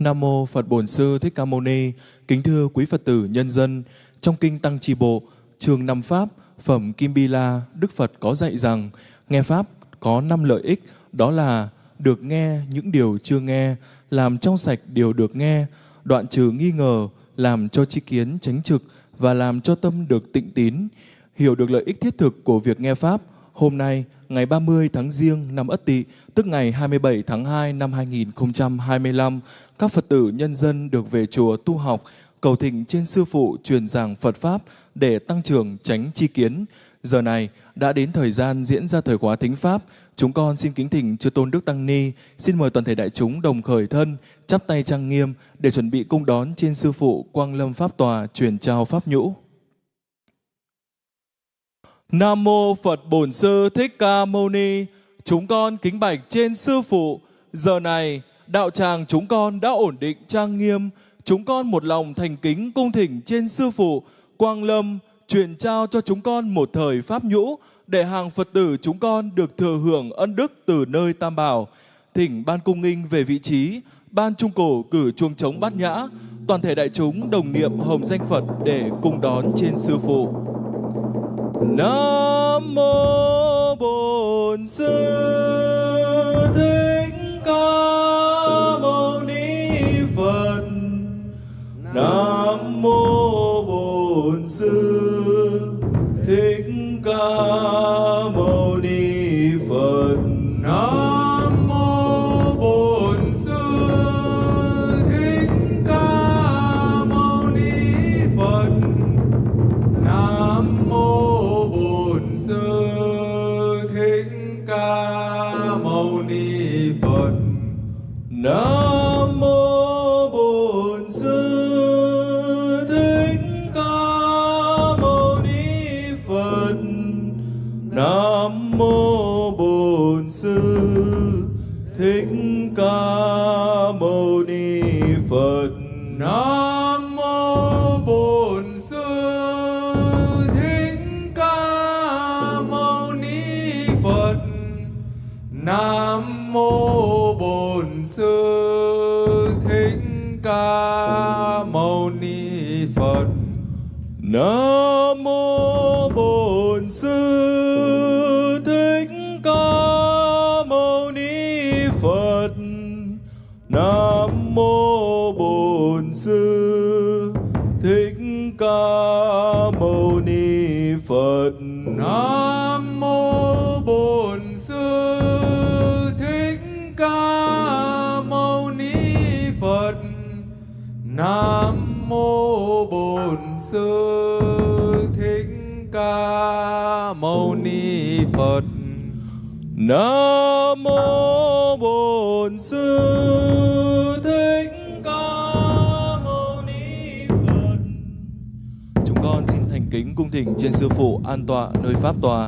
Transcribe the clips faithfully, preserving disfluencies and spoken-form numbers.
Nam mô Phật Bổn Sư Thích Ca Mâu Ni. Kính thưa quý Phật tử nhân dân, trong kinh Tăng Chi Bộ, chương năm Pháp, phẩm Kim Bi La, Đức Phật có dạy rằng nghe Pháp có năm lợi ích, đó là được nghe những điều chưa nghe, làm trong sạch điều được nghe, đoạn trừ nghi ngờ, làm cho tri kiến chánh trực và làm cho tâm được tịnh tín. Hiểu được lợi ích thiết thực của việc nghe Pháp, hôm nay, ngày ba mươi tháng Giêng năm Ất Tỵ, tức ngày hai mươi bảy tháng hai năm hai nghìn không trăm hai mươi lăm, các Phật tử nhân dân được về chùa tu học, cầu thỉnh trên Sư Phụ truyền giảng Phật Pháp để tăng trưởng chánh tri kiến. Giờ này đã đến thời gian diễn ra thời khóa thính Pháp. Chúng con xin kính thỉnh Chư Tôn Đức Tăng Ni, xin mời toàn thể đại chúng đồng khởi thân, chắp tay trang nghiêm để chuẩn bị cung đón trên Sư Phụ Quang Lâm Pháp Tòa truyền trao Pháp nhũ. Nam mô Phật Bổn Sư Thích Ca Mâu Ni. Chúng con kính bạch trên Sư Phụ. Giờ này đạo tràng chúng con đã ổn định trang nghiêm. Chúng con một lòng thành kính cung thỉnh trên Sư Phụ Quang Lâm truyền trao cho chúng con một thời Pháp nhũ để hàng Phật tử chúng con được thừa hưởng ân đức từ nơi Tam Bảo. Thỉnh ban cung nghinh về vị trí, ban trung cổ cử chuông trống bát nhã, toàn thể đại chúng đồng niệm hồng danh Phật để cùng đón trên Sư Phụ. Nam mô Bổn Sư Thích Ca Mâu Ni Phật. Nam mô Bổn Sư Thích Ca Mâu Ni Phật. Nam mô Bổn Sư Thích Ca Mâu Ni Phật. Nam mô Bổn Sư Thích Ca Mâu Ni Phật. Nam mô Bổn Sư Thích Ca Mâu Ni Phật. Nam mô Bổn Sư Thích Ca Mâu Ni Phật. Nam mô Bổn Sư Thích Ca Mâu Ni Phật. Nam mô Bổn Sư Thích Ca Mâu Ni Phật. Nam mô Bổn Sư Thích Ca Mâu Ni Phật. Nam mô Bổn Sư Thích Ca Mâu Ni Phật. Nam mô Bổn Sư Thích Ca Mâu Ni Phật. Nam mô Bổn Sư Thích Ca Mâu Ni Phật. Nam mô Bổn Sư Thích Ca Mâu Ni Phật. Chúng con xin thành kính cung thỉnh trên Sư Phụ an tọa nơi Pháp Tòa.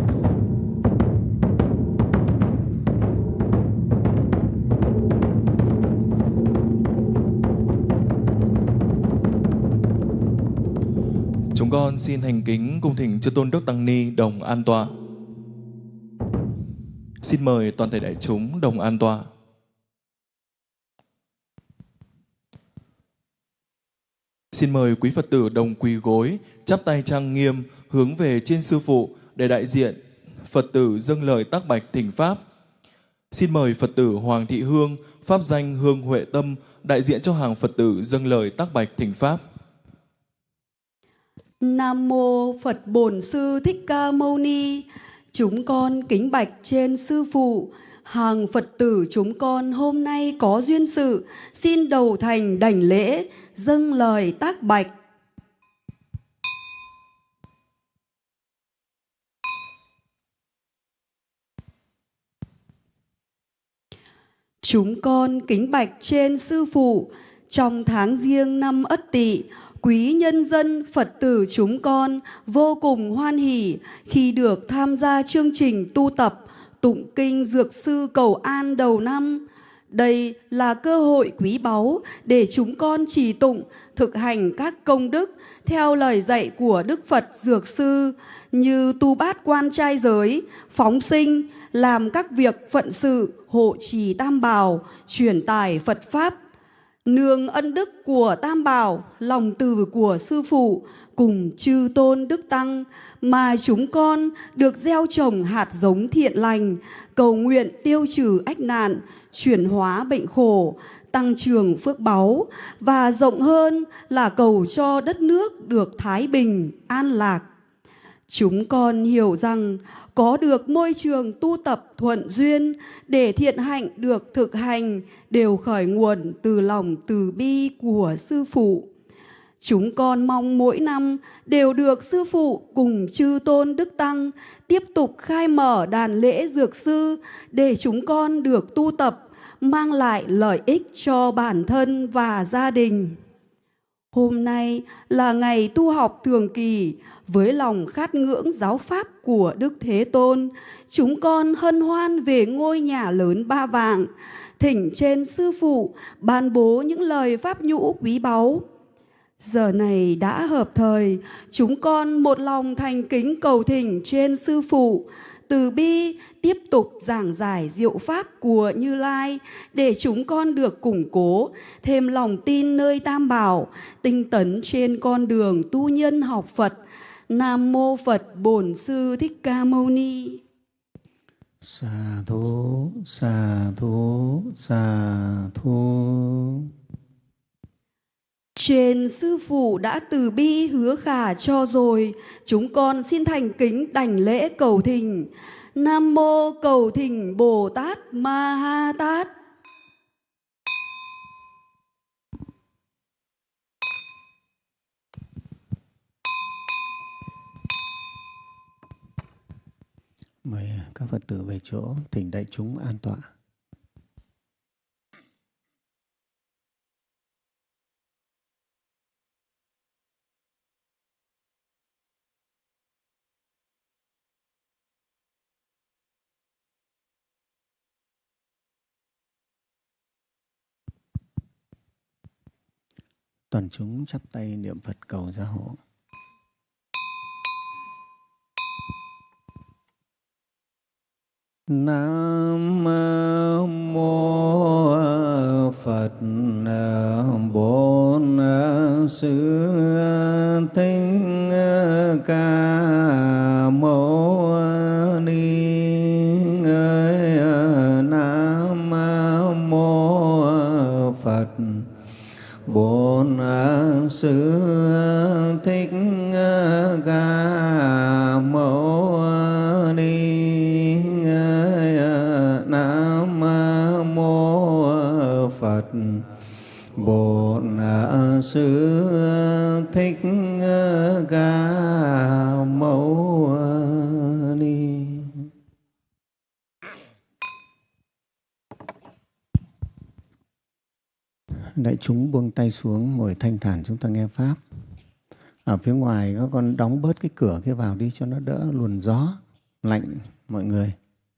Chúng con xin thành kính cung thỉnh Chư Tôn Đức Tăng Ni đồng an tọa. Xin mời toàn thể đại chúng đồng an tọa. Xin mời quý Phật tử đồng quỳ gối, chắp tay trang nghiêm, hướng về trên Sư Phụ để đại diện Phật tử dâng lời tác bạch thỉnh Pháp. Xin mời Phật tử Hoàng Thị Hương, pháp danh Hương Huệ Tâm, đại diện cho hàng Phật tử dâng lời tác bạch thỉnh Pháp. Nam mô Phật Bổn Sư Thích Ca Mâu Ni. Chúng con kính bạch trên Sư Phụ, hàng Phật tử chúng con hôm nay có duyên sự, xin đầu thành đảnh lễ, dâng lời tác bạch. Chúng con kính bạch trên Sư Phụ, trong tháng Giêng năm Ất Tỵ, quý nhân dân Phật tử chúng con vô cùng hoan hỉ khi được tham gia chương trình tu tập tụng kinh Dược Sư Cầu An đầu năm. Đây là cơ hội quý báu để chúng con trì tụng, thực hành các công đức theo lời dạy của Đức Phật Dược Sư như tu bát quan trai giới, phóng sinh, làm các việc phận sự, hộ trì tam bảo, truyền tải Phật Pháp. Nương ân đức của Tam Bảo, lòng từ của Sư Phụ cùng chư tôn đức tăng mà chúng con được gieo trồng hạt giống thiện lành, cầu nguyện tiêu trừ ách nạn, chuyển hóa bệnh khổ, tăng trưởng phước báu, và rộng hơn là cầu cho đất nước được thái bình, an lạc. Chúng con hiểu rằng có được môi trường tu tập thuận duyên để thiện hạnh được thực hành đều khởi nguồn từ lòng từ bi của Sư Phụ. Chúng con mong mỗi năm đều được Sư Phụ cùng chư tôn đức tăng tiếp tục khai mở đàn lễ dược sư để chúng con được tu tập, mang lại lợi ích cho bản thân và gia đình. Hôm nay là ngày tu học thường kỳ, với lòng khát ngưỡng giáo pháp của Đức Thế Tôn, chúng con hân hoan về ngôi nhà lớn Ba Vàng, thỉnh trên Sư Phụ ban bố những lời pháp nhũ quý báu. Giờ này đã hợp thời, chúng con một lòng thành kính cầu thỉnh trên Sư Phụ từ bi tiếp tục giảng giải diệu pháp của Như Lai để chúng con được củng cố thêm lòng tin nơi Tam Bảo, tinh tấn trên con đường tu nhân học Phật. Nam mô Phật Bổn Sư Thích Ca Mâu Ni. Sa thú, sa thú, sa thú. Trên Sư Phụ đã từ bi hứa khả cho rồi, chúng con xin thành kính đảnh lễ cầu thỉnh. Nam mô cầu thỉnh Bồ Tát Ma Ha Tát. Mời các Phật tử về chỗ, thỉnh đại chúng an tọa. Toàn chúng chắp tay niệm Phật cầu gia hộ. Nam mô Phật Bổn Sư Thích Ca Mâu Ni. Nam mô Phật Bổn Sư Thích Ca Mâu Ni. Nam mô Phật Bổn Sư Thích Ca Mâu Ni. Đại chúng buông tay xuống, ngồi thanh thản, chúng ta nghe Pháp. Ở phía ngoài các con đóng bớt cái cửa kia vào đi cho nó đỡ luồn gió, lạnh mọi người.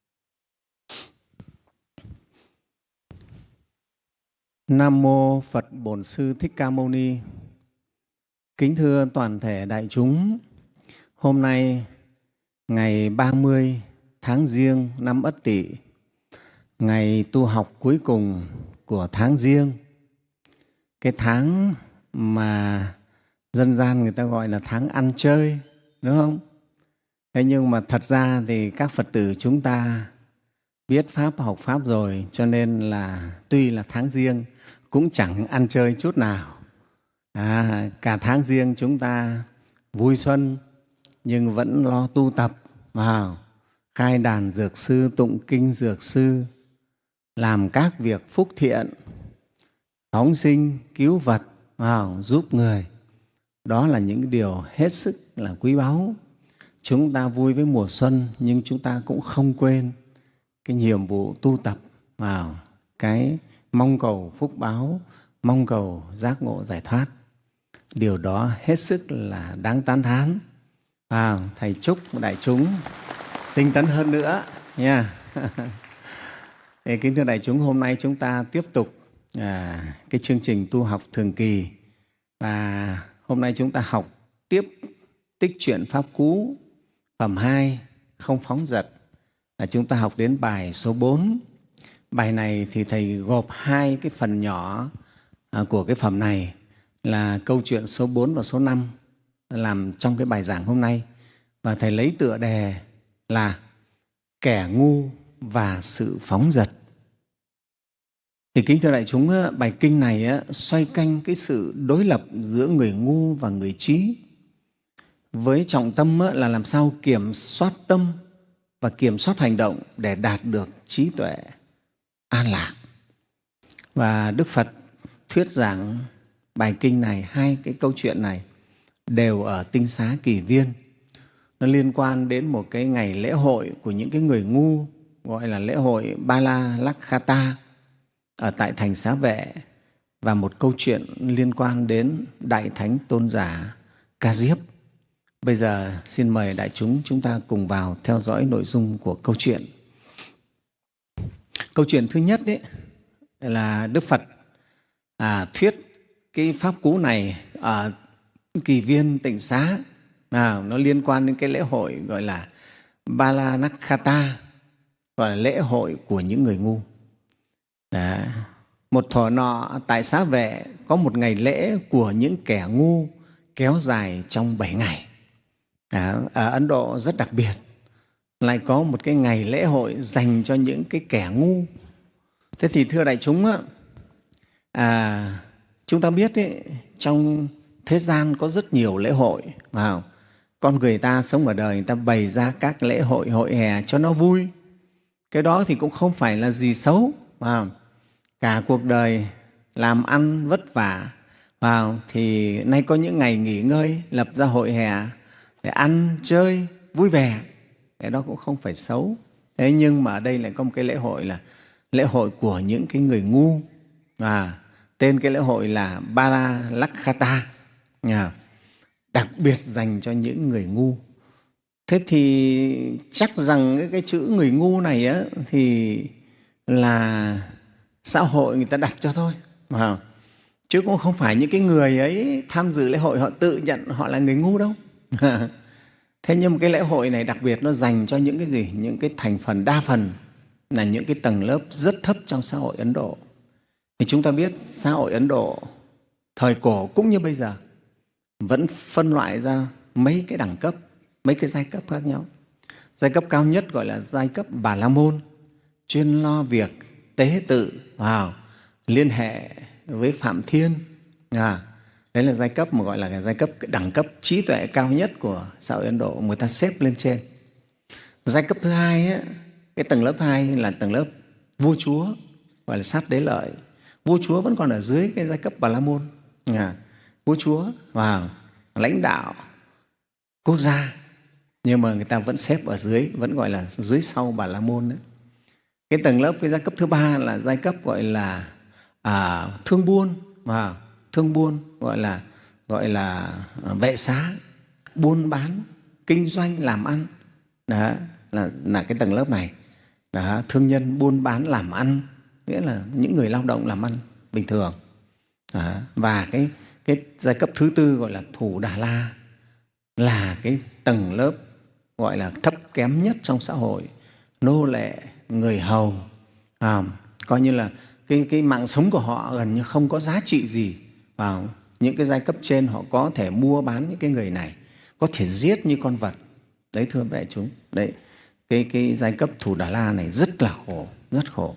Nam mô Phật Bổn Sư Thích Ca Mâu Ni. Kính thưa toàn thể đại chúng, hôm nay ngày ba mươi tháng Giêng năm Ất Tỵ, ngày tu học cuối cùng của tháng Giêng, cái tháng mà dân gian người ta gọi là tháng ăn chơi, đúng không? Thế nhưng mà thật ra thì các Phật tử chúng ta biết Pháp, học Pháp rồi, cho nên là tuy là tháng Giêng cũng chẳng ăn chơi chút nào. À, cả tháng Giêng chúng ta vui xuân nhưng vẫn lo tu tập, vào khai đàn dược sư, tụng kinh dược sư, làm các việc phúc thiện, phóng sinh, cứu vật, vào giúp người. Đó là những điều hết sức là quý báu. Chúng ta vui với mùa xuân nhưng chúng ta cũng không quên cái nhiệm vụ tu tập, vào cái mong cầu phúc báo, mong cầu giác ngộ giải thoát. Điều đó hết sức là đáng tán thán. À, Thầy chúc đại chúng tinh tấn hơn nữa nha. Thì kính thưa đại chúng, hôm nay chúng ta tiếp tục à, cái chương trình tu học thường kỳ, và hôm nay chúng ta học tiếp tích truyện Pháp Cú phẩm hai, không phóng dật. Là chúng ta học đến bài số bốn. Bài này thì Thầy gộp hai cái phần nhỏ à, của cái phẩm này là câu chuyện số bốn và số năm làm trong cái bài giảng hôm nay. Và Thầy lấy tựa đề là Kẻ ngu và sự phóng dật. Thì kính thưa đại chúng, bài kinh này xoay quanh cái sự đối lập giữa người ngu và người trí, với trọng tâm là làm sao kiểm soát tâm và kiểm soát hành động để đạt được trí tuệ an lạc. Và Đức Phật thuyết giảng bài kinh này, hai cái câu chuyện này đều ở Tinh Xá Kỳ Viên. Nó liên quan đến một cái ngày lễ hội của những cái người ngu, gọi là lễ hội Ba La Lakkhata ở tại thành Xá Vệ, và một câu chuyện liên quan đến Đại Thánh Tôn giả Ca Diếp. Bây giờ xin mời đại chúng chúng ta cùng vào theo dõi nội dung của câu chuyện. Câu chuyện thứ nhất đấy là Đức Phật à, thuyết cái pháp cú này ở Kỳ Viên Tịnh Xá. À, nó liên quan đến cái lễ hội gọi là Ba La Nakkhata, gọi là lễ hội của những người ngu. Đó. Một thuở nọ tại Xá Vệ có một ngày lễ của những kẻ ngu kéo dài trong bảy ngày. Đó. Ở Ấn Độ rất đặc biệt, lại có một cái ngày lễ hội dành cho những cái kẻ ngu. Thế thì thưa đại chúng, à, chúng ta biết ấy, trong thế gian có rất nhiều lễ hội. Wow. Con người ta sống ở đời, người ta bày ra các lễ hội, hội hè cho nó vui. Cái đó thì cũng không phải là gì xấu. Wow. Cả cuộc đời làm ăn vất vả, wow, thì nay có những ngày nghỉ ngơi, lập ra hội hè để ăn, chơi, vui vẻ. Cái đó cũng không phải xấu. Thế nhưng mà ở đây lại có một cái lễ hội là lễ hội của những cái người ngu. À, tên cái lễ hội là Ba La Lakkhata, à, đặc biệt dành cho những người ngu. Thế thì chắc rằng cái, cái chữ người ngu này á, thì là xã hội người ta đặt cho thôi, à, chứ cũng không phải những cái người ấy tham dự lễ hội họ tự nhận họ là người ngu đâu. Thế nhưng mà cái lễ hội này đặc biệt nó dành cho những cái gì? Những cái thành phần đa phần là những cái tầng lớp rất thấp trong xã hội Ấn Độ. Thì chúng ta biết xã hội Ấn Độ thời cổ cũng như bây giờ vẫn phân loại ra mấy cái đẳng cấp, mấy cái giai cấp khác nhau. Giai cấp cao nhất gọi là giai cấp Bà La Môn, chuyên lo việc tế tự, wow, liên hệ với Phạm Thiên. À, đấy là giai cấp mà gọi là cái giai cấp cái đẳng cấp trí tuệ cao nhất của xã hội Ấn Độ, người ta xếp lên trên. Giai cấp thứ hai ấy, cái tầng lớp hai là tầng lớp vua chúa, gọi là sát đế lợi. Vua chúa vẫn còn ở dưới cái giai cấp Bà La Môn. À, vua chúa vào wow, lãnh đạo quốc gia, nhưng mà người ta vẫn xếp ở dưới, vẫn gọi là dưới sau Bà La Môn đấy. Cái tầng lớp cái giai cấp thứ ba là giai cấp gọi là à, thương buôn, và thương buôn gọi là gọi là vệ xá, buôn bán, kinh doanh, làm ăn. Đó là, là cái tầng lớp này. Đó, thương nhân buôn bán làm ăn, nghĩa là những người lao động làm ăn bình thường. Đó, và cái cái giai cấp thứ tư gọi là Thủ Đà La, là cái tầng lớp gọi là thấp kém nhất trong xã hội, nô lệ, người hầu, à, coi như là cái, cái mạng sống của họ gần như không có giá trị gì. Vào những cái giai cấp trên họ có thể mua bán những cái người này, có thể giết như con vật. Đấy thưa đại chúng, đấy cái, cái giai cấp Thủ Đà La này rất là khổ, rất khổ.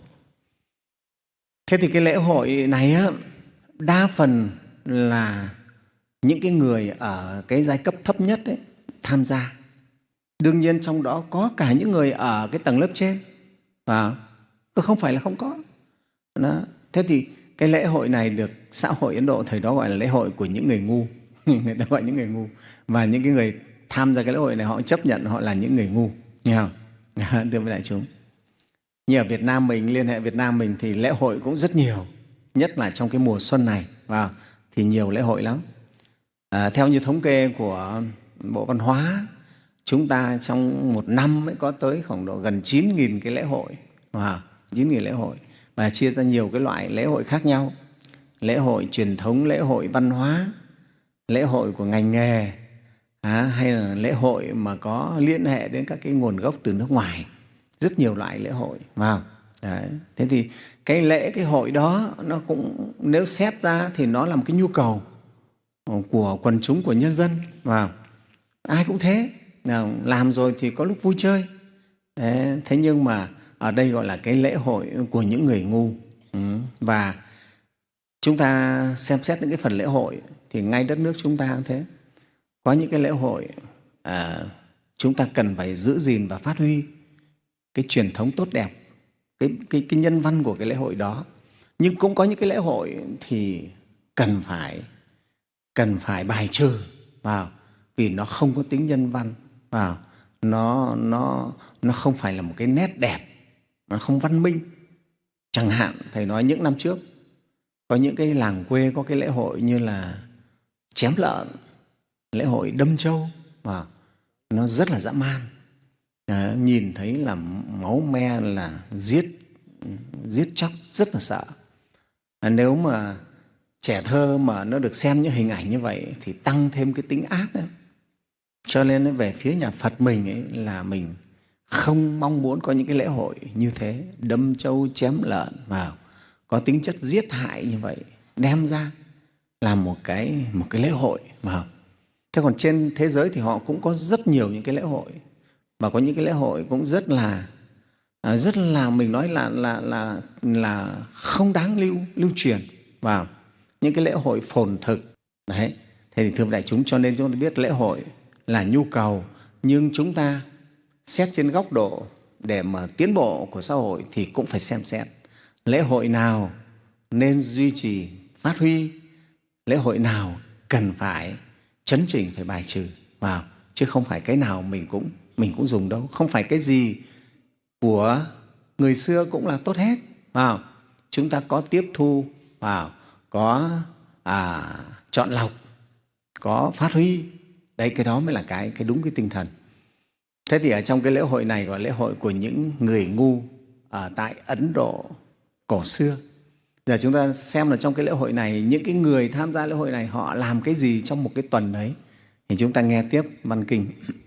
Thế thì cái lễ hội này á, đa phần là những cái người ở cái giai cấp thấp nhất ấy, tham gia. Đương nhiên trong đó có cả những người ở cái tầng lớp trên, và không phải là không có. Đó. Thế thì cái lễ hội này được xã hội Ấn Độ thời đó gọi là lễ hội của những người ngu. Người ta gọi những người ngu. Và những cái người tham gia cái lễ hội này họ chấp nhận họ là những người ngu. Nghe không? Thưa với đại chúng. Như ở Việt Nam mình, liên hệ Việt Nam mình thì lễ hội cũng rất nhiều. Nhất là trong cái mùa xuân này. Wow, thì nhiều lễ hội lắm. À, theo như thống kê của Bộ Văn hóa, chúng ta trong một năm mới có tới khoảng độ gần chín nghìn cái lễ hội. Wow, chín nghìn lễ hội. Và chia ra nhiều cái loại lễ hội khác nhau. Lễ hội truyền thống, lễ hội văn hóa, lễ hội của ngành nghề, à, hay là lễ hội mà có liên hệ đến các cái nguồn gốc từ nước ngoài. Rất nhiều loại lễ hội. Wow. Đấy. Thế thì cái lễ, cái hội đó nó cũng nếu xét ra thì nó là một cái nhu cầu của quần chúng, của nhân dân. Và ai cũng thế, làm rồi thì có lúc vui chơi. Đấy. Thế nhưng mà ở đây gọi là cái lễ hội của những người ngu. Ừ. Và chúng ta xem xét những cái phần lễ hội thì ngay đất nước chúng ta cũng thế. Có những cái lễ hội à, chúng ta cần phải giữ gìn và phát huy cái truyền thống tốt đẹp, cái, cái, cái nhân văn của cái lễ hội đó. Nhưng cũng có những cái lễ hội thì cần phải cần phải bài trừ vào, vì nó không có tính nhân văn vào, nó nó nó không phải là một cái nét đẹp, nó không văn minh. Chẳng hạn thầy nói những năm trước có những cái làng quê có cái lễ hội như là chém lợn, lễ hội đâm trâu, và nó rất là dã man. À, nhìn thấy là máu me, là giết giết chóc, rất là sợ. À, nếu mà trẻ thơ mà nó được xem những hình ảnh như vậy thì tăng thêm cái tính ác ấy. Cho nên về phía nhà Phật mình ấy, là mình không mong muốn có những cái lễ hội như thế, đâm trâu chém lợn vào, có tính chất giết hại như vậy, đem ra làm một cái, một cái lễ hội. Mà thế còn trên thế giới thì họ cũng có rất nhiều những cái lễ hội, và có những cái lễ hội cũng rất là rất là mình nói là là là là không đáng lưu lưu truyền vào, những cái lễ hội phồn thực. Đấy. Thế thì thưa đại chúng, cho nên chúng ta biết lễ hội là nhu cầu, nhưng chúng ta xét trên góc độ để mà tiến bộ của xã hội thì cũng phải xem xét lễ hội nào nên duy trì, phát huy, lễ hội nào cần phải chấn chỉnh, phải bài trừ vào, chứ không phải cái nào mình cũng mình cũng dùng đâu. Không phải cái gì của người xưa cũng là tốt hết vào. Chúng ta có tiếp thu vào, có à, chọn lọc, có phát huy. Đấy, cái đó mới là cái, cái đúng cái tinh thần. Thế thì ở trong cái lễ hội này gọi là lễ hội của những người ngu ở tại Ấn Độ cổ xưa. Giờ chúng ta xem là trong cái lễ hội này, những cái người tham gia lễ hội này họ làm cái gì trong một cái tuần đấy, thì chúng ta nghe tiếp văn kinh.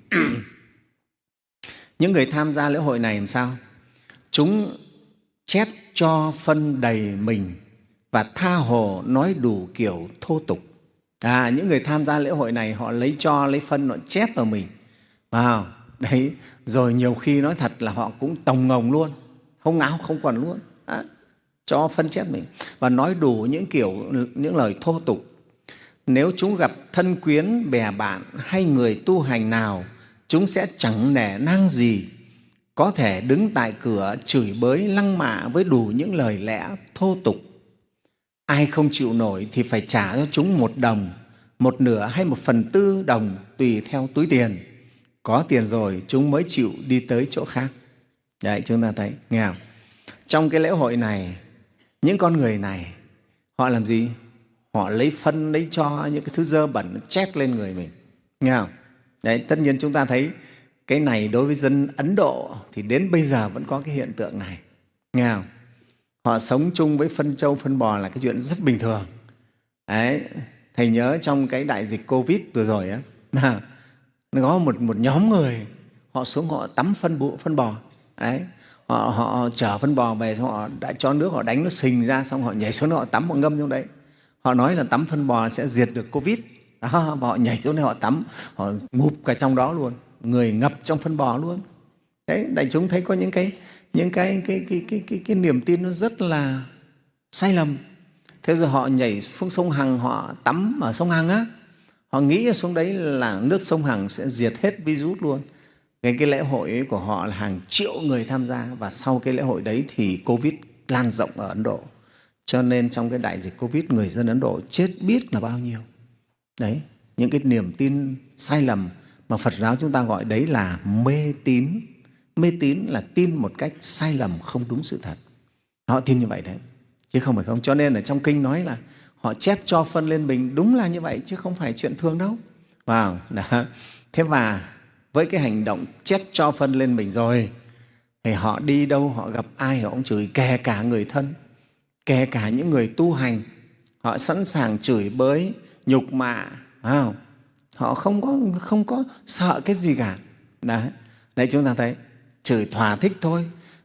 Những người tham gia lễ hội này làm sao? Chúng chét cho phân đầy mình và tha hồ nói đủ kiểu thô tục. À, những người tham gia lễ hội này họ lấy cho, lấy phân, họ chét vào mình. Wow. Đấy, rồi nhiều khi nói thật là họ cũng tồng ngồng luôn, không áo không quần luôn. À, cho phân chét mình và nói đủ những kiểu, những lời thô tục. Nếu chúng gặp thân quyến, bè bạn hay người tu hành nào, chúng sẽ chẳng nể nang gì, có thể đứng tại cửa chửi bới lăng mạ với đủ những lời lẽ thô tục. Ai không chịu nổi thì phải trả cho chúng một đồng, một nửa hay một phần tư đồng tùy theo túi tiền. Có tiền rồi chúng mới chịu đi tới chỗ khác. Đấy, chúng ta thấy, nghe không? Trong cái lễ hội này, những con người này họ làm gì? Họ lấy phân, lấy cho những cái thứ dơ bẩn chét lên người mình, nghe không? Đấy, tất nhiên chúng ta thấy cái này đối với dân Ấn Độ thì đến bây giờ vẫn có cái hiện tượng này, nghe không? Họ sống chung với phân trâu, phân bò là cái chuyện rất bình thường. Đấy, thầy nhớ trong cái đại dịch Covid vừa rồi á, có một, một nhóm người họ xuống họ tắm phân, bộ, phân bò. Đấy, họ, họ chở phân bò về, xong họ đã cho nước, họ đánh nó sình ra, xong họ nhảy xuống họ tắm, họ ngâm trong đấy. Họ nói là tắm phân bò sẽ diệt được Covid. Đó, và họ nhảy xuống đây họ tắm, họ ngụp cả trong đó luôn, người ngập trong phân bò luôn. Đấy, đại chúng thấy có những cái những cái cái cái cái cái, cái niềm tin nó rất là sai lầm. Thế rồi họ nhảy xuống sông Hằng, họ tắm ở sông Hằng á, họ nghĩ xuống đấy là nước sông Hằng sẽ diệt hết virus luôn. Cái, cái lễ hội của họ là hàng triệu người tham gia, và sau cái lễ hội đấy thì Covid lan rộng ở Ấn Độ. Cho nên trong cái đại dịch Covid, người dân Ấn Độ chết biết là bao nhiêu. Đấy, những cái niềm tin sai lầm mà Phật giáo chúng ta gọi đấy là mê tín. Mê tín là tin một cách sai lầm, không đúng sự thật. Họ tin như vậy đấy, chứ không phải không. Cho nên ở trong kinh nói là họ chét cho phân lên mình, đúng là như vậy, chứ không phải chuyện thường đâu. Wow, đó. Thế và với cái hành động chét cho phân lên mình rồi, thì họ đi đâu, họ gặp ai họ cũng chửi, kể cả người thân, kể cả những người tu hành, họ sẵn sàng chửi bới, nhục mạ. Wow. Họ không có, không có sợ cái gì cả. Đấy. Đấy, chúng ta thấy chửi thỏa thích thôi.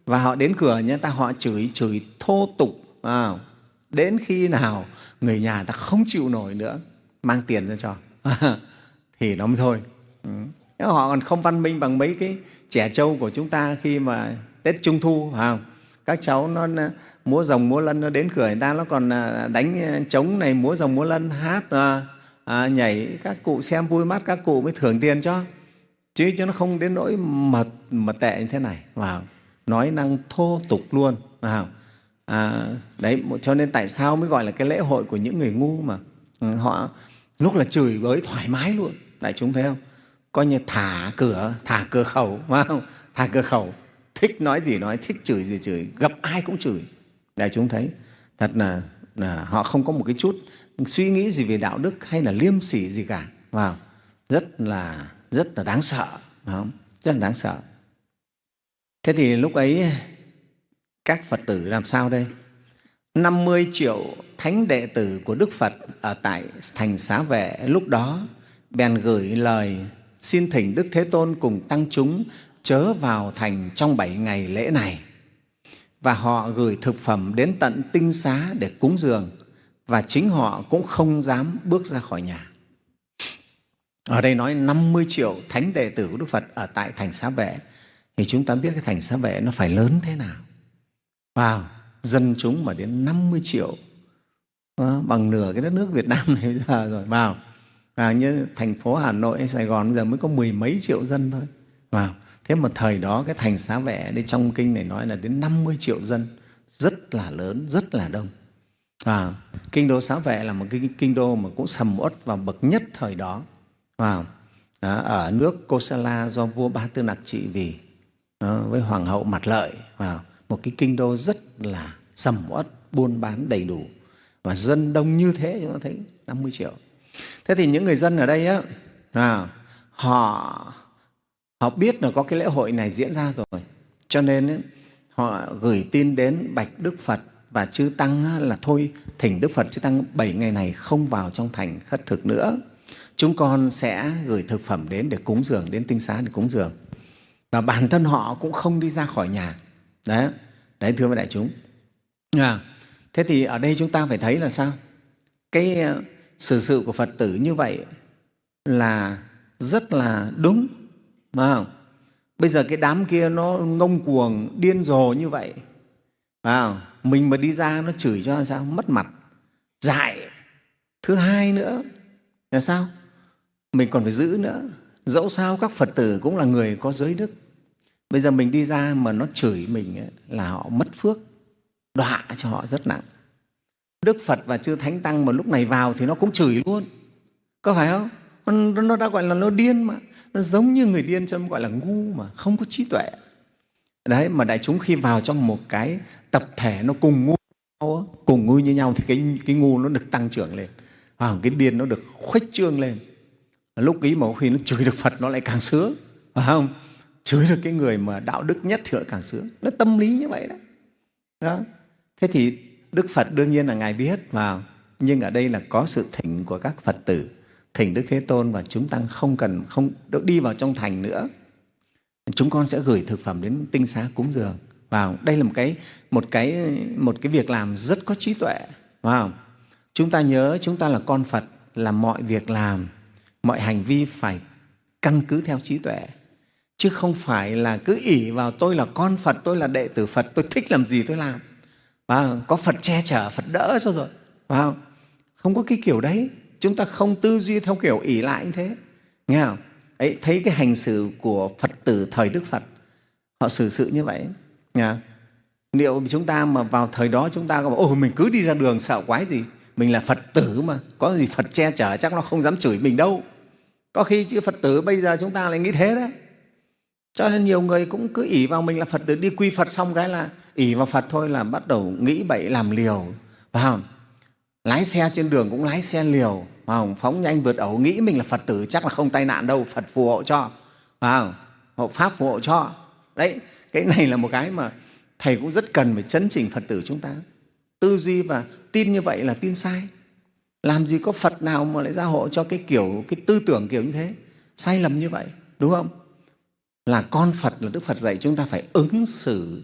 Và họ đến cửa nhà ta họ chửi chửi thô tục, à, đến khi nào người nhà ta không chịu nổi nữa mang tiền ra cho thì nó mới thôi. Ừ. Họ còn không văn minh bằng mấy cái trẻ trâu của chúng ta khi mà Tết Trung Thu, phải không? Các cháu nó múa rồng múa lân, nó đến cửa người ta nó còn đánh trống này, múa rồng múa lân, hát à, à, nhảy, các cụ xem vui mắt, các cụ mới thưởng tiền cho, chứ chứ nó không đến nỗi mà, mà tệ như thế này, vào nói năng thô tục luôn, vào à, đấy. Cho nên tại sao mới gọi là cái lễ hội của những người ngu mà ừ, họ lúc là chửi bới thoải mái luôn, đại chúng thấy không? Coi như thả cửa, thả cửa khẩu, phải không? Thả cửa khẩu, thích nói gì nói, thích chửi gì chửi, gặp ai cũng chửi. Đại chúng thấy thật là, là họ không có một cái chút suy nghĩ gì về đạo đức hay là liêm sỉ gì cả, vào rất là rất là đáng sợ, phải không? Rất là đáng sợ. Thế thì lúc ấy các Phật tử làm sao đây? năm mươi triệu thánh đệ tử của Đức Phật ở tại thành Xá Vệ lúc đó bèn gửi lời xin thỉnh Đức Thế Tôn cùng tăng chúng chớ vào thành trong bảy ngày lễ này. Và họ gửi thực phẩm đến tận tinh xá để cúng dường, và chính họ cũng không dám bước ra khỏi nhà. Ở đây nói năm mươi triệu thánh đệ tử của Đức Phật ở tại thành Xá Vệ, thì chúng ta biết cái thành Xá Vệ nó phải lớn thế nào. Wow, dân chúng mà đến năm mươi triệu, đó, bằng nửa cái đất nước Việt Nam này bây giờ rồi. Vào à, như thành phố Hà Nội hay Sài Gòn bây giờ mới có mười mấy triệu dân thôi. Wow. Thế mà thời đó cái thành Xá Vệ đây trong kinh này nói là đến năm mươi triệu dân, rất là lớn, rất là đông. À, kinh đô Xá Vệ là một cái kinh đô mà cũng sầm uất và bậc nhất thời đó. Wow. Đó, ở nước Kosala do vua Ba Tư Nặc trị vì, đó, với hoàng hậu Mặt Lợi. Wow. Một cái kinh đô rất là sầm uất, buôn bán đầy đủ và dân đông như thế, chúng ta thấy năm mươi triệu. Thế thì những người dân ở đây á, à, họ họ biết là có cái lễ hội này diễn ra rồi, cho nên ấy, họ gửi tin đến bạch Đức Phật và chư tăng là thôi thỉnh Đức Phật chư tăng bảy ngày này không vào trong thành khất thực nữa, chúng con sẽ gửi thực phẩm đến để cúng dường, đến tinh xá để cúng dường, và bản thân họ cũng không đi ra khỏi nhà. Đấy, đấy thưa với đại chúng. À, thế thì ở đây chúng ta phải thấy là sao? Cái xử sự của Phật tử như vậy là rất là đúng, phải không? Bây giờ cái đám kia nó ngông cuồng, điên rồ như vậy, phải không? Mình mà đi ra nó chửi cho sao? Mất mặt, dại. Thứ hai nữa là sao? Mình còn phải giữ nữa. Dẫu sao các Phật tử cũng là người có giới đức. Bây giờ mình đi ra mà nó chửi mình ấy, là họ mất phước, đọa cho họ rất nặng. Đức Phật và chư Thánh Tăng mà lúc này vào thì nó cũng chửi luôn, có phải không? Nó, nó đã gọi là nó điên mà, nó giống như người điên cho nên gọi là ngu mà, không có trí tuệ. Đấy, mà đại chúng khi vào trong một cái tập thể nó cùng ngu nhau, cùng ngu như nhau thì cái, cái ngu nó được tăng trưởng lên, à, cái điên nó được khuếch trương lên. Lúc ấy mà khi nó chửi được Phật nó lại càng sướng, phải không? Chửi được cái người mà đạo đức nhất thì lại càng sướng. Nó tâm lý như vậy đó. Đó. Thế thì Đức Phật đương nhiên là Ngài biết vào, nhưng ở đây là có sự thỉnh của các Phật tử, thỉnh Đức Thế Tôn và chúng tăng không cần không được đi vào trong thành nữa. Chúng con sẽ gửi thực phẩm đến tinh xá cúng dường vào. Đây là một cái một cái một cái việc làm rất có trí tuệ, phải không? Chúng ta nhớ chúng ta là con Phật, là mọi việc làm, mọi hành vi phải căn cứ theo trí tuệ, chứ không phải là cứ ỷ vào tôi là con Phật, tôi là đệ tử Phật, tôi thích làm gì tôi làm. Và có Phật che chở, Phật đỡ cho rồi. Phải không? Không có cái kiểu đấy. Chúng ta không tư duy theo kiểu ỷ lại như thế. Nghe không? Ấy, thấy cái hành xử của Phật tử thời Đức Phật, họ xử sự như vậy. Nghe? Liệu chúng ta mà vào thời đó chúng ta có bảo ôi mình cứ đi ra đường sợ quái gì? Mình là Phật tử mà, có gì Phật che chở chắc nó không dám chửi mình đâu. Có khi chứ Phật tử bây giờ chúng ta lại nghĩ thế đấy. Cho nên nhiều người cũng cứ ỷ vào mình là Phật tử, đi quy Phật xong cái là ỷ vào Phật thôi là bắt đầu nghĩ bậy làm liều, phải không? Lái xe trên đường cũng lái xe liều, phải không? Phóng nhanh vượt ẩu, nghĩ mình là Phật tử chắc là không tai nạn đâu, Phật phù hộ cho, phải không? Hộ Pháp phù hộ cho. Đấy, cái này là một cái mà Thầy cũng rất cần phải chấn chỉnh Phật tử chúng ta. Tư duy và tin như vậy là tin sai. Làm gì có Phật nào mà lại gia hộ cho cái kiểu, cái tư tưởng kiểu như thế, sai lầm như vậy, đúng không? Là con Phật, là Đức Phật dạy chúng ta phải ứng xử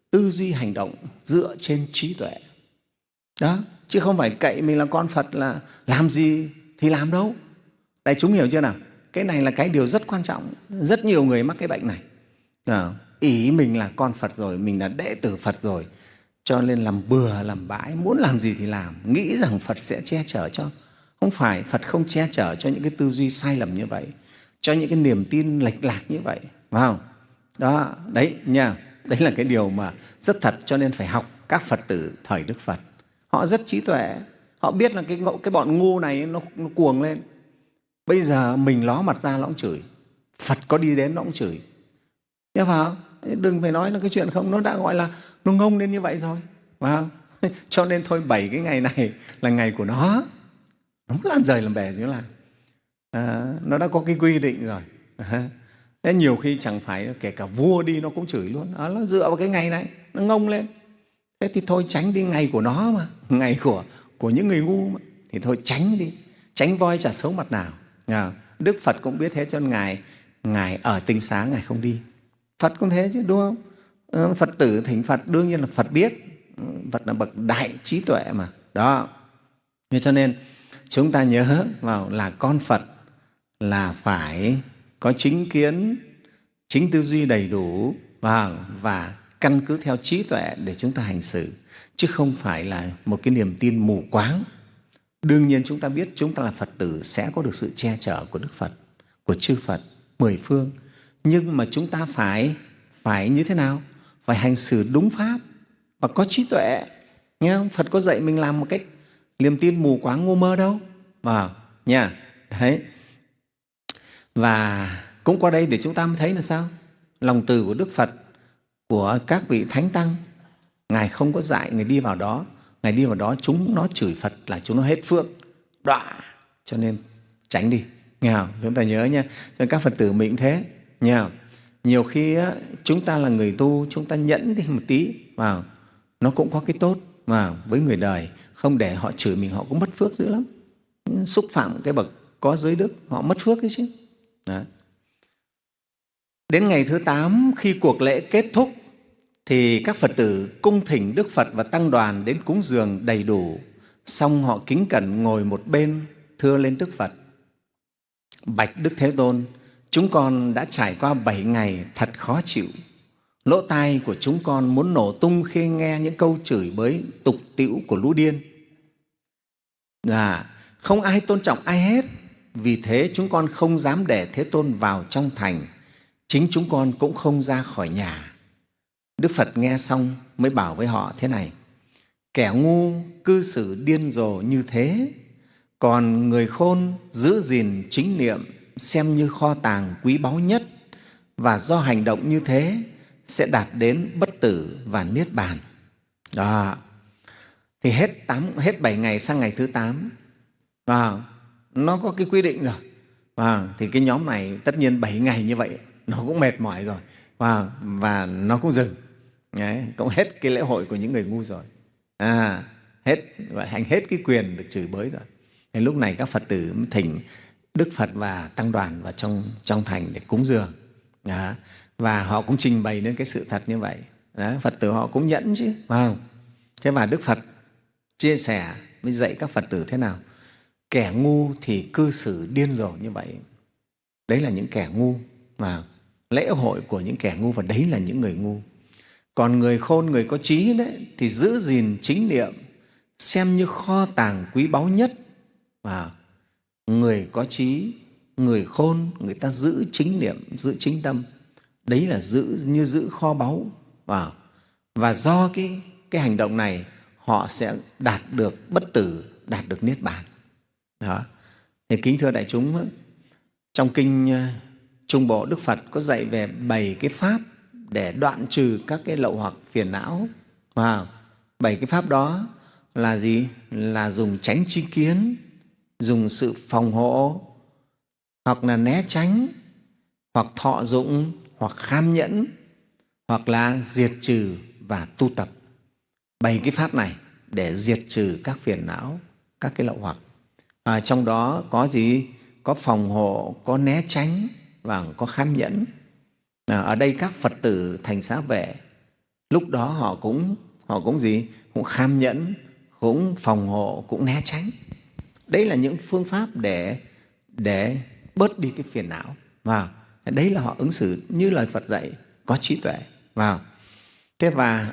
tư duy hành động dựa trên trí tuệ. Đó, chứ không phải cậy mình là con Phật là làm gì thì làm đâu. Đại chúng hiểu chưa nào? Cái này là cái điều rất quan trọng. Rất nhiều người mắc cái bệnh này. À, ý mình là con Phật rồi, mình là đệ tử Phật rồi, cho nên làm bừa, làm bãi, muốn làm gì thì làm, nghĩ rằng Phật sẽ che chở cho. Không phải, Phật không che chở cho những cái tư duy sai lầm như vậy, cho những cái niềm tin lệch lạc như vậy, phải không? Đó, đấy nha, đấy là cái điều mà rất thật, cho nên phải học các Phật tử thời Đức Phật. Họ rất trí tuệ, họ biết là cái, cái bọn ngu này nó, nó cuồng lên. Bây giờ mình ló mặt ra nó cũng chửi, Phật có đi đến nó cũng chửi. Thế phải không? Đừng phải nói là cái chuyện không, nó đã gọi là nó ngông lên như vậy rồi, phải không? Cho nên thôi, bảy cái ngày này là ngày của nó, nó không làm rời làm bè gì là à, nó đã có cái quy định rồi. À, thế nhiều khi chẳng phải kể cả vua đi nó cũng chửi luôn. À, nó dựa vào cái ngày này, nó ngông lên. Thế thì thôi tránh đi, ngày của nó mà, ngày của, của những người ngu mà. Thì thôi tránh đi, tránh voi chả xấu mặt nào. À, Đức Phật cũng biết thế cho nên Ngài, Ngài ở Tinh Xá Ngài không đi. Phật cũng thế chứ, đúng không? À, Phật tử thỉnh Phật đương nhiên là Phật biết. Phật là bậc đại trí tuệ mà. Đó. Thế cho nên chúng ta nhớ vào là con Phật là phải có chính kiến, chính tư duy đầy đủ và, và căn cứ theo trí tuệ để chúng ta hành xử, chứ không phải là một cái niềm tin mù quáng. Đương nhiên chúng ta biết chúng ta là Phật tử sẽ có được sự che chở của Đức Phật, của chư Phật mười phương, nhưng mà chúng ta phải phải như thế nào? Phải hành xử đúng pháp và có trí tuệ. Nghe không? Phật có dạy mình làm một cách niềm tin mù quáng ngu mơ đâu mà nha. Đấy. Và cũng qua đây để chúng ta mới thấy là sao? Lòng từ của Đức Phật, của các vị Thánh Tăng, Ngài không có dạy Ngài đi vào đó. Ngài đi vào đó chúng nó chửi Phật là chúng nó hết phước, đọa. Cho nên tránh đi. Nghe không? Chúng ta nhớ nha. Cho nên các Phật tử mình cũng thế. Nghe không? Nhiều khi á, chúng ta là người tu, chúng ta nhẫn đi một tí, vào nó cũng có cái tốt mà với người đời, không để họ chửi mình, họ cũng mất phước dữ lắm. Xúc phạm cái bậc có giới đức, họ mất phước đấy chứ. Đó. Đến ngày thứ tám, khi cuộc lễ kết thúc, thì các Phật tử cung thỉnh Đức Phật và Tăng đoàn đến cúng dường đầy đủ. Xong họ kính cẩn ngồi một bên, thưa lên Đức Phật: Bạch Đức Thế Tôn, chúng con đã trải qua bảy ngày thật khó chịu. Lỗ tai của chúng con muốn nổ tung khi nghe những câu chửi bới tục tĩu của lũ điên. À, không ai tôn trọng ai hết. Vì thế chúng con không dám để Thế Tôn vào trong thành. Chính chúng con cũng không ra khỏi nhà. Đức Phật nghe xong mới bảo với họ thế này: Kẻ ngu cư xử điên rồ như thế, còn người khôn giữ gìn chính niệm xem như kho tàng quý báu nhất, và do hành động như thế sẽ đạt đến bất tử và niết bàn. Đó. Thì hết, tám, hết bảy ngày sang ngày thứ tám, à, nó có cái quy định rồi. À, thì cái nhóm này tất nhiên bảy ngày như vậy nó cũng mệt mỏi rồi, và, và nó cũng dừng. Đấy, cũng hết cái lễ hội của những người ngu rồi. À, hết, hành hết cái quyền được chửi bới rồi. Thì lúc này các Phật tử thỉnh Đức Phật và Tăng đoàn vào trong, trong thành để cúng dường. Đó. Và họ cũng trình bày lên cái sự thật như vậy. Đó. Phật tử họ cũng nhẫn chứ, phải không? Thế mà Đức Phật chia sẻ mới dạy các Phật tử thế nào? Kẻ ngu thì cư xử điên rồ như vậy. Đấy là những kẻ ngu, mà lễ hội của những kẻ ngu, và đấy là những người ngu. Còn người khôn, người có trí đấy, thì giữ gìn chính niệm xem như kho tàng quý báu nhất. Và người có trí, người khôn, người ta giữ chính niệm, giữ chính tâm. Đấy là giữ như giữ kho báu. Và, và do cái, cái hành động này họ sẽ đạt được bất tử, đạt được niết bàn. Đó. Thì kính thưa đại chúng, trong kinh Trung Bộ Đức Phật có dạy về bảy cái pháp để đoạn trừ các cái lậu hoặc phiền não. Wow. Bảy cái pháp đó là gì? Là dùng chánh tri kiến, dùng sự phòng hộ, hoặc là né tránh, hoặc thọ dụng, hoặc kham nhẫn, hoặc là diệt trừ và tu tập. Bảy cái pháp này để diệt trừ các phiền não, các cái lậu hoặc. À, trong đó có gì? Có phòng hộ, có né tránh và có kham nhẫn. À, ở đây các Phật tử thành xá vệ lúc đó họ cũng họ cũng gì cũng kham nhẫn, cũng phòng hộ, cũng né tránh. Đấy là những phương pháp để để bớt đi cái phiền não. Và đấy là họ ứng xử như lời Phật dạy, có trí tuệ. Vào thế và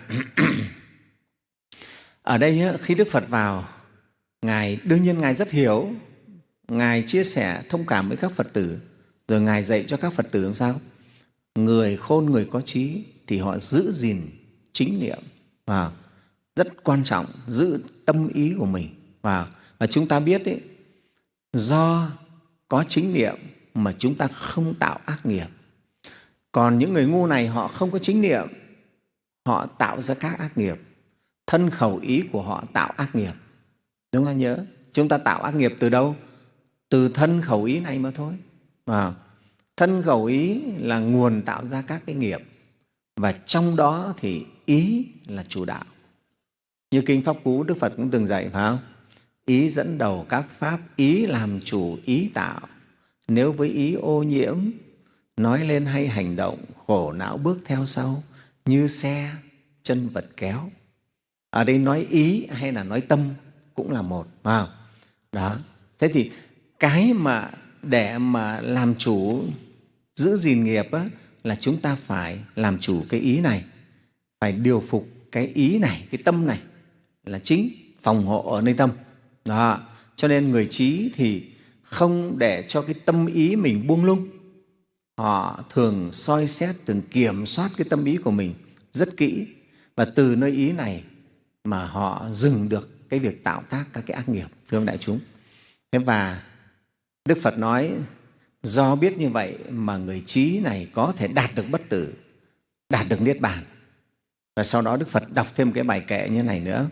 ở đây khi Đức Phật vào, Ngài đương nhiên Ngài rất hiểu, Ngài chia sẻ thông cảm với các Phật tử, rồi Ngài dạy cho các Phật tử làm sao? Người khôn, người có trí thì họ giữ gìn chính niệm. Và rất quan trọng, giữ tâm ý của mình. Và, và chúng ta biết ấy, do có chính niệm mà chúng ta không tạo ác nghiệp. Còn những người ngu này họ không có chính niệm, họ tạo ra các ác nghiệp. Thân khẩu ý của họ tạo ác nghiệp. Đúng không? Nhớ, chúng ta tạo ác nghiệp từ đâu? Từ thân khẩu ý này mà thôi. À, thân khẩu ý là nguồn tạo ra các cái nghiệp. Và trong đó thì ý là chủ đạo. Như Kinh Pháp Cú, Đức Phật cũng từng dạy, phải không? Ý dẫn đầu các pháp, ý làm chủ, ý tạo. Nếu với ý ô nhiễm, nói lên hay hành động, khổ não bước theo sau, như xe, chân vật kéo. Ở đây nói ý hay là nói tâm cũng là một. Phải không? Đó. Thế thì cái mà để mà làm chủ, giữ gìn nghiệp á, là chúng ta phải làm chủ cái ý này, phải điều phục cái ý này, cái tâm này là chính, phòng hộ ở nơi tâm. Đó. Cho nên người trí thì không để cho cái tâm ý mình buông lung. Họ thường soi xét, thường kiểm soát cái tâm ý của mình rất kỹ. Và từ nơi ý này mà họ dừng được cái việc tạo tác các cái ác nghiệp. Thưa ông đại chúng. Thế và Đức Phật nói do biết như vậy mà người trí này có thể đạt được bất tử, đạt được Niết Bàn. Và sau đó Đức Phật đọc thêm cái bài kệ như này nữa.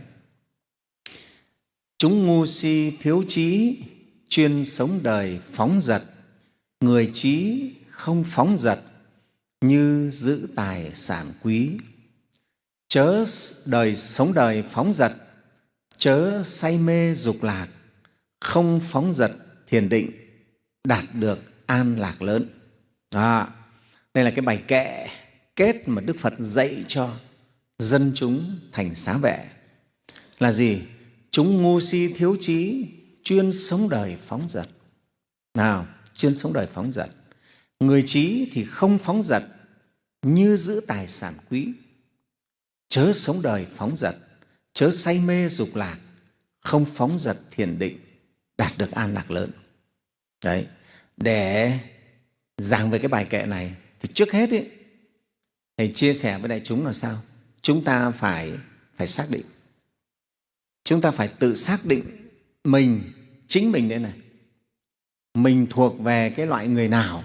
Chúng ngu si thiếu trí, chuyên sống đời phóng dật. Người trí không phóng dật, như giữ tài sản quý. Chớ đời sống đời phóng dật, chớ say mê dục lạc. Không phóng dật thiền định, đạt được an lạc lớn. Đó. Đây là cái bài kệ kết mà Đức Phật dạy cho dân chúng thành xá vệ. Là gì? Chúng ngu si thiếu trí, chuyên sống đời phóng dật. Nào, chuyên sống đời phóng dật. Người trí thì không phóng dật, như giữ tài sản quý. Chớ sống đời phóng dật, chớ say mê dục lạc. Không phóng dật thiền định, đạt được an lạc lớn. Đấy, để giảng về cái bài kệ này thì trước hết ý, Thầy chia sẻ với đại chúng là sao? Chúng ta phải, phải xác định. Chúng ta phải tự xác định mình, chính mình đây này. Mình thuộc về cái loại người nào?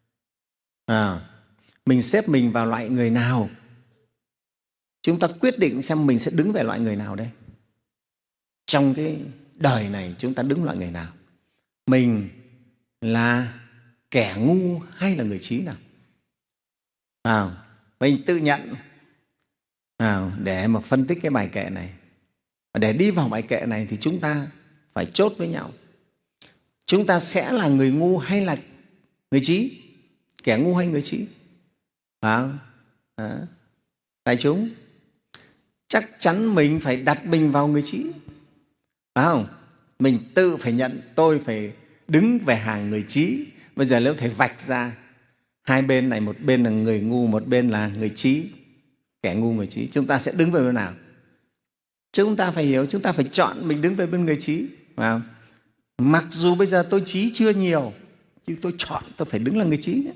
À, mình xếp mình vào loại người nào? Chúng ta quyết định xem mình sẽ đứng về loại người nào đây? Trong cái đời này chúng ta đứng loại người nào? Mình là kẻ ngu hay là người trí nào? À, mình tự nhận à, để mà phân tích cái bài kệ này. Để đi vào bài kệ này thì chúng ta phải chốt với nhau. Chúng ta sẽ là người ngu hay là người trí? Kẻ ngu hay người trí? À, à, đại chúng, chắc chắn mình phải đặt mình vào người trí. Phải không? Mình tự phải nhận tôi phải đứng về hàng người trí. Bây giờ nếu Thầy vạch ra hai bên này, một bên là người ngu, một bên là người trí, kẻ ngu người trí, chúng ta sẽ đứng về bên nào? Chúng ta phải hiểu, chúng ta phải chọn mình đứng về bên người trí. Phải không? Mặc dù bây giờ tôi trí chưa nhiều, nhưng tôi chọn tôi phải đứng là người trí.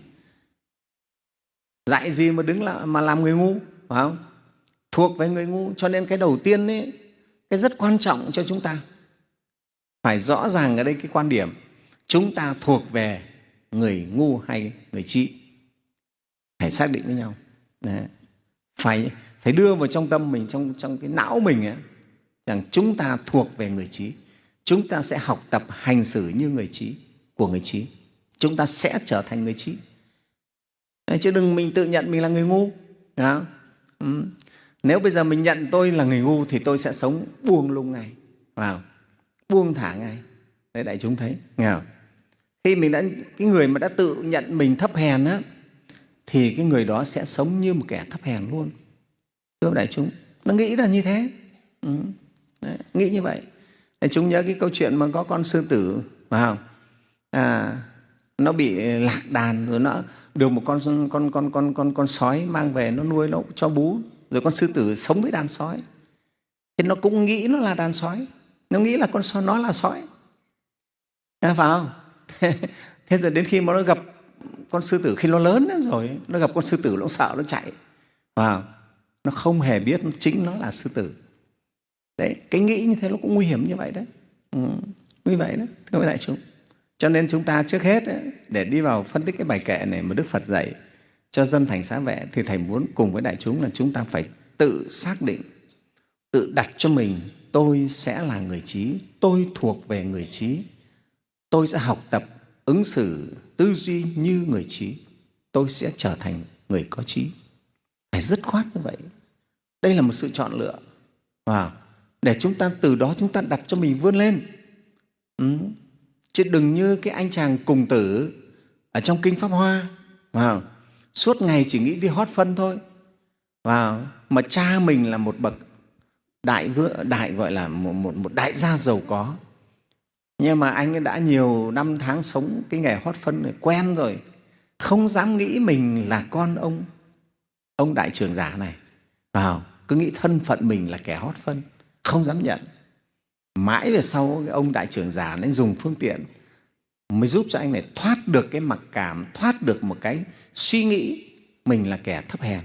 Dạy gì mà đứng là, mà làm người ngu, phải không? Thuộc về người ngu. Cho nên cái đầu tiên ấy, cái rất quan trọng cho chúng ta phải rõ ràng ở đây cái quan điểm chúng ta thuộc về người ngu hay người trí. Phải xác định với nhau. Đấy. Phải, phải đưa vào trong tâm mình, trong, trong cái não mình ấy, rằng chúng ta thuộc về người trí. Chúng ta sẽ học tập hành xử như người trí, của người trí. Chúng ta sẽ trở thành người trí. Đấy, chứ đừng mình tự nhận mình là người ngu. Đó. Ừ. Nếu bây giờ mình nhận tôi là người ngu thì tôi sẽ sống buông lung ngay, vào buông thả ngay. Đấy, đại chúng thấy, nghe không? Khi mình đã, cái người mà đã tự nhận mình thấp hèn á, thì cái người đó sẽ sống như một kẻ thấp hèn luôn. Thưa đại chúng, nó nghĩ là như thế. Ừ. Đấy, nghĩ như vậy. Đại chúng nhớ cái câu chuyện mà có con sư tử, phải không? À, nó bị lạc đàn rồi nó được một con con con con con con sói mang về, nó nuôi, nó cho bú, rồi con sư tử sống với đàn sói. Thì nó cũng nghĩ nó là đàn sói, nó nghĩ là con sói nó là sói, à, phải không? Thế rồi đến khi mà nó gặp con sư tử, khi nó lớn rồi, nó gặp con sư tử nó sợ, nó chạy, phải không? Nó không hề biết chính nó là sư tử. Đấy, cái nghĩ như thế nó cũng nguy hiểm như vậy đấy. Ừ, như vậy đó, thưa quý đại chúng. Cho nên chúng ta trước hết ấy, để đi vào phân tích cái bài kệ này mà Đức Phật dạy cho dân thành xá vệ, thì Thầy muốn cùng với đại chúng là chúng ta phải tự xác định, tự đặt cho mình, tôi sẽ là người trí, tôi thuộc về người trí, tôi sẽ học tập, ứng xử, tư duy như người trí, tôi sẽ trở thành người có trí. Phải dứt khoát như vậy. Đây là một sự chọn lựa. Wow. Để chúng ta từ đó chúng ta đặt cho mình vươn lên. Ừ. Chứ đừng như cái anh chàng Cùng Tử ở trong Kinh Pháp Hoa, wow, suốt ngày chỉ nghĩ đi hót phân thôi. Wow. Mà cha mình là một bậc đại, vữa, đại gọi là một, một, một đại gia giàu có. Nhưng mà anh ấy đã nhiều năm tháng sống cái nghề hót phân này, quen rồi, không dám nghĩ mình là con ông ông đại trưởng giả này. Wow. Cứ nghĩ thân phận mình là kẻ hót phân, không dám nhận. Mãi về sau cái ông đại trưởng giả nên dùng phương tiện mới giúp cho anh này thoát được cái mặc cảm, thoát được một cái suy nghĩ mình là kẻ thấp hèn.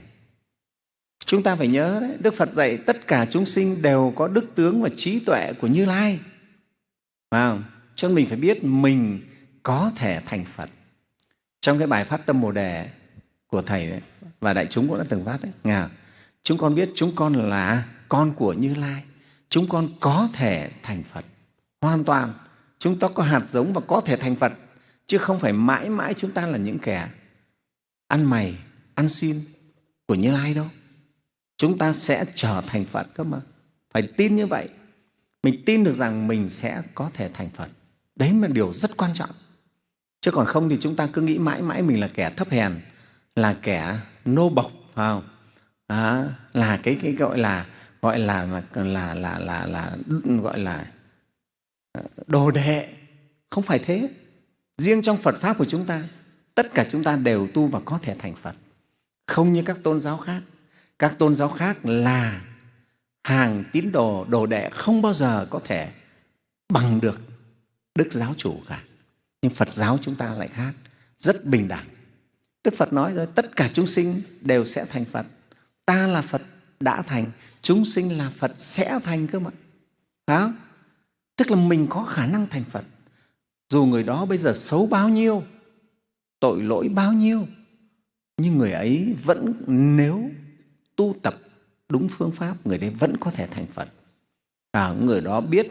Chúng ta phải nhớ đấy, Đức Phật dạy tất cả chúng sinh đều có đức tướng và trí tuệ của Như Lai. Wow. Cho nên mình phải biết mình có thể thành Phật. Trong cái bài Phát Tâm Bồ Đề của Thầy đấy, và đại chúng cũng đã từng phát đấy, nghe, chúng con biết chúng con là con của Như Lai, chúng con có thể thành Phật hoàn toàn. Chúng ta có hạt giống và có thể thành Phật, chứ không phải mãi mãi chúng ta là những kẻ ăn mày, ăn xin của Như Lai đâu. Chúng ta sẽ trở thành Phật cơ mà. Phải tin như vậy. Mình tin được rằng mình sẽ có thể thành Phật. Đấy là điều rất quan trọng. Chứ còn không thì chúng ta cứ nghĩ mãi mãi mình là kẻ thấp hèn, là kẻ nô bộc, phải không? À, là cái cái gọi là gọi là là là là là, là gọi là đồ đệ. Không phải thế. Riêng trong Phật pháp của chúng ta, tất cả chúng ta đều tu và có thể thành Phật. Không như các tôn giáo khác. Các tôn giáo khác là hàng tín đồ, đồ đệ không bao giờ có thể bằng được Đức Giáo Chủ cả. Nhưng Phật giáo chúng ta lại khác, rất bình đẳng. Đức Phật nói rồi, tất cả chúng sinh đều sẽ thành Phật. Ta là Phật đã thành, chúng sinh là Phật sẽ thành cơ mà. Phải không? Tức là mình có khả năng thành Phật. Dù người đó bây giờ xấu bao nhiêu, tội lỗi bao nhiêu, nhưng người ấy vẫn, nếu tu tập đúng phương pháp, người đấy vẫn có thể thành Phật. À, người đó biết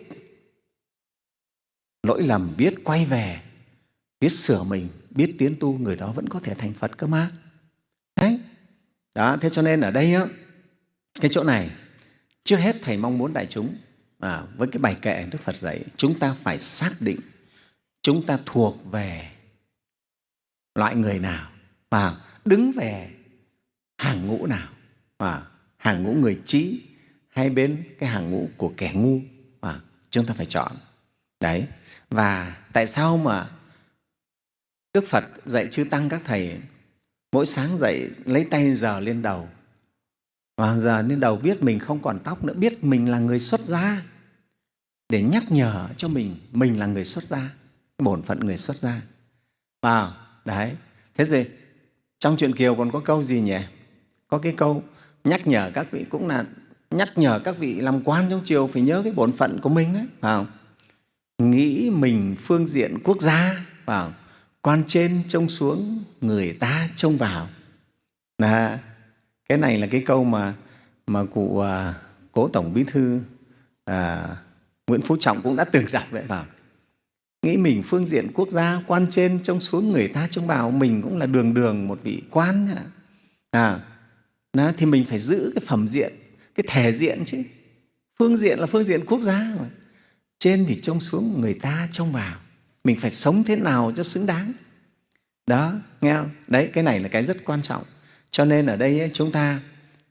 lỗi lầm, biết quay về, biết sửa mình, biết tiến tu, người đó vẫn có thể thành Phật cơ mà. Đấy. Đó, thế cho nên ở đây á, cái chỗ này trước hết Thầy mong muốn đại chúng à, với cái bài kệ Đức Phật dạy, chúng ta phải xác định chúng ta thuộc về loại người nào và đứng về hàng ngũ nào, à, hàng ngũ người trí hay bên cái hàng ngũ của kẻ ngu, à, chúng ta phải chọn. Đấy. Và tại sao mà Đức Phật dạy chư tăng các thầy mỗi sáng dậy lấy tay giở lên đầu, và giờ lên đầu biết mình không còn tóc nữa, biết mình là người xuất gia, để nhắc nhở cho mình mình là người xuất gia, bổn phận người xuất gia. À, đấy. Thế rồi trong truyện Kiều còn có câu gì nhỉ? Có cái câu nhắc nhở các vị, cũng là nhắc nhở các vị làm quan trong triều phải nhớ cái bổn phận của mình đấy, phải không? Nghĩ mình phương diện quốc gia, phải không? Quan trên trông xuống, người ta trông vào. Là, cái này là cái câu mà mà cụ à, cố Tổng Bí thư à, Nguyễn Phú Trọng cũng đã từng đọc đấy, vào. Nghĩ mình phương diện quốc gia, quan trên trông xuống, người ta trông vào, mình cũng là đường đường một vị quan. À, đó, thì mình phải giữ cái phẩm diện, cái thể diện chứ. Phương diện là phương diện quốc gia mà. Trên thì trông xuống, người ta trông vào. Mình phải sống thế nào cho xứng đáng. Đó, nghe không? Đấy, cái này là cái rất quan trọng. Cho nên ở đây ấy, chúng ta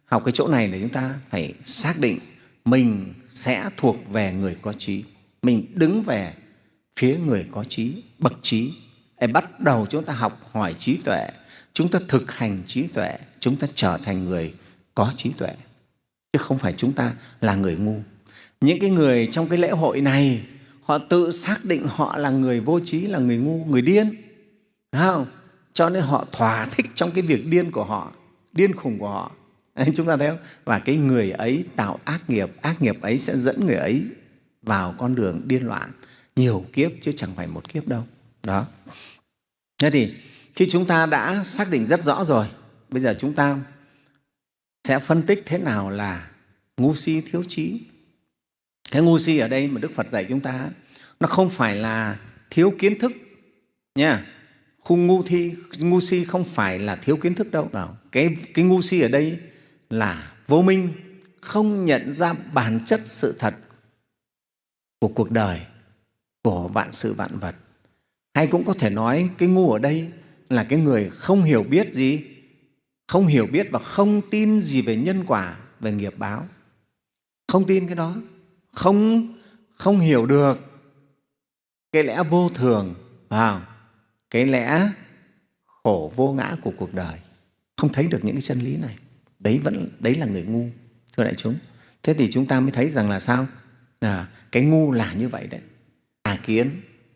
học cái chỗ này để chúng ta phải xác định mình sẽ thuộc về người có trí, mình đứng về phía người có trí, bậc trí. Để bắt đầu chúng ta học hỏi trí tuệ, chúng ta thực hành trí tuệ, chúng ta trở thành người có trí tuệ, chứ không phải chúng ta là người ngu. Những cái người trong cái lễ hội này, họ tự xác định họ là người vô trí, là người ngu, người điên, phải không? Cho nên họ thỏa thích trong cái việc điên của họ, điên khùng của họ. Chúng ta thấy không? Và cái người ấy tạo ác nghiệp, ác nghiệp ấy sẽ dẫn người ấy vào con đường điên loạn nhiều kiếp chứ chẳng phải một kiếp đâu. Đó. Thế thì khi chúng ta đã xác định rất rõ rồi, bây giờ chúng ta sẽ phân tích thế nào là ngu si thiếu trí. Cái ngu si ở đây mà Đức Phật dạy chúng ta, nó không phải là thiếu kiến thức nha. Khung ngu thi, ngu si không phải là thiếu kiến thức đâu. Cái, cái ngu si ở đây là vô minh, không nhận ra bản chất sự thật của cuộc đời, của vạn sự vạn vật. Hay cũng có thể nói cái ngu ở đây là cái người không hiểu biết gì, không hiểu biết và không tin gì về nhân quả, về nghiệp báo. Không tin cái đó, không, không hiểu được cái lẽ vô thường, vào cái lẽ khổ vô ngã của cuộc đời, không thấy được những cái chân lý này. Đấy vẫn đấy là người ngu, thưa đại chúng. Thế thì chúng ta mới thấy rằng là sao? À, cái ngu là như vậy đấy. Tà kiến,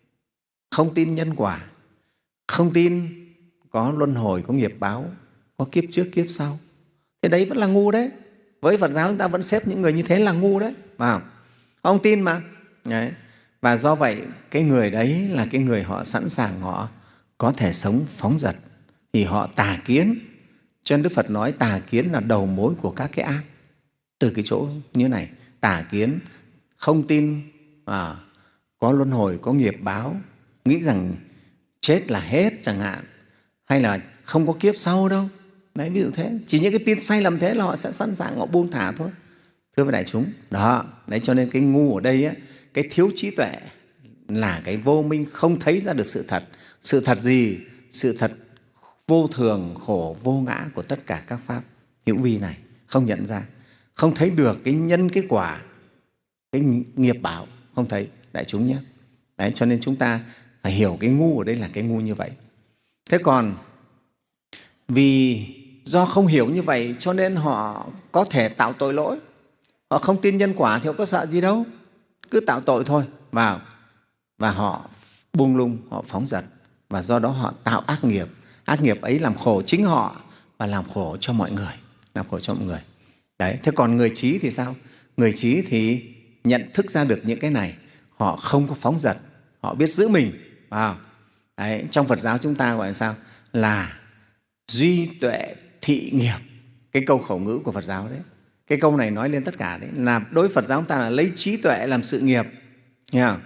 không tin nhân quả, không tin có luân hồi, có nghiệp báo, có kiếp trước, kiếp sau. Thế đấy vẫn là ngu đấy. Với Phật giáo chúng ta vẫn xếp những người như thế là ngu đấy. Wow. Ông tin mà. Đấy. Và do vậy cái người đấy là cái người họ sẵn sàng, họ có thể sống phóng dật, thì họ tà kiến. Cho nên Đức Phật nói tà kiến là đầu mối của các cái ác. Từ cái chỗ như này, tà kiến, không tin à, có luân hồi, có nghiệp báo, nghĩ rằng chết là hết chẳng hạn, hay là không có kiếp sau đâu. Đấy, ví dụ thế. Chỉ những cái tin sai lầm thế là họ sẽ sẵn sàng, họ buông thả thôi. Thưa với đại chúng, đó. Đấy, cho nên cái ngu ở đây, á, cái thiếu trí tuệ là cái vô minh, không thấy ra được sự thật. Sự thật gì? Sự thật vô thường, khổ, vô ngã của tất cả các pháp hữu vi này, không nhận ra, không thấy được cái nhân, cái quả, cái nghiệp báo, không thấy, đại chúng nhé. Đấy, cho nên chúng ta phải hiểu cái ngu ở đây là cái ngu như vậy. Thế còn vì do không hiểu như vậy cho nên họ có thể tạo tội lỗi. Họ không tin nhân quả thì họ có sợ gì đâu, cứ tạo tội thôi vào, và họ buông lung, họ phóng dật, và do đó họ tạo ác nghiệp. Ác nghiệp ấy làm khổ chính họ và làm khổ cho mọi người, làm khổ cho mọi người. Đấy. Thế còn người trí thì sao? Người trí thì nhận thức ra được những cái này, họ không có phóng dật, họ biết giữ mình. Wow. Đấy. Trong Phật giáo chúng ta gọi là sao? Là duy tuệ thị nghiệp. Cái câu khẩu ngữ của Phật giáo đấy. Cái câu này nói lên tất cả đấy, là đối với Phật giáo chúng ta là lấy trí tuệ làm sự nghiệp. Nghe không?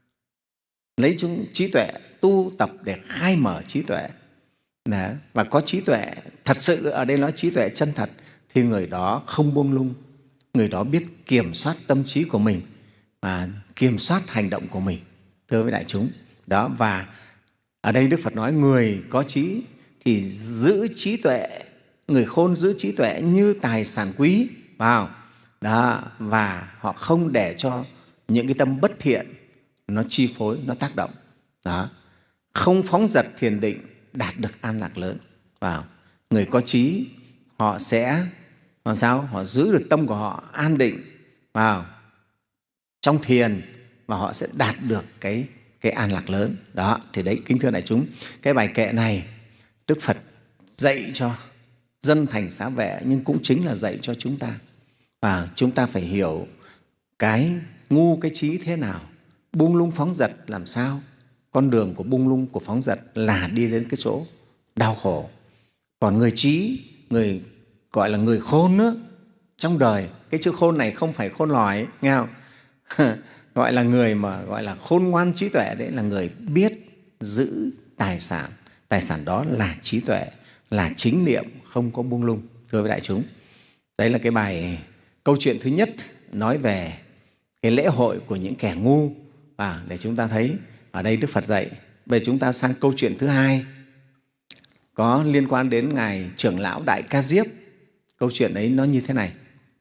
Lấy chúng trí tuệ tu tập để khai mở trí tuệ. Đấy. Và có trí tuệ thật sự, ở đây nói trí tuệ chân thật, thì người đó không buông lung, người đó biết kiểm soát tâm trí của mình và kiểm soát hành động của mình. Thưa với đại chúng, đó. Và ở đây Đức Phật nói người có trí thì giữ trí tuệ, người khôn giữ trí tuệ như tài sản quý. Wow. Đó. Và họ không để cho những cái tâm bất thiện nó chi phối, nó tác động. Đó. Không phóng dật thiền định, đạt được an lạc lớn. Wow. Người có trí họ sẽ làm sao? Họ giữ được tâm của họ an định vào trong thiền, và họ sẽ đạt được cái, cái an lạc lớn. Đó. Thì đấy, kính thưa đại chúng, cái bài kệ này Đức Phật dạy cho dân thành xá vệ, nhưng cũng chính là dạy cho chúng ta. Và chúng ta phải hiểu cái ngu, cái trí thế nào, buông lung phóng dật làm sao. Con đường của buông lung, của phóng dật là đi đến cái chỗ đau khổ. Còn người trí, người gọi là người khôn nữa, trong đời, cái chữ khôn này không phải khôn lỏi, nghe không? Gọi là người mà gọi là khôn ngoan trí tuệ, đấy là người biết giữ tài sản. Tài sản đó là trí tuệ, là chính niệm, không có buông lung. Thưa với đại chúng, đấy là cái bài câu chuyện thứ nhất nói về cái lễ hội của những kẻ ngu. À, để chúng ta thấy ở đây Đức Phật dạy. Bây giờ chúng ta sang câu chuyện thứ hai, có liên quan đến Ngài trưởng lão Đại Ca Diếp. Câu chuyện ấy nó như thế này.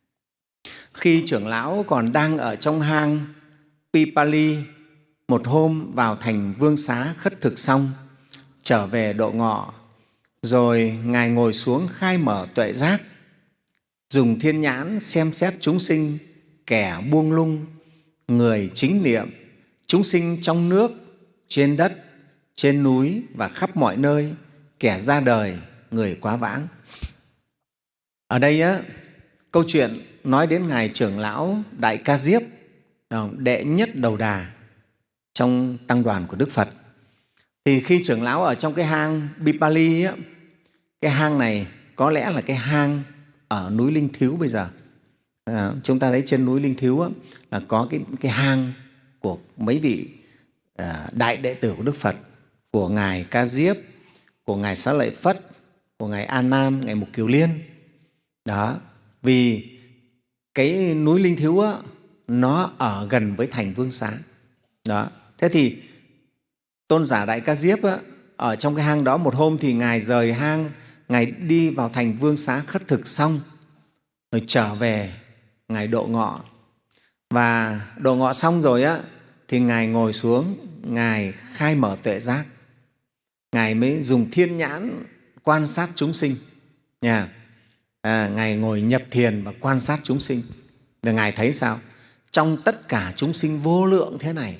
Khi trưởng lão còn đang ở trong hang Pipali, một hôm vào thành Vương Xá khất thực xong, trở về độ ngọ, rồi Ngài ngồi xuống khai mở tuệ giác, dùng thiên nhãn xem xét chúng sinh, kẻ buông lung, người chính niệm, chúng sinh trong nước, trên đất, trên núi và khắp mọi nơi, kẻ ra đời, người quá vãng. Ở đây á, câu chuyện nói đến Ngài trưởng lão Đại Ca Diếp, đệ nhất đầu đà trong tăng đoàn của Đức Phật. Thì khi trưởng lão ở trong cái hang Bipali á, cái hang này có lẽ là cái hang ở núi Linh Thiếu bây giờ. À, chúng ta thấy trên núi Linh Thiếu á, là có cái, cái hang của mấy vị à, đại đệ tử của Đức Phật, của Ngài Ca Diếp, của Ngài Xá Lợi Phất, của Ngài A Nan, Ngài Mục Kiều Liên. Đó, vì cái núi Linh Thiếu á, nó ở gần với thành Vương Xá. Đó, thế thì tôn giả Đại Ca Diếp á, ở trong cái hang đó một hôm thì Ngài rời hang, Ngài đi vào thành Vương Xá khất thực xong, rồi trở về Ngài độ ngọ. Và độ ngọ xong rồi á, thì Ngài ngồi xuống, Ngài khai mở tuệ giác. Ngài mới dùng thiên nhãn quan sát chúng sinh. Nha. À, Ngài ngồi nhập thiền và quan sát chúng sinh. Và Ngài thấy sao? Trong tất cả chúng sinh vô lượng thế này,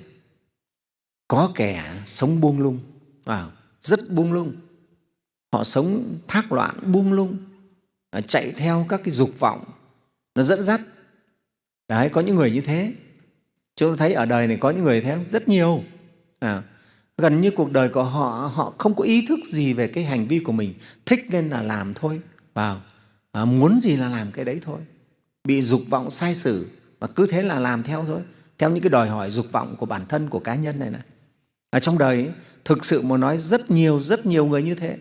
có kẻ sống buông lung, à, rất buông lung. Họ sống thác loạn, buông lung, chạy theo các cái dục vọng, nó dẫn dắt. Đấy, có những người như thế. Chúng ta thấy ở đời này có những người thế rất nhiều. À, gần như cuộc đời của họ, họ không có ý thức gì về cái hành vi của mình. Thích nên là làm thôi. Vào, à, muốn gì là làm cái đấy thôi. Bị dục vọng sai sử và cứ thế là làm theo thôi. Theo những cái đòi hỏi dục vọng của bản thân, của cá nhân này này. Ở trong đời ấy, thực sự mà nói rất nhiều, rất nhiều người như thế.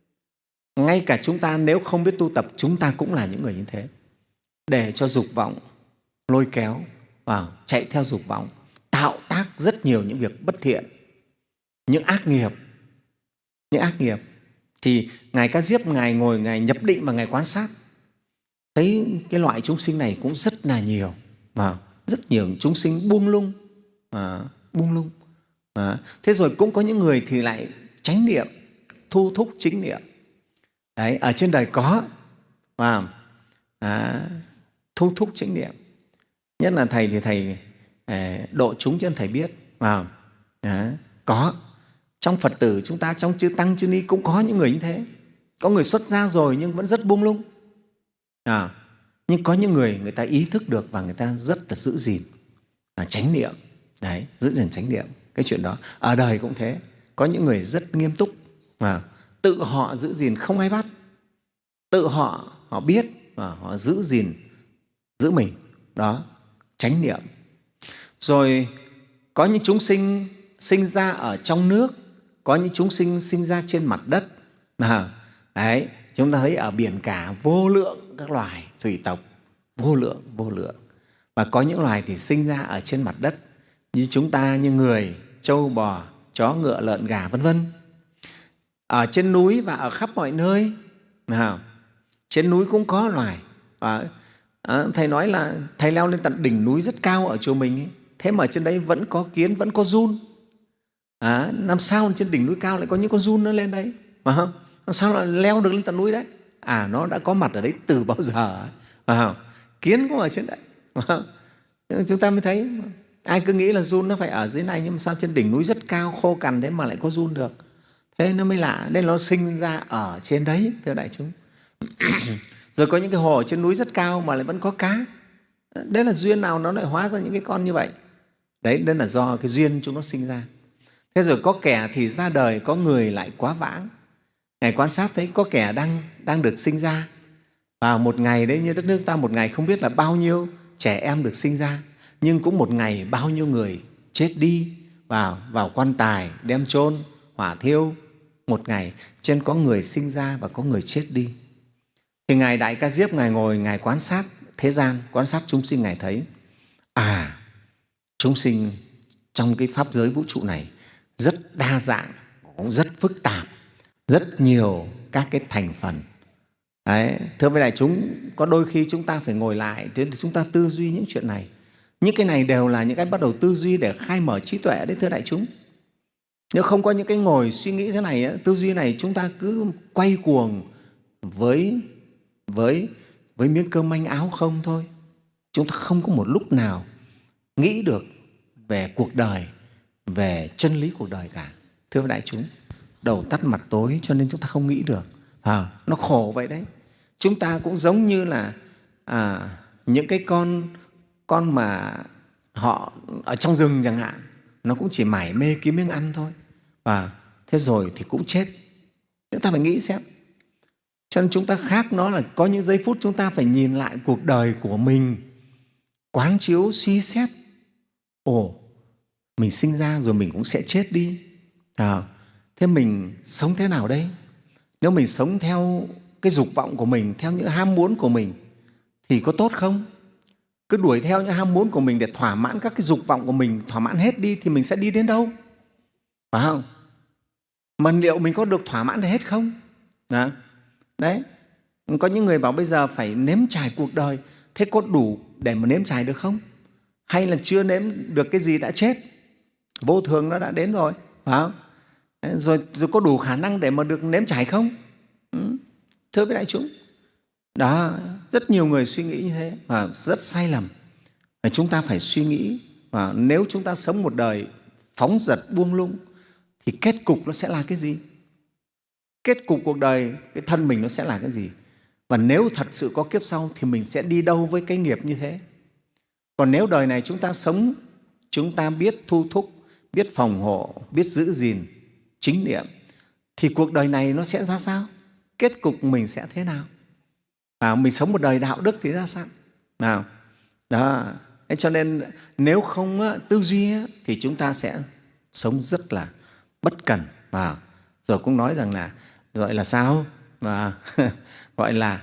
Ngay cả chúng ta nếu không biết tu tập, chúng ta cũng là những người như thế. Để cho dục vọng lôi kéo vào, chạy theo dục vọng, tạo tác rất nhiều những việc bất thiện, những ác nghiệp. Những ác nghiệp. Thì Ngài Ca Diếp, Ngài ngồi, Ngài nhập định và Ngài quan sát. Thấy cái loại chúng sinh này cũng rất là nhiều. Và rất nhiều chúng sinh buông lung. À, buông lung. À, thế rồi cũng có những người thì lại chánh niệm, thu thúc chính niệm. Đấy, ở trên đời có và à, thu thúc chính niệm. Nhất là Thầy thì Thầy à, độ chúng cho Thầy biết. À, à, có. Trong Phật tử chúng ta, trong chư Tăng, chư Ni cũng có những người như thế. Có người xuất gia rồi nhưng vẫn rất buông lung. À, nhưng có những người người ta ý thức được và người ta rất là giữ gìn à, chánh niệm. Đấy, giữ gìn chánh niệm. Cái chuyện đó ở đời cũng thế. Có những người rất nghiêm túc và tự họ giữ gìn không ai bắt. Tự họ họ biết và họ giữ gìn giữ mình. Đó, chánh niệm. Rồi có những chúng sinh sinh ra ở trong nước, có những chúng sinh sinh ra trên mặt đất. À, đấy, chúng ta thấy ở biển cả vô lượng các loài thủy tộc, vô lượng, vô lượng. Và có những loài thì sinh ra ở trên mặt đất, như chúng ta, như người, trâu, bò, chó, ngựa, lợn, gà, vân vân. Ở trên núi và ở khắp mọi nơi. Nào, trên núi cũng có loài. À, à, Thầy nói là Thầy leo lên tận đỉnh núi rất cao ở chùa mình ấy. Thế mà trên đấy vẫn có kiến, vẫn có giun. À, làm sao trên đỉnh núi cao lại có những con giun nó lên đấy? À, làm sao lại leo được lên tận núi đấy? À, nó đã có mặt ở đấy từ bao giờ. À, kiến cũng ở trên đấy. À, chúng ta mới thấy. Ai cứ nghĩ là giun nó phải ở dưới này, nhưng mà sao trên đỉnh núi rất cao, khô cằn thế mà lại có giun được? Thế nó mới lạ, nên nó sinh ra ở trên đấy, thưa đại chúng. Rồi có những cái hồ ở trên núi rất cao mà lại vẫn có cá. Đấy là duyên nào nó lại hóa ra những cái con như vậy? Đấy, đấy là do cái duyên chúng nó sinh ra. Thế rồi có kẻ thì ra đời, có người lại quá vãng. Ngài quan sát thấy có kẻ đang, đang được sinh ra. Và một ngày đấy, như đất nước ta một ngày không biết là bao nhiêu trẻ em được sinh ra. Nhưng cũng một ngày bao nhiêu người chết đi vào, vào quan tài, đem chôn, hỏa thiêu. Một ngày, trên có người sinh ra và có người chết đi. Thì Ngài Đại Ca Diếp, Ngài ngồi, Ngài quan sát thế gian, quan sát chúng sinh, Ngài thấy à, chúng sinh trong cái pháp giới vũ trụ này rất đa dạng, cũng rất phức tạp, rất nhiều các cái thành phần. Đấy, thưa với đại chúng, có đôi khi chúng ta phải ngồi lại để chúng ta tư duy những chuyện này. Những cái này đều là những cái bắt đầu tư duy để khai mở trí tuệ đấy, thưa đại chúng. Nếu không có những cái ngồi suy nghĩ thế này, tư duy này, chúng ta cứ quay cuồng với, với, với miếng cơm manh áo không thôi. Chúng ta không có một lúc nào nghĩ được về cuộc đời, về chân lý cuộc đời cả. Thưa với đại chúng, đầu tắt mặt tối cho nên chúng ta không nghĩ được. À, nó khổ vậy đấy. Chúng ta cũng giống như là à, những cái con con mà họ ở trong rừng chẳng hạn, nó cũng chỉ mải mê kiếm miếng ăn thôi. Và thế rồi thì cũng chết. Chúng ta phải nghĩ xem. Cho nên chúng ta khác nó là có những giây phút chúng ta phải nhìn lại cuộc đời của mình, quán chiếu suy xét. Ồ, mình sinh ra rồi mình cũng sẽ chết đi. À, thế mình sống thế nào đây? Nếu mình sống theo cái dục vọng của mình, theo những ham muốn của mình thì có tốt không? Cứ đuổi theo những ham muốn của mình để thỏa mãn các cái dục vọng của mình, thỏa mãn hết đi thì mình sẽ đi đến đâu? Phải không? Mà liệu mình có được thỏa mãn hết không? Đó. Đấy. Có những người bảo bây giờ phải nếm trải cuộc đời. Thế có đủ để mà nếm trải được không? Hay là chưa nếm được cái gì đã chết? Vô thường nó đã đến rồi. Phải không? Rồi, rồi có đủ khả năng để mà được nếm trải không? Ừ. Thưa với đại chúng, đó, rất nhiều người suy nghĩ như thế và rất sai lầm. Chúng ta phải suy nghĩ, và nếu chúng ta sống một đời phóng dật buông lung thì kết cục nó sẽ là cái gì? Kết cục cuộc đời, cái thân mình nó sẽ là cái gì? Và nếu thật sự có kiếp sau thì mình sẽ đi đâu với cái nghiệp như thế? Còn nếu đời này chúng ta sống, chúng ta biết thu thúc, biết phòng hộ, biết giữ gìn chính niệm, thì cuộc đời này nó sẽ ra sao? Kết cục mình sẽ thế nào? À, mình sống một đời đạo đức thì ra sao? Nào, đó. Thế cho nên nếu không á, tư duy á, thì chúng ta sẽ sống rất là bất cẩn. À, rồi cũng nói rằng là gọi là sao? Mà gọi là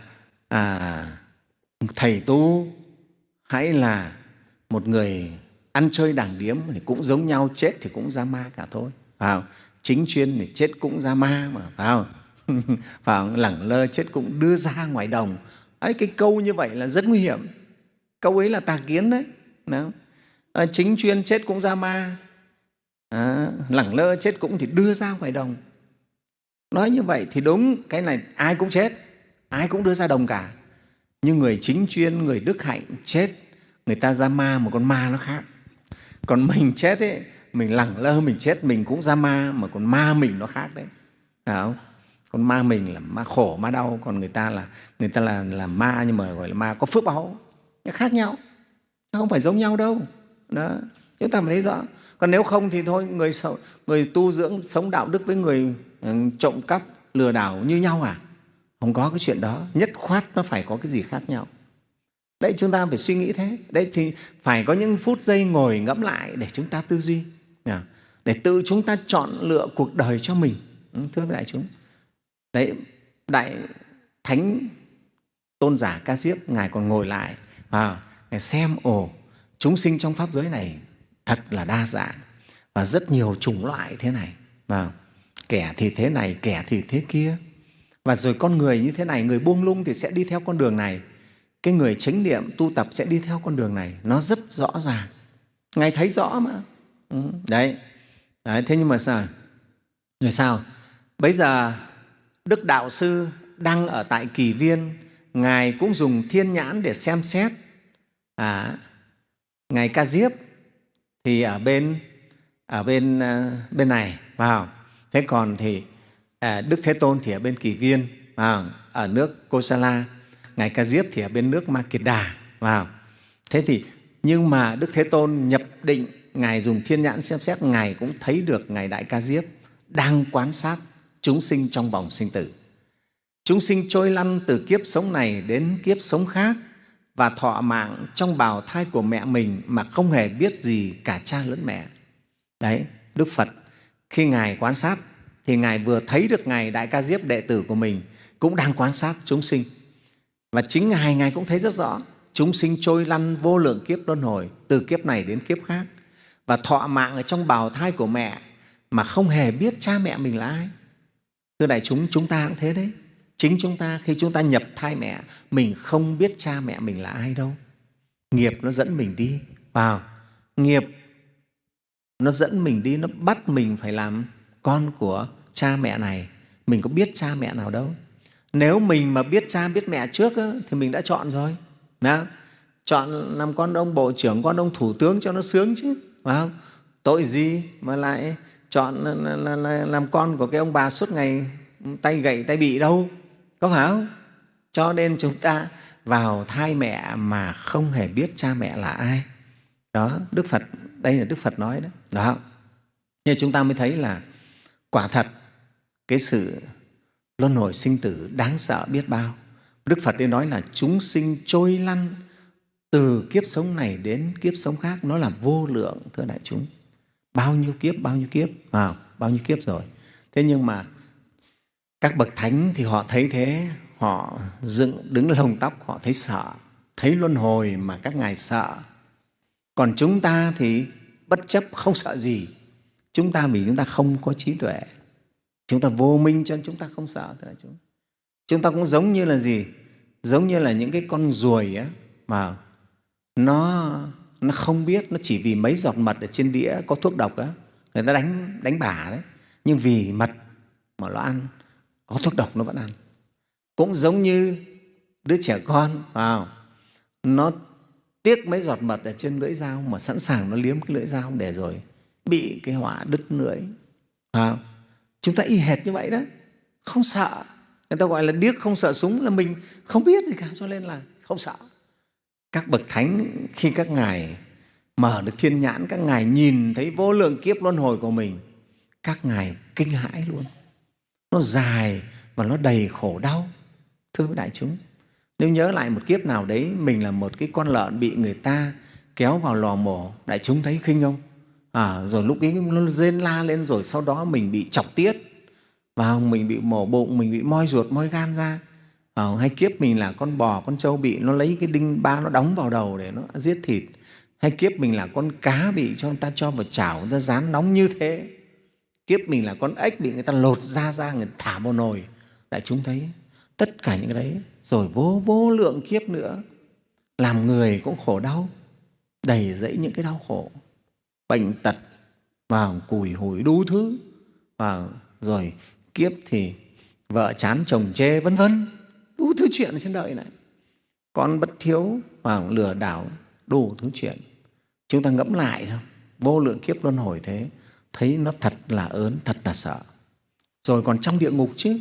à, thầy tu hay là một người ăn chơi đảng điếm thì cũng giống nhau, chết thì cũng ra ma cả thôi. À, chính chuyên thì chết cũng ra ma mà, phải không? Phải không? Lẳng lơ chết cũng đưa ra ngoài đồng. Ấy, cái câu như vậy là rất nguy hiểm. Câu ấy là tà kiến đấy. Đó. À, chính chuyên chết cũng ra ma, à, lẳng lơ chết cũng thì đưa ra ngoài đồng. Nói như vậy thì đúng, cái này ai cũng chết, ai cũng đưa ra đồng cả. Nhưng người chính chuyên, người đức hạnh chết, người ta ra ma, một con ma nó khác. Còn mình chết ấy, mình lẳng lơ mình chết mình cũng ra ma, mà còn ma mình nó khác đấy. Phải không? Còn ma mình là ma khổ, ma đau, còn người ta là người ta là, là ma nhưng mà gọi là ma có phước báu. Nó khác nhau, nó không phải giống nhau đâu. Đó. Chúng ta phải thấy rõ. Còn nếu không thì thôi, người, người tu dưỡng sống đạo đức với người trộm cắp, lừa đảo như nhau à? Không có cái chuyện đó. Nhất khoát nó phải có cái gì khác nhau. Đấy, chúng ta phải suy nghĩ thế. Đấy thì phải có những phút giây ngồi ngẫm lại để chúng ta tư duy, để tự chúng ta chọn lựa cuộc đời cho mình. Thưa đại chúng, đấy, Đại Thánh Tôn giả Ca Diếp, Ngài còn ngồi lại và Ngài xem, ồ, chúng sinh trong Pháp giới này thật là đa dạng và rất nhiều chủng loại thế này. Và kẻ thì thế này, kẻ thì thế kia. Và rồi con người như thế này, người buông lung thì sẽ đi theo con đường này. Cái người chánh niệm, tu tập sẽ đi theo con đường này. Nó rất rõ ràng. Ngài thấy rõ mà. Ừ, đấy. đấy. Thế nhưng mà sao? Rồi sao? Bây giờ Đức Đạo Sư đang ở tại Kỳ Viên, Ngài cũng dùng thiên nhãn để xem xét. À, Ngài Ca Diếp thì ở bên, ở bên, uh, bên này. Vào. Thế còn thì à, Đức Thế Tôn thì ở bên Kỳ Viên, vào, ở nước Kosala. Ngài Ca Diếp thì ở bên nước Ma Kiệt Đà. Vào. Thế thì nhưng mà Đức Thế Tôn nhập định, Ngài dùng thiên nhãn xem xét, Ngài cũng thấy được Ngài Đại Ca Diếp đang quan sát chúng sinh trong vòng sinh tử. Chúng sinh trôi lăn từ kiếp sống này đến kiếp sống khác và thọ mạng trong bào thai của mẹ mình mà không hề biết gì cả cha lẫn mẹ. Đấy, Đức Phật khi Ngài quan sát thì Ngài vừa thấy được Ngài Đại Ca Diếp đệ tử của mình cũng đang quan sát chúng sinh. Và chính Ngài, Ngài cũng thấy rất rõ chúng sinh trôi lăn vô lượng kiếp luân hồi từ kiếp này đến kiếp khác và thọ mạng ở trong bào thai của mẹ mà không hề biết cha mẹ mình là ai. Thưa đại chúng, chúng ta cũng thế đấy. Chính chúng ta khi chúng ta nhập thai mẹ, mình không biết cha mẹ mình là ai đâu. Nghiệp nó dẫn mình đi vào, nghiệp nó dẫn mình đi, nó bắt mình phải làm con của cha mẹ này. Mình có biết cha mẹ nào đâu. Nếu mình mà biết cha biết mẹ trước á, thì mình đã chọn rồi. Đó. Chọn làm con ông bộ trưởng, con ông thủ tướng cho nó sướng chứ, phải không? Tội gì mà lại chọn là, là, là, làm con của cái ông bà suốt ngày tay gậy tay bị đâu, có phải không? Cho nên chúng ta vào thai mẹ mà không hề biết cha mẹ là ai. Đó, Đức Phật, đây là Đức Phật nói đó. Đó. Nhưng chúng ta mới thấy là quả thật cái sự luân hồi sinh tử đáng sợ biết bao. Đức Phật ấy nói là chúng sinh trôi lăn từ kiếp sống này đến kiếp sống khác, nó là vô lượng, thưa đại chúng. Bao nhiêu kiếp, bao nhiêu kiếp, à, bao nhiêu kiếp rồi. Thế nhưng mà các bậc thánh thì họ thấy thế, họ dựng đứng lông tóc, họ thấy sợ, thấy luân hồi mà các ngài sợ. Còn chúng ta thì bất chấp, không sợ gì. Chúng ta vì chúng ta không có trí tuệ, chúng ta vô minh cho nên chúng ta không sợ. Chúng chúng ta cũng giống như là gì? Giống như là những cái con ruồi á, mà nó, nó không biết, nó chỉ vì mấy giọt mật ở trên đĩa có thuốc độc á, người ta đánh, đánh bả đấy. Nhưng vì mật mà nó ăn, có thuốc độc nó vẫn ăn. Cũng giống như đứa trẻ con, vào nó tiếc mấy giọt mật ở trên lưỡi dao mà sẵn sàng nó liếm cái lưỡi dao để rồi bị cái họa đứt lưỡi. À, chúng ta y hệt như vậy đó, không sợ. Người ta gọi là điếc không sợ súng, là mình không biết gì cả, cho nên là không sợ. Các bậc thánh khi các ngài mở được thiên nhãn, các ngài nhìn thấy vô lượng kiếp luân hồi của mình, các ngài kinh hãi luôn. Nó dài và nó đầy khổ đau. Thưa với đại chúng, nếu nhớ lại một kiếp nào đấy mình là một cái con lợn bị người ta kéo vào lò mổ, đại chúng thấy khinh không? À, rồi lúc ấy nó rên la lên, rồi sau đó mình bị chọc tiết, và mình bị mổ bụng, mình bị moi ruột, moi gan ra. À, hay kiếp mình là con bò, con trâu bị nó lấy cái đinh ba nó đóng vào đầu để nó giết thịt. Hay kiếp mình là con cá bị cho người ta cho vào chảo, người ta rán nóng như thế. Kiếp mình là con ếch bị người ta lột da ra, người ta thả vào nồi. Đại chúng thấy tất cả những cái đấy, rồi vô vô lượng kiếp nữa, làm người cũng khổ đau, đầy dẫy những cái đau khổ, bệnh tật, và cùi hủi đủ thứ, và rồi kiếp thì vợ chán chồng chê, vân vân, đủ thứ chuyện ở trên đời này. Con bất hiếu và lừa đảo, đủ thứ chuyện. Chúng ta ngẫm lại thôi, vô lượng kiếp luân hồi thế, thấy nó thật là ớn, thật là sợ. Rồi còn trong địa ngục chứ,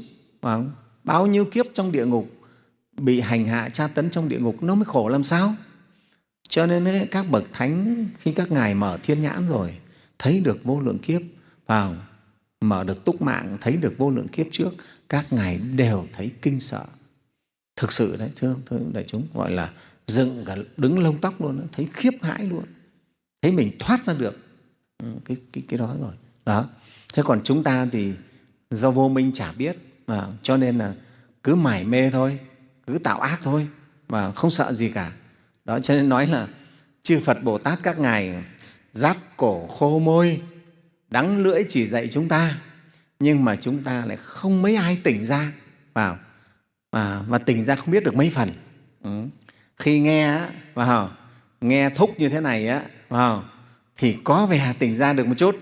bao nhiêu kiếp trong địa ngục, bị hành hạ tra tấn trong địa ngục, nó mới khổ làm sao. Cho nên ấy, các bậc thánh khi các ngài mở thiên nhãn rồi, thấy được vô lượng kiếp, vào mở được túc mạng, thấy được vô lượng kiếp trước, các ngài đều thấy kinh sợ. Thực sự đấy, thưa, thưa đại chúng, gọi là dựng cả đứng lông tóc luôn, thấy khiếp hãi luôn, thấy mình thoát ra được cái, cái, cái đó rồi. Đó. Thế còn chúng ta thì do vô minh chả biết, mà cho nên là cứ mải mê thôi, cứ tạo ác thôi, mà không sợ gì cả. Đó, cho nên nói là chư Phật Bồ Tát các ngài rát cổ khô môi, đắng lưỡi chỉ dạy chúng ta, nhưng mà chúng ta lại không mấy ai tỉnh ra vào, và, và tỉnh ra không biết được mấy phần. Ừ. Khi nghe vào, nghe thúc như thế này á, vào, thì có vẻ tỉnh ra được một chút,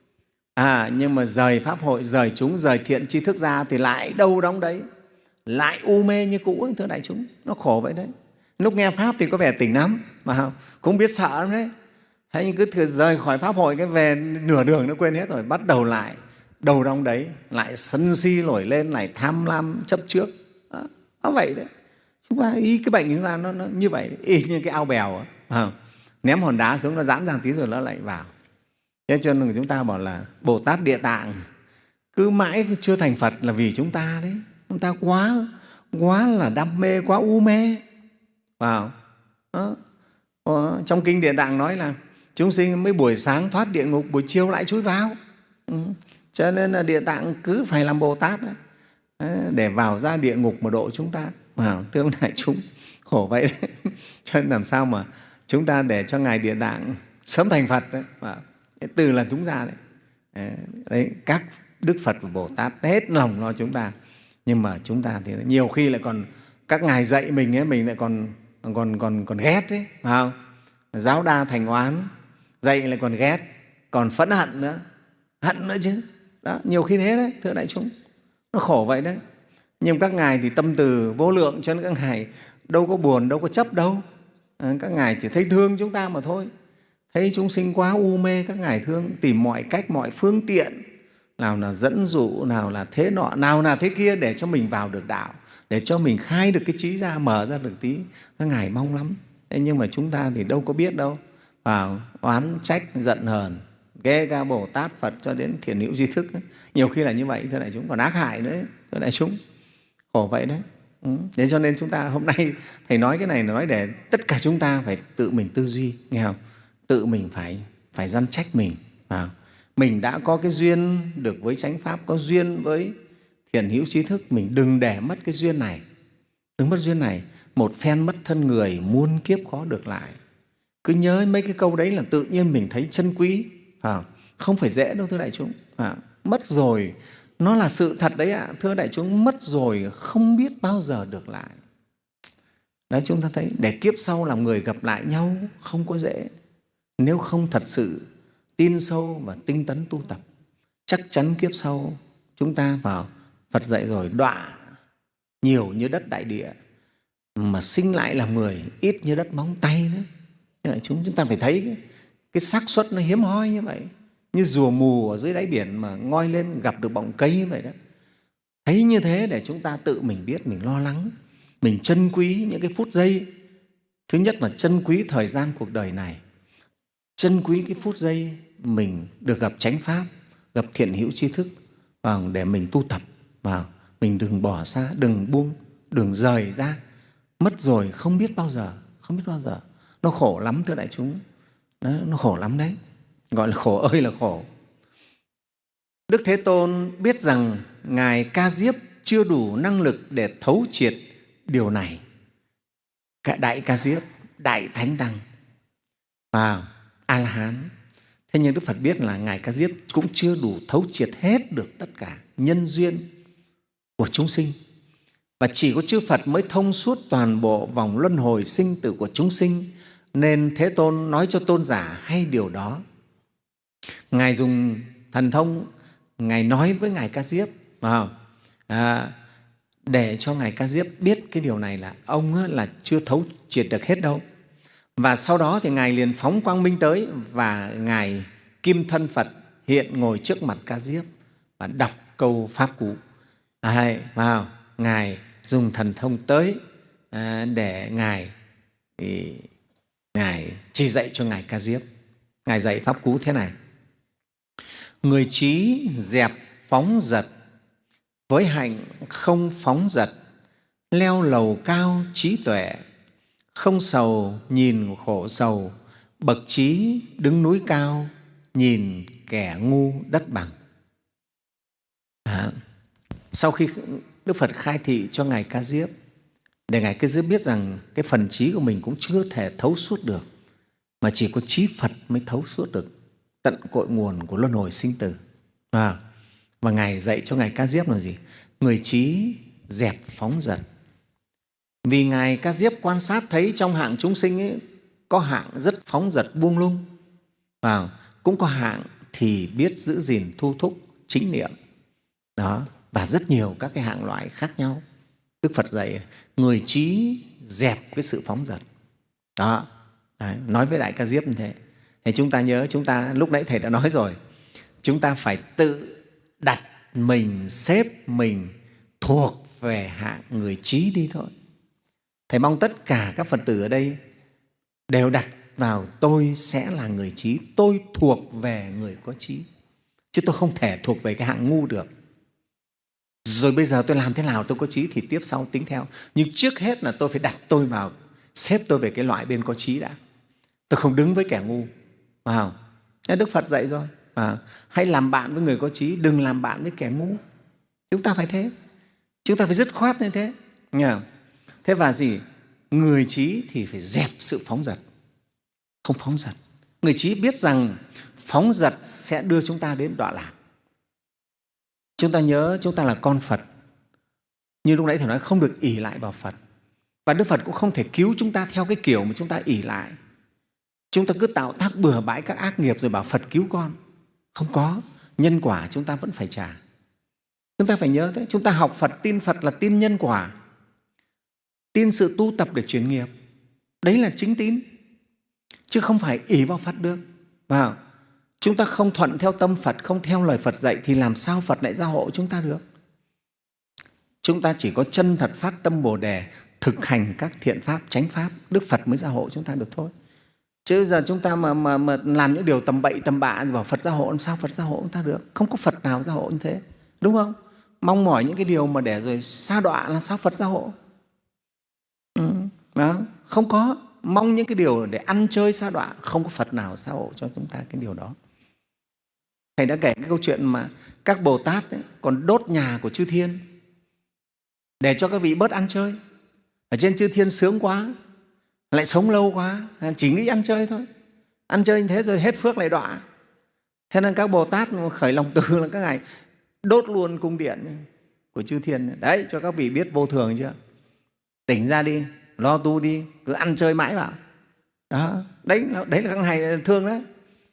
à, nhưng mà rời pháp hội, rời chúng, rời thiện tri thức ra thì lại đâu đóng đấy, lại u mê như cũ ấy, thưa đại chúng. Nó khổ vậy đấy. Lúc nghe pháp thì có vẻ tỉnh lắm, mà cũng biết sợ lắm đấy. Thế nhưng cứ rời khỏi pháp hội, cái về nửa đường nó quên hết rồi, bắt đầu lại đầu đong đấy, lại sân si nổi lên, lại tham lam chấp trước. Đó, nó vậy đấy. Chúng ta ý cái bệnh của chúng ta nó, nó như vậy, y như cái ao bèo, à, ném hòn đá xuống nó giãn ra tí rồi nó lại vào. Thế cho nên chúng ta bảo là Bồ Tát Địa Tạng cứ mãi chưa thành Phật là vì chúng ta đấy. Chúng ta quá quá là đam mê, quá u mê. Vào. Đó. Đó. Trong Kinh Địa Tạng nói là chúng sinh mới buổi sáng thoát địa ngục, buổi chiều lại chui vào. Ừ. Cho nên là Địa Tạng cứ phải làm Bồ Tát đấy, để vào ra địa ngục mà độ chúng ta. Wow, thưa đại chúng, khổ vậy đấy. Cho nên làm sao mà chúng ta để cho Ngài Địa Tạng sớm thành Phật đấy. Wow. Từ là chúng ta đấy. Đấy, các Đức Phật và Bồ Tát hết lòng lo chúng ta. Nhưng mà chúng ta thì nhiều khi lại còn, các ngài dạy mình ấy, mình lại còn còn còn còn ghét đấy, phải không? Giáo đa thành oán, dạy lại còn ghét, còn phẫn hận nữa, hận nữa chứ. Đó, nhiều khi thế đấy, thưa đại chúng, nó khổ vậy đấy. Nhưng các ngài thì tâm từ vô lượng, cho nên các ngài đâu có buồn, đâu có chấp đâu. À, các ngài chỉ thấy thương chúng ta mà thôi. Thấy chúng sinh quá u mê, các ngài thương, tìm mọi cách, mọi phương tiện, nào là dẫn dụ, nào là thế nọ, nào là thế kia, để cho mình vào được đạo, để cho mình khai được cái trí ra, mở ra được tí. Các ngài mong lắm. Thế nhưng mà chúng ta thì đâu có biết đâu. Vào oán trách, giận hờn, ghê cả Bồ Tát, Phật cho đến thiện hữu tri thức ấy. Nhiều khi là như vậy, thưa đại chúng, còn ác hại nữa, thưa đại chúng. Khổ vậy đấy. Ừ. Thế cho nên chúng ta hôm nay Thầy nói cái này là nói để tất cả chúng ta phải tự mình tư duy, nghe không? Tự mình phải phải răn trách mình. À, mình đã có cái duyên được với chánh pháp, có duyên với thiện hữu trí thức, mình đừng để mất cái duyên này. Đừng mất duyên này. Một phen mất thân người, muôn kiếp khó được lại. Cứ nhớ mấy cái câu đấy là tự nhiên mình thấy chân quý. À, không phải dễ đâu, thưa đại chúng. À, mất rồi, nó là sự thật đấy ạ. À. Thưa đại chúng, mất rồi không biết bao giờ được lại. Đấy, chúng ta thấy để kiếp sau làm người gặp lại nhau không có dễ. Nếu không thật sự tin sâu và tinh tấn tu tập, chắc chắn kiếp sau chúng ta vào Phật dạy rồi, đọa nhiều như đất đại địa, mà sinh lại làm người ít như đất móng tay nữa. Nên là chúng, chúng ta phải thấy cái, cái xác suất nó hiếm hoi như vậy. Như rùa mù ở dưới đáy biển mà ngoi lên gặp được bọng cây như vậy đó. Thấy như thế để chúng ta tự mình biết, mình lo lắng, mình trân quý những cái phút giây. Thứ nhất là trân quý thời gian cuộc đời này, trân quý cái phút giây mình được gặp chánh pháp, gặp thiện hữu tri thức, và để mình tu tập. Và mình đừng bỏ xa, đừng buông, đừng rời ra. Mất rồi không biết bao giờ, không biết bao giờ. Nó khổ lắm, thưa đại chúng. Nó, nó khổ lắm đấy. Gọi là khổ ơi là khổ. Đức Thế Tôn biết rằng Ngài Ca Diếp chưa đủ năng lực để thấu triệt điều này. Cả Đại Ca Diếp, Đại Thánh Tăng và A-la-hán. Thế nhưng Đức Phật biết là Ngài Ca Diếp cũng chưa đủ thấu triệt hết được tất cả nhân duyên của chúng sinh. Và chỉ có chư Phật mới thông suốt toàn bộ vòng luân hồi sinh tử của chúng sinh. Nên Thế Tôn nói cho tôn giả hay điều đó. Ngài dùng thần thông, Ngài nói với Ngài Ca Diếp à, để cho Ngài Ca Diếp biết cái điều này là ông là chưa thấu triệt được hết đâu. Và sau đó thì Ngài liền phóng quang minh tới, và Ngài Kim Thân Phật hiện ngồi trước mặt Ca Diếp và đọc câu pháp cú. À, vào Ngài dùng thần thông tới à, để Ngài thì, Ngài chỉ dạy cho Ngài Ca Diếp. Ngài dạy pháp cú thế này: người trí dẹp phóng dật, với hạnh không phóng dật, leo lầu cao trí tuệ, không sầu nhìn khổ sầu, bậc trí đứng núi cao, nhìn kẻ ngu đất bằng. À, sau khi Đức Phật khai thị cho Ngài Ca Diếp, để Ngài Ca Diếp biết rằng cái phần trí của mình cũng chưa thể thấu suốt được, mà chỉ có trí Phật mới thấu suốt được tận cội nguồn của luân hồi sinh tử. À, và Ngài dạy cho Ngài Ca Diếp là gì? Người trí dẹp phóng dật. Vì Ngài Ca Diếp quan sát thấy trong hạng chúng sinh ấy, có hạng rất phóng dật buông lung, và cũng có hạng thì biết giữ gìn thu thúc chính niệm. Đó, và rất nhiều các cái hạng loại khác nhau. Đức Phật dạy người trí dẹp cái sự phóng dật. Đó, đấy, nói với Đại Ca Diếp như thế. Thì chúng ta nhớ, chúng ta lúc nãy Thầy đã nói rồi, chúng ta phải tự đặt mình, xếp mình thuộc về hạng người trí đi thôi. Thầy mong tất cả các Phật tử ở đây đều đặt vào tôi sẽ là người trí, tôi thuộc về người có trí, chứ tôi không thể thuộc về cái hạng ngu được. Rồi bây giờ tôi làm thế nào tôi có trí thì tiếp sau tính theo. Nhưng trước hết là tôi phải đặt tôi vào, xếp tôi về cái loại bên có trí đã. Tôi không đứng với kẻ ngu. Phải không? Đức Phật dạy rồi. À, hãy làm bạn với người có trí, đừng làm bạn với kẻ ngu. Chúng ta phải thế. Chúng ta phải dứt khoát như thế. Nghe không? Thế và gì? Người trí thì phải dẹp sự phóng dật. Không phóng dật. Người trí biết rằng phóng dật sẽ đưa chúng ta đến đọa lạc. Chúng ta nhớ chúng ta là con Phật. Như lúc nãy Thầy nói, không được ỷ lại vào Phật. Và Đức Phật cũng không thể cứu chúng ta theo cái kiểu mà chúng ta ỷ lại. Chúng ta cứ tạo tác bừa bãi các ác nghiệp rồi bảo Phật cứu con. Không có. Nhân quả chúng ta vẫn phải trả. Chúng ta phải nhớ thế. Chúng ta học Phật, tin Phật là tin nhân quả, tin sự tu tập để chuyển nghiệp. Đấy là chính tín, chứ không phải ỷ vào Phật được. Và chúng ta không thuận theo tâm Phật, không theo lời Phật dạy thì làm sao Phật lại gia hộ chúng ta được? Chúng ta chỉ có chân thật phát tâm Bồ Đề, thực hành các thiện pháp, chánh pháp, Đức Phật mới gia hộ chúng ta được thôi. Chứ giờ chúng ta mà, mà, mà làm những điều tầm bậy tầm bạ thì bảo Phật gia hộ, làm sao Phật gia hộ chúng ta được? Không có Phật nào gia hộ như thế, đúng không? Mong mỏi những cái điều mà để rồi sa đọa, làm sao Phật gia hộ? Ừ, đó. Không có. Mong những cái điều để ăn chơi sa đọa, không có Phật nào gia hộ cho chúng ta cái điều đó. Thầy đã kể cái câu chuyện mà các Bồ Tát ấy, còn đốt nhà của chư thiên để cho các vị bớt ăn chơi. Ở trên chư thiên sướng quá, lại sống lâu quá, chỉ nghĩ ăn chơi thôi. Ăn chơi như thế rồi hết phước lại đọa. Thế nên các Bồ Tát khởi lòng từ là các ngài đốt luôn cung điện của chư thiên. Đấy, cho các vị biết vô thường chưa? Tỉnh ra đi, lo tu đi, cứ ăn chơi mãi vào. Đó, đấy, đấy là các ngài thương đấy.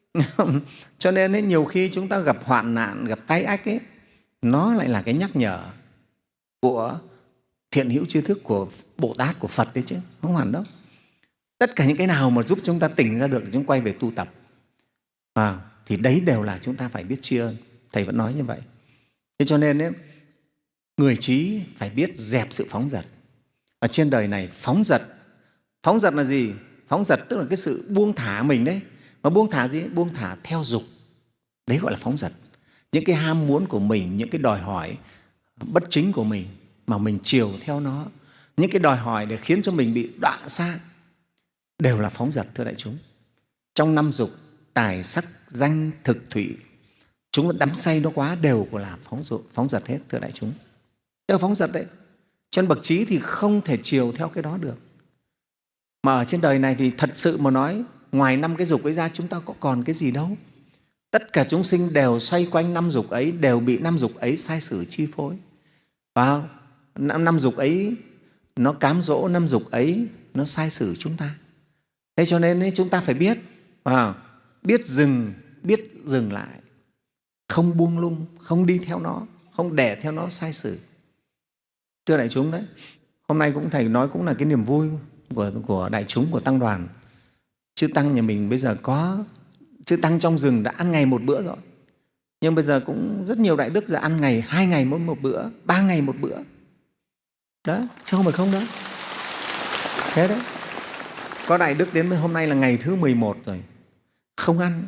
Cho nên ấy, nhiều khi chúng ta gặp hoạn nạn, gặp tai ách ấy, nó lại là cái nhắc nhở của thiện hữu tri thức, của Bồ Tát, của Phật đấy chứ, không hẳn đâu. Tất cả những cái nào mà giúp chúng ta tỉnh ra được để chúng quay về tu tập à, thì đấy đều là chúng ta phải biết tri ân. Thầy vẫn nói như vậy. Thế cho nên ấy, người trí phải biết dẹp sự phóng dật. Ở trên đời này phóng dật, phóng dật là gì? Phóng dật tức là cái sự buông thả mình đấy. Mà buông thả gì? Buông thả theo dục. Đấy gọi là phóng dật. Những cái ham muốn của mình, những cái đòi hỏi bất chính của mình mà mình chiều theo nó, những cái đòi hỏi để khiến cho mình bị đọa xa, đều là phóng dật, thưa đại chúng. Trong năm dục, tài, sắc, danh, thực, thủy, chúng đắm say nó quá đều của là phóng, dục, phóng dật hết, thưa đại chúng. Đây là phóng dật đấy. Cho nên bậc trí thì không thể chiều theo cái đó được. Mà ở trên đời này thì thật sự mà nói, ngoài năm cái dục ấy ra chúng ta có còn cái gì đâu. Tất cả chúng sinh đều xoay quanh năm dục ấy, đều bị năm dục ấy sai sử chi phối. Và năm dục ấy nó cám dỗ, năm dục ấy nó sai sử chúng ta. Thế cho nên ấy, chúng ta phải biết, à, biết dừng, biết dừng lại, không buông lung, không đi theo nó, không để theo nó sai sử. Thưa đại chúng đấy, hôm nay cũng Thầy nói cũng là cái niềm vui của, của đại chúng, của tăng đoàn. Chư Tăng nhà mình bây giờ có, chư Tăng trong rừng đã ăn ngày một bữa rồi. Nhưng bây giờ cũng rất nhiều đại đức giờ ăn ngày, hai ngày mỗi một bữa, ba ngày một bữa. Đó, chứ không phải không đó. Thế đấy. Có đại đức đến hôm nay là ngày thứ mười một rồi, không ăn.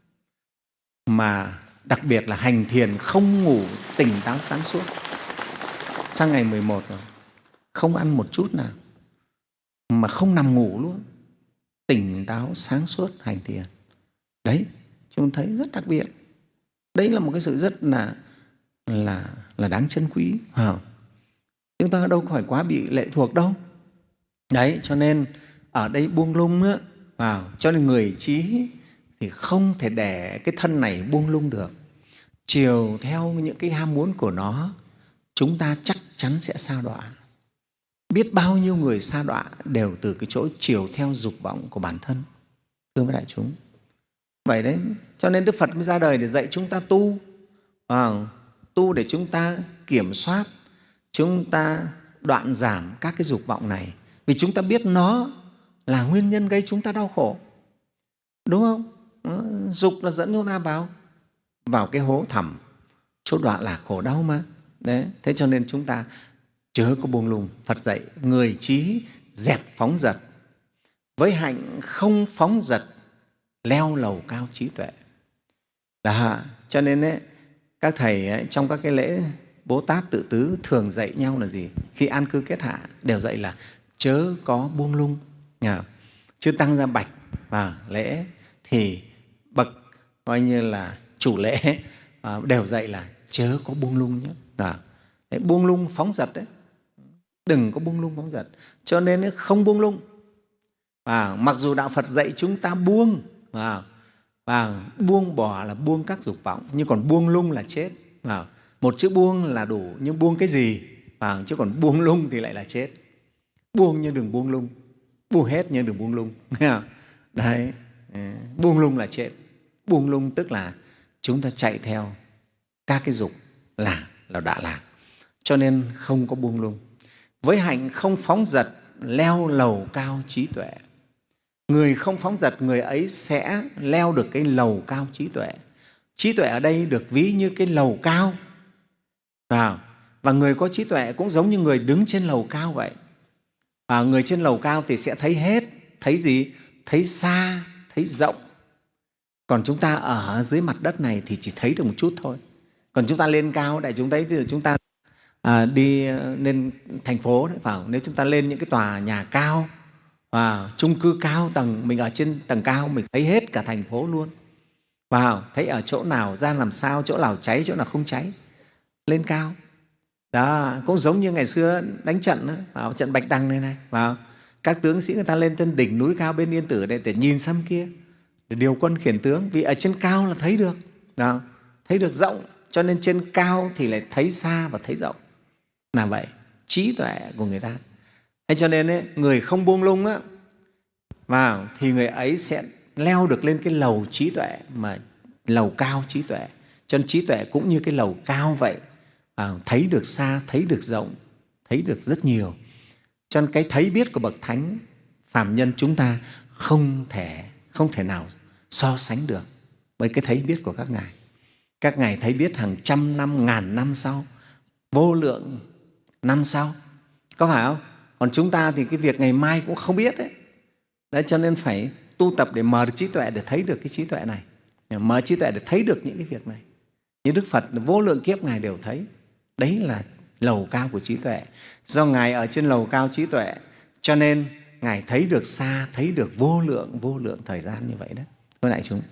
Mà đặc biệt là hành thiền không ngủ, tỉnh táo sáng suốt. Sang ngày mười một rồi, không ăn một chút nào, mà không nằm ngủ luôn, tỉnh táo sáng suốt hành thiền. Đấy, chúng thấy rất đặc biệt. Đấy là một cái sự rất là là là đáng trân quý. À, chúng ta đâu phải quá bị lệ thuộc đâu. Đấy, cho nên ở đây buông lung á, à, cho nên người trí thì không thể để cái thân này buông lung được. Chiều theo những cái ham muốn của nó, chúng ta chắc chắn sẽ sa đọa. Biết bao nhiêu người sa đọa đều từ cái chỗ chiều theo dục vọng của bản thân, thưa với đại chúng. Vậy đấy, cho nên Đức Phật mới ra đời để dạy chúng ta tu, à, tu để chúng ta kiểm soát, chúng ta đoạn giảm các cái dục vọng này. Vì chúng ta biết nó là nguyên nhân gây chúng ta đau khổ, đúng không? Dục là dẫn chúng ta vào vào cái hố thẳm, chỗ đọa lạc khổ đau mà. Đấy, thế cho nên chúng ta chớ có buông lung. Phật dạy người trí dẹp phóng dật, với hạnh không phóng dật, leo lầu cao trí tuệ. Đó, cho nên ấy, các thầy ấy, trong các cái lễ Bố Tát tự tứ thường dạy nhau là gì? Khi an cư kết hạ đều dạy là chớ có buông lung. Chư Tăng ra bạch và lễ thì bậc coi như là chủ lễ đều dạy là chớ có buông lung nhé. Đó. Đấy, buông lung phóng dật đấy, đừng có buông lung phóng dật. Cho nên không buông lung. À, mặc dù đạo Phật dạy chúng ta buông, à, à, buông bỏ là buông các dục vọng, nhưng còn buông lung là chết. À, một chữ buông là đủ, nhưng buông cái gì? à, chứ còn buông lung thì lại là chết. Buông nhưng đừng buông lung, buông hết nhưng đừng buông lung. Đấy, buông lung là chết. Buông lung tức là chúng ta chạy theo các cái dục là là đã lạc, cho nên không có buông lung. Với hạnh không phóng dật, leo lầu cao trí tuệ. Người không phóng dật, người ấy sẽ leo được cái lầu cao trí tuệ. Trí tuệ ở đây được ví như cái lầu cao, à, và người có trí tuệ cũng giống như người đứng trên lầu cao vậy. À, người trên lầu cao thì sẽ thấy hết, thấy gì? Thấy xa, thấy rộng. Còn chúng ta ở dưới mặt đất này thì chỉ thấy được một chút thôi. Còn chúng ta lên cao, đại chúng thấy ví dụ chúng ta à, đi lên thành phố đấy, phải không? Nếu chúng ta lên những cái tòa nhà cao, à, chung cư cao tầng, mình ở trên tầng cao mình thấy hết cả thành phố luôn. Wow, thấy ở chỗ nào ra làm sao, chỗ nào cháy, chỗ nào không cháy. Lên cao. Đó, cũng giống như ngày xưa đánh trận đó, vào trận Bạch Đằng này này, vào các tướng sĩ người ta lên trên đỉnh núi cao bên Yên Tử để, để nhìn sang kia, để điều quân khiển tướng, vì ở trên cao là thấy được, đó, thấy được rộng, cho nên trên cao thì lại thấy xa và thấy rộng. Là vậy, trí tuệ của người ta. Thế cho nên ấy, người không buông lung á, vào thì người ấy sẽ leo được lên cái lầu trí tuệ, mà lầu cao trí tuệ. Cho nên trí tuệ cũng như cái lầu cao vậy, à, thấy được xa, thấy được rộng, thấy được rất nhiều. Cho nên cái thấy biết của bậc thánh, phàm nhân chúng ta không thể không thể nào so sánh được với cái thấy biết của các ngài. Các ngài thấy biết hàng trăm năm, ngàn năm sau, vô lượng năm sau, có phải không? Còn chúng ta thì cái việc ngày mai cũng không biết đấy. Đấy, cho nên phải tu tập để mở được trí tuệ, để thấy được cái trí tuệ này, mở trí tuệ để thấy được những cái việc này. Như Đức Phật vô lượng kiếp ngài đều thấy. Đấy là lầu cao của trí tuệ. Do ngài ở trên lầu cao trí tuệ, cho nên ngài thấy được xa, thấy được vô lượng vô lượng thời gian như vậy đó, thưa đại chúng.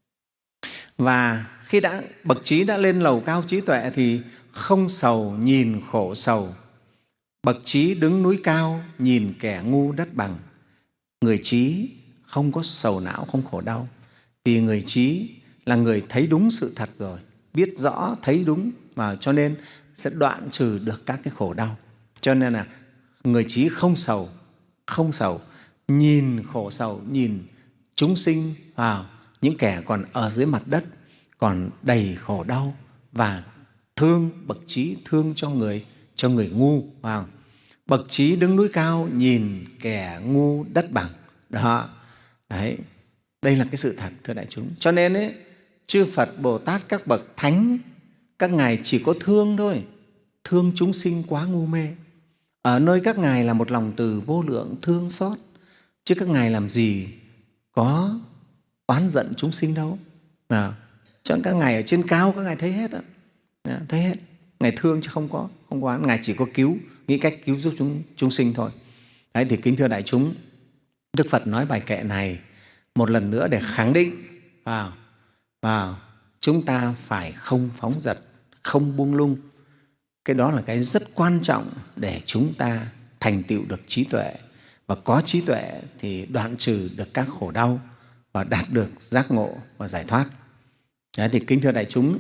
Và khi đã bậc trí đã lên lầu cao trí tuệ thì không sầu nhìn khổ sầu. Bậc trí đứng núi cao, nhìn kẻ ngu đất bằng. Người trí không có sầu não, không khổ đau, vì người trí là người thấy đúng sự thật rồi, biết rõ, thấy đúng, và cho nên sẽ đoạn trừ được các cái khổ đau. Cho nên là người trí không sầu, không sầu, nhìn khổ sầu, nhìn chúng sinh vào, những kẻ còn ở dưới mặt đất, còn đầy khổ đau, và thương, bậc trí thương cho người, cho người ngu. Vào bậc trí đứng núi cao, nhìn kẻ ngu đất bằng. Đó, đấy, đây là cái sự thật, thưa đại chúng. Cho nên ấy, chư Phật, Bồ Tát, các bậc thánh, các ngài chỉ có thương thôi, thương chúng sinh quá ngu mê. Ở nơi các ngài là một lòng từ vô lượng thương xót, chứ các ngài làm gì có oán giận chúng sinh đâu. À, cho nên các ngài ở trên cao, các ngài thấy hết, à, thấy hết. Ngài thương chứ không có không có oán, ngài chỉ có cứu, nghĩ cách cứu giúp chúng chúng sinh thôi. Đấy, thì kính thưa đại chúng, Đức Phật nói bài kệ này một lần nữa để khẳng định vào vào chúng ta phải không phóng dật, không buông lung. Cái đó là cái rất quan trọng để chúng ta thành tựu được trí tuệ, và có trí tuệ thì đoạn trừ được các khổ đau và đạt được giác ngộ và giải thoát. Đấy, thì kính thưa đại chúng,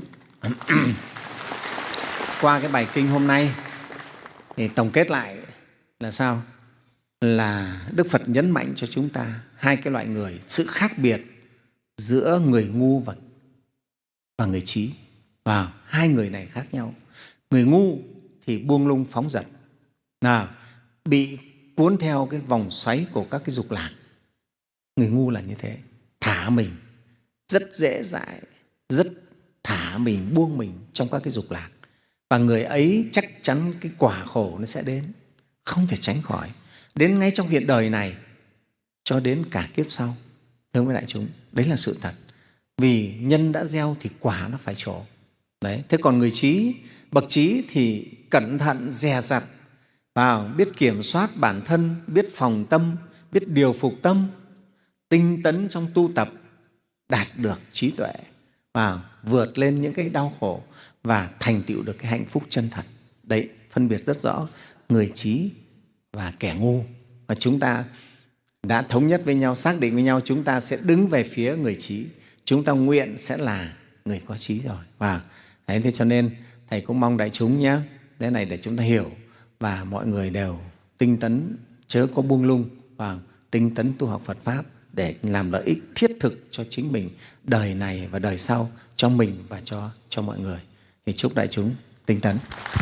qua cái bài kinh hôm nay thì tổng kết lại là sao? Là Đức Phật nhấn mạnh cho chúng ta hai cái loại người, sự khác biệt giữa người ngu và, và người trí. Và hai người này khác nhau. Người ngu thì buông lung phóng dật, nào bị cuốn theo cái vòng xoáy của các cái dục lạc. Người ngu là như thế, thả mình rất dễ dãi, rất thả mình, buông mình trong các cái dục lạc. Và người ấy chắc chắn cái quả khổ nó sẽ đến, không thể tránh khỏi, đến ngay trong hiện đời này cho đến cả kiếp sau. Thưa với đại chúng, đấy là sự thật. Vì nhân đã gieo thì quả nó phải trổ. Đấy. Thế còn người trí, bậc trí thì cẩn thận, dè dặt, vào biết kiểm soát bản thân, biết phòng tâm, biết điều phục tâm, tinh tấn trong tu tập, đạt được trí tuệ, vào vượt lên những cái đau khổ và thành tựu được cái hạnh phúc chân thật. Đấy, phân biệt rất rõ người trí và kẻ ngu. Và chúng ta đã thống nhất với nhau, xác định với nhau, chúng ta sẽ đứng về phía người trí. Chúng ta nguyện sẽ là người có trí rồi. Và đấy, thế cho nên Thầy cũng mong đại chúng nhé, thế này để chúng ta hiểu và mọi người đều tinh tấn, chớ có buông lung và tinh tấn tu học Phật Pháp để làm lợi ích thiết thực cho chính mình đời này và đời sau, cho mình và cho, cho mọi người. Thì chúc đại chúng tinh tấn.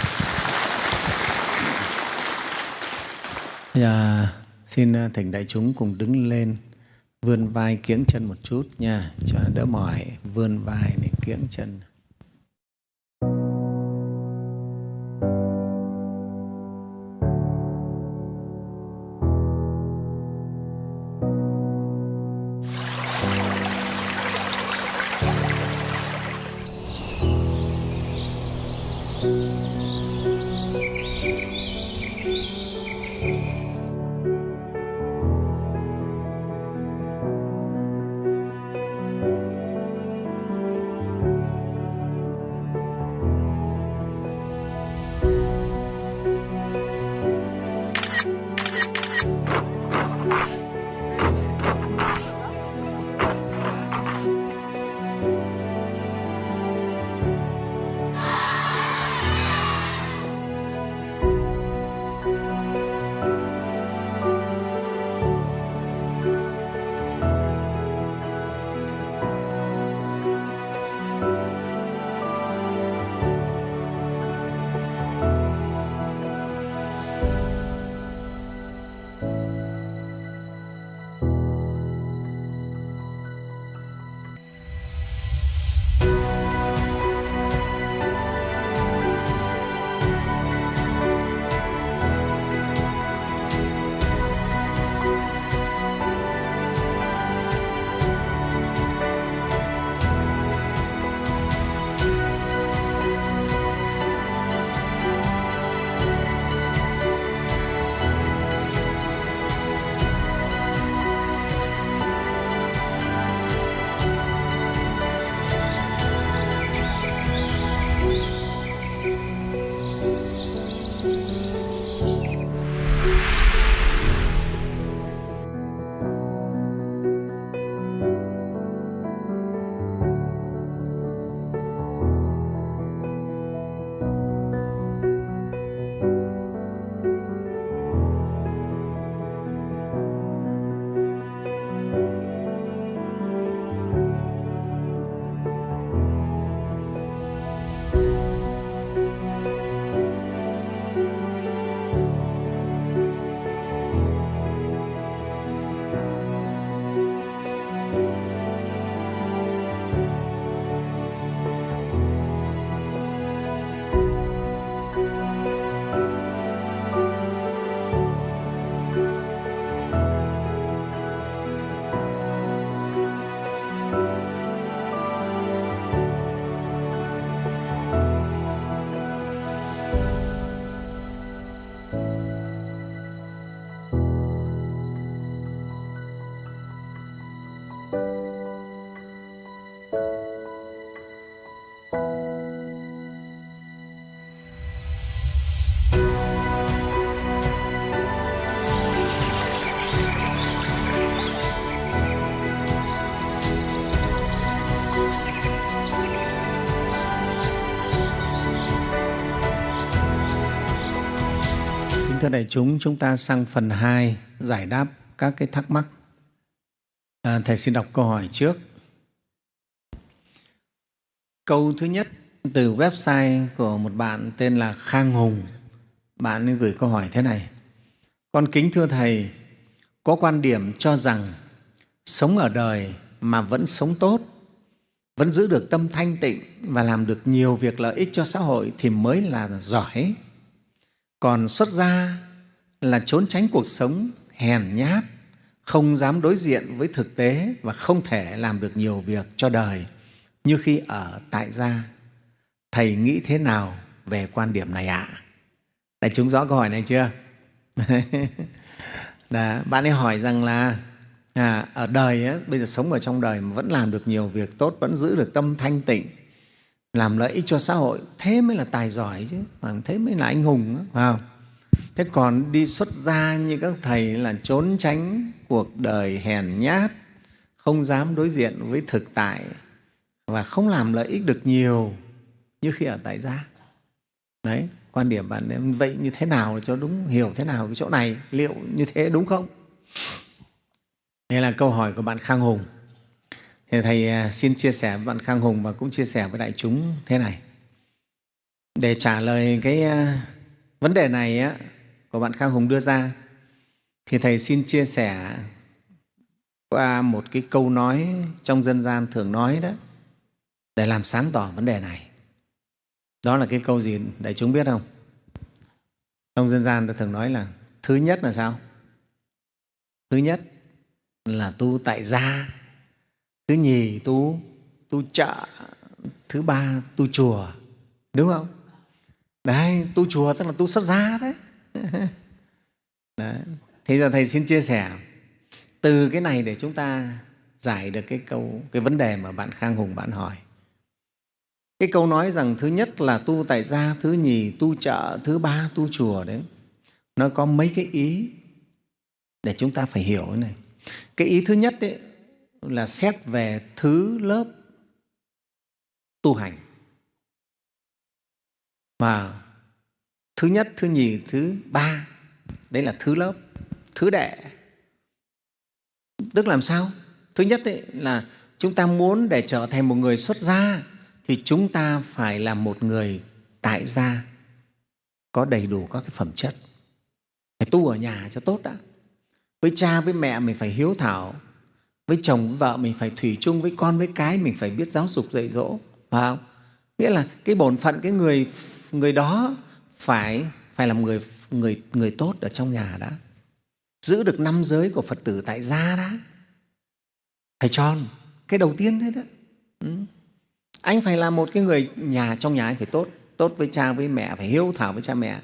Giờ xin thỉnh đại chúng cùng đứng lên, vươn vai kiễng chân một chút nha, cho đỡ mỏi, vươn vai này, kiễng chân. Thưa đại chúng, chúng ta sang phần hai, giải đáp các cái thắc mắc. À, Thầy xin đọc câu hỏi trước. Câu thứ nhất từ website của một bạn tên là Khang Hùng. Bạn ấy gửi câu hỏi thế này. Con kính thưa Thầy, có quan điểm cho rằng sống ở đời mà vẫn sống tốt, vẫn giữ được tâm thanh tịnh và làm được nhiều việc lợi ích cho xã hội thì mới là giỏi. Còn xuất gia là trốn tránh cuộc sống, hèn nhát, không dám đối diện với thực tế và không thể làm được nhiều việc cho đời như khi ở tại gia. Thầy nghĩ thế nào về quan điểm này ạ? À? Đại chúng rõ câu hỏi này chưa? Đã, bạn ấy hỏi rằng là à, ở đời ấy, bây giờ sống ở trong đời mà vẫn làm được nhiều việc tốt, vẫn giữ được tâm thanh tịnh, làm lợi ích cho xã hội, thế mới là tài giỏi chứ, thế mới là anh hùng, phải không? Thế còn đi xuất gia như các thầy là trốn tránh cuộc đời hèn nhát, không dám đối diện với thực tại và không làm lợi ích được nhiều như khi ở tại gia. Đấy, quan điểm bạn vậy như thế nào cho đúng, hiểu thế nào cái chỗ này, liệu như thế đúng không? Đây là câu hỏi của bạn Khang Hùng. Thì Thầy xin chia sẻ với bạn Khang Hùng và cũng chia sẻ với đại chúng thế này. Để trả lời cái vấn đề này á, của bạn Khang Hùng đưa ra, thì Thầy xin chia sẻ qua một cái câu nói trong dân gian thường nói đó, để làm sáng tỏ vấn đề này. Đó là cái câu gì đại chúng biết không? Trong dân gian ta thường nói là thứ nhất là sao? Thứ nhất là tu tại gia, thứ nhì tu tu chợ, thứ ba tu chùa, đúng không? Đấy, tu chùa tức là tu xuất gia đấy. Đấy. Thế giờ Thầy xin chia sẻ từ cái này để chúng ta giải được cái câu cái vấn đề mà bạn Khang Hùng bạn hỏi. Cái câu nói rằng thứ nhất là tu tại gia, thứ nhì tu chợ, thứ ba tu chùa đấy, nó có mấy cái ý để chúng ta phải hiểu cái này. Cái ý thứ nhất ấy là xét về thứ lớp tu hành. Mà thứ nhất, thứ nhì, thứ ba, đấy là thứ lớp, thứ đệ. Tức làm sao? Thứ nhất ấy là chúng ta muốn để trở thành một người xuất gia thì chúng ta phải là một người tại gia, có đầy đủ các cái phẩm chất. Phải tu ở nhà cho tốt đã. Với cha, với mẹ mình phải hiếu thảo, với chồng, với vợ mình phải thủy chung, với con, với cái mình phải biết giáo dục dạy dỗ. Phải không? Nghĩa là cái bổn phận cái người người đó phải phải là một người người người tốt ở trong nhà đã, giữ được năm giới của Phật tử tại gia đã, phải tròn. Cái đầu tiên thế đó. Ừ. Anh phải là một cái người nhà, trong nhà anh phải tốt, tốt với cha với mẹ, phải hiếu thảo với cha mẹ.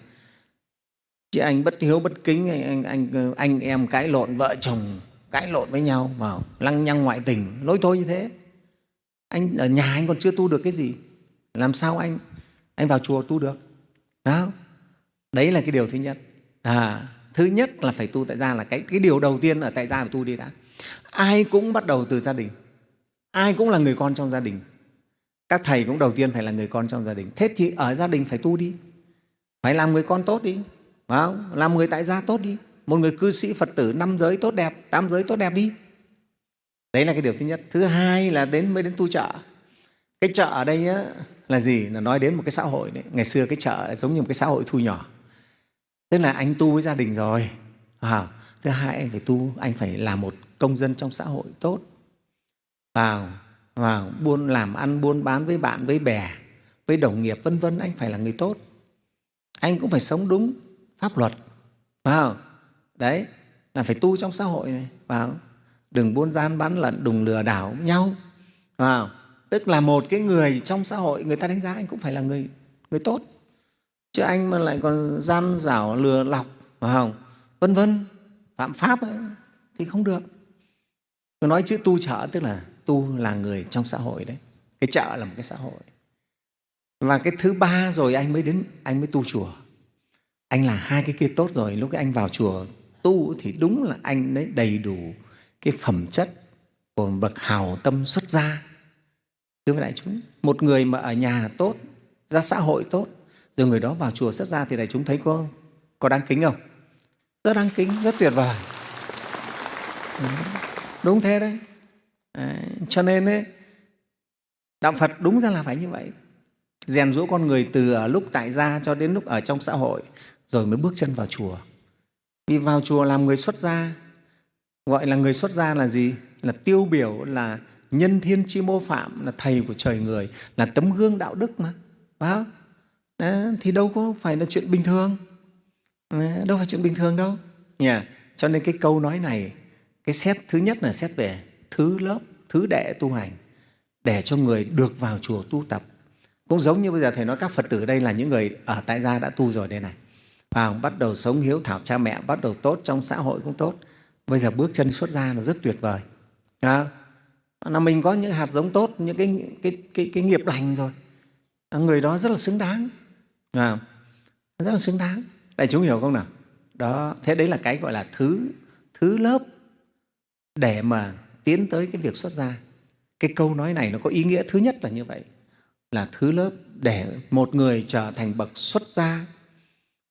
Chứ anh bất hiếu bất kính, anh anh anh, anh em cãi lộn, vợ chồng cãi lộn với nhau, vào lăng nhăng ngoại tình, lối thôi như thế, anh ở nhà anh còn chưa tu được cái gì, làm sao anh anh vào chùa tu được? Đó. Đấy là cái điều thứ nhất. À, thứ nhất là phải tu tại gia, là cái cái điều đầu tiên ở tại gia phải tu đi đã. Ai cũng bắt đầu từ gia đình, ai cũng là người con trong gia đình. Các thầy cũng đầu tiên phải là người con trong gia đình. Thế thì ở gia đình phải tu đi, phải làm người con tốt đi, phải không? Làm người tại gia tốt đi, một người cư sĩ Phật tử năm giới tốt đẹp, tám giới tốt đẹp đi. Đấy là cái điều thứ nhất. Thứ hai là đến mới đến tu chợ. Cái chợ ở đây á, là gì? Là nói đến một cái xã hội đấy. Ngày xưa cái chợ giống như một cái xã hội thu nhỏ. Tức là anh tu với gia đình rồi. À, thứ hai anh phải tu, anh phải là một công dân trong xã hội tốt. Vào, vào buôn làm ăn buôn bán với bạn, với bè, với đồng nghiệp vân vân, anh phải là người tốt. Anh cũng phải sống đúng pháp luật. Vào. Đấy, là phải tu trong xã hội này. Vào. Đừng buôn gian bán lận, đừng lừa đảo nhau. Vào. Tức là một cái người trong xã hội người ta đánh giá anh cũng phải là người người tốt. Chứ anh mà lại còn gian dảo, lừa lọc, phải không? Vân vân, phạm pháp ấy, thì không được. Tôi nói chữ tu chợ tức là tu là người trong xã hội đấy. Cái chợ là một cái xã hội. Và cái thứ ba rồi anh mới đến, anh mới tu chùa. Anh là hai cái kia tốt rồi, lúc anh vào chùa tu thì đúng là anh ấy đầy đủ cái phẩm chất của bậc hào tâm xuất gia. Thưa với đại chúng, một người mà ở nhà tốt, ra xã hội tốt, rồi người đó vào chùa xuất gia thì đại chúng thấy có, có đáng kính không? Rất đáng kính, rất tuyệt vời. Đúng thế đấy. À, cho nên ấy, đạo Phật đúng ra là phải như vậy. Rèn giũa con người từ ở lúc tại gia cho đến lúc ở trong xã hội, rồi mới bước chân vào chùa. Vì vào chùa làm người xuất gia, gọi là người xuất gia là gì? Là tiêu biểu, là nhân thiên chi mô phạm, là thầy của trời người, là tấm gương đạo đức mà. Phải không? Đó, thì đâu có phải là chuyện bình thường. À, đâu phải chuyện bình thường đâu. Yeah. Cho nên cái câu nói này, cái xét thứ nhất là xét về thứ lớp, thứ đệ tu hành, để cho người được vào chùa tu tập. Cũng giống như bây giờ Thầy nói các Phật tử ở đây là những người ở tại gia đã tu rồi đây này. Và bắt đầu sống hiếu thảo cha mẹ, bắt đầu tốt trong xã hội cũng tốt. Bây giờ bước chân xuất gia là rất tuyệt vời. À, là mình có những hạt giống tốt, những cái, cái, cái, cái nghiệp lành rồi. Người đó rất là xứng đáng. À, rất là xứng đáng. Đại chúng hiểu không nào? Đó, thế đấy là cái gọi là thứ, thứ lớp để mà tiến tới cái việc xuất gia. Cái câu nói này nó có ý nghĩa thứ nhất là như vậy, là thứ lớp để một người trở thành bậc xuất gia